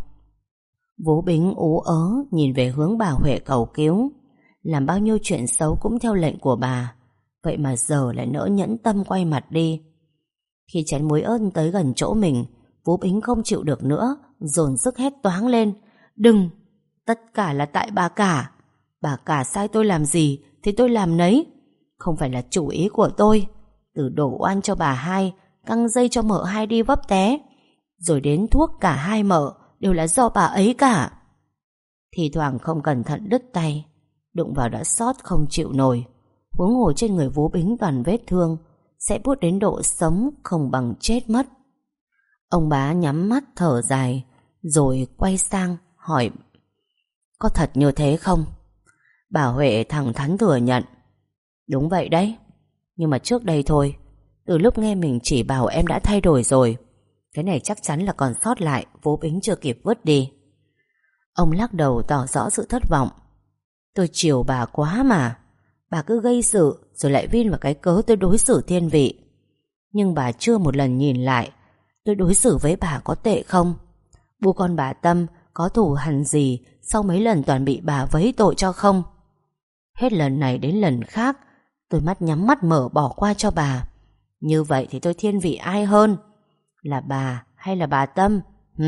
Vú Bính ú ớ nhìn về hướng bà Huệ cầu cứu. Làm bao nhiêu chuyện xấu cũng theo lệnh của bà, vậy mà giờ lại nỡ nhẫn tâm quay mặt đi. Khi chén muối ớt tới gần chỗ mình, Vú Bính không chịu được nữa, dồn sức hét toáng lên. Đừng! Tất cả là tại bà cả. Bà cả sai tôi làm gì thì tôi làm nấy. Không phải là chủ ý của tôi. Từ đổ oan cho bà hai, căng dây cho mợ hai đi vấp té, rồi đến thuốc cả hai mợ đều là do bà ấy cả. Thì thoảng không cẩn thận đứt tay, đụng vào đã xót không chịu nổi. Huống hồ trên người Vú Bính toàn vết thương, sẽ buốt đến độ sống không bằng chết mất. Ông bá nhắm mắt thở dài, rồi quay sang hỏi. Có thật như thế không? Bà Huệ thẳng thắn thừa nhận. Đúng vậy đấy, nhưng mà trước đây thôi. Từ lúc nghe mình chỉ bảo em đã thay đổi rồi. Cái này chắc chắn là còn sót lại, vô bính chưa kịp vứt đi. Ông lắc đầu tỏ rõ sự thất vọng. Tôi chiều bà quá mà. Bà cứ gây sự rồi lại vin vào cái cớ tôi đối xử thiên vị. Nhưng bà chưa một lần nhìn lại tôi đối xử với bà có tệ không. Bu con bà Tâm có thù hằn gì sau mấy lần toàn bị bà vấy tội cho không. Hết lần này đến lần khác tôi mắt nhắm mắt mở bỏ qua cho bà. Như vậy thì tôi thiên vị ai hơn? Là bà hay là bà Tâm?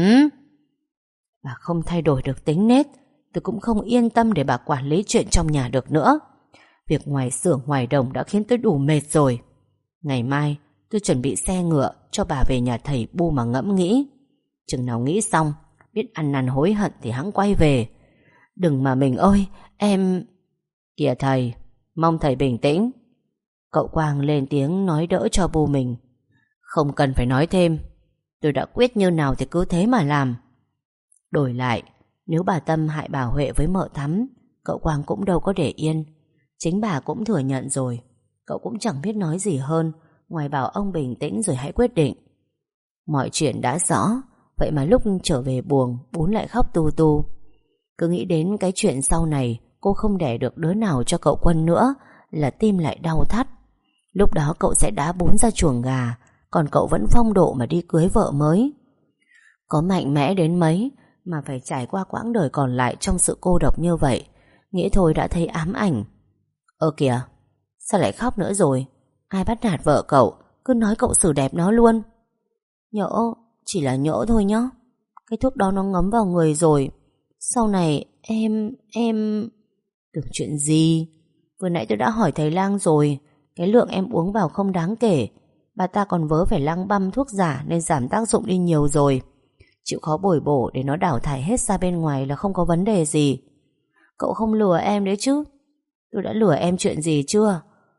Bà không thay đổi được tính nết, tôi cũng không yên tâm để bà quản lý chuyện trong nhà được nữa. Việc ngoài xưởng ngoài đồng đã khiến tôi đủ mệt rồi. Ngày mai tôi chuẩn bị xe ngựa cho bà về nhà thầy Bu mà ngẫm nghĩ. Chừng nào nghĩ xong, biết ăn năn hối hận thì hẵng quay về. Đừng mà mình ơi, em... Kìa thầy, mong thầy bình tĩnh. Cậu Quang lên tiếng nói đỡ cho Bu mình. Không cần phải nói thêm, tôi đã quyết như nào thì cứ thế mà làm. Đổi lại, nếu bà Tâm hại bà Huệ với mợ Thắm, cậu Quang cũng đâu có để yên. Chính bà cũng thừa nhận rồi. Cậu cũng chẳng biết nói gì hơn ngoài bảo ông bình tĩnh rồi hãy quyết định. Mọi chuyện đã rõ, vậy mà lúc trở về buồng, Bún lại khóc tu tu. Cứ nghĩ đến cái chuyện sau này cô không đẻ được đứa nào cho cậu Quân nữa là tim lại đau thắt. Lúc đó cậu sẽ đá Bún ra chuồng gà, còn cậu vẫn phong độ mà đi cưới vợ mới. Có mạnh mẽ đến mấy mà phải trải qua quãng đời còn lại trong sự cô độc như vậy, nghĩ thôi đã thấy ám ảnh. Kìa, sao lại khóc nữa rồi? Ai bắt nạt vợ cậu, cứ nói cậu xử đẹp nó luôn. Nhỡ, chỉ là nhỡ thôi nhá. Cái thuốc đó nó ngấm vào người rồi. Sau này em... Tưởng chuyện gì? Vừa nãy tôi đã hỏi thầy lang rồi. Cái lượng em uống vào không đáng kể. Bà ta còn vớ phải lăng băm thuốc giả nên giảm tác dụng đi nhiều rồi. Chịu khó bồi bổ để nó đào thải hết ra bên ngoài là không có vấn đề gì. Cậu không lừa em đấy chứ? Tôi đã lừa em chuyện gì chưa?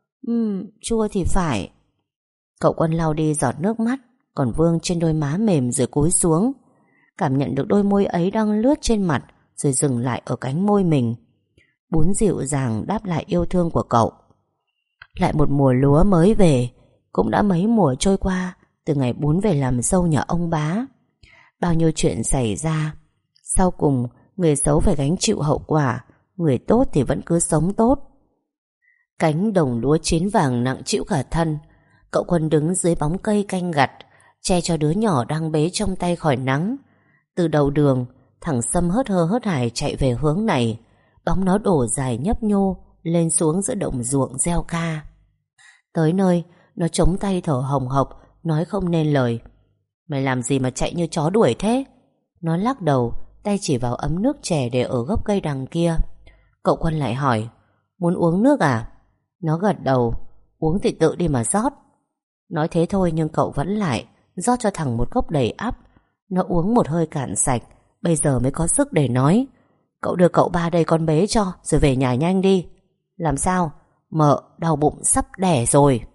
Chưa thì phải. Cậu Quân lau đi giọt nước mắt còn vương trên đôi má mềm rồi cúi xuống, cảm nhận được đôi môi ấy đang lướt trên mặt rồi dừng lại ở cánh môi mình. Bún dịu dàng đáp lại yêu thương của cậu. Lại một mùa lúa mới về. Cũng đã mấy mùa trôi qua từ ngày Bún về làm dâu nhà ông bá. Bao nhiêu chuyện xảy ra, sau cùng người xấu phải gánh chịu hậu quả, người tốt thì vẫn cứ sống tốt. Cánh đồng lúa chín vàng nặng trĩu cả thân. Cậu Quân đứng dưới bóng cây canh gặt, che cho đứa nhỏ đang bế trong tay khỏi nắng. Từ đầu đường, thằng Sâm hớt hơ hớt hải chạy về hướng này. Bóng nó đổ dài nhấp nhô lên xuống giữa đồng ruộng gieo ca. Tới nơi, nó chống tay thở hồng hộc, nói không nên lời. Mày làm gì mà chạy như chó đuổi thế? Nó lắc đầu, tay chỉ vào ấm nước chè để ở gốc cây đằng kia. Cậu Quân lại hỏi, muốn uống nước à? Nó gật đầu, uống thì tự đi mà rót. Nói thế thôi nhưng cậu vẫn lại rót cho thằng một cốc đầy ắp. Nó uống một hơi cạn sạch, bây giờ mới có sức để nói. Cậu đưa cậu ba đây con bế cho, rồi về nhà nhanh đi. Làm sao? Mợ đau bụng sắp đẻ rồi.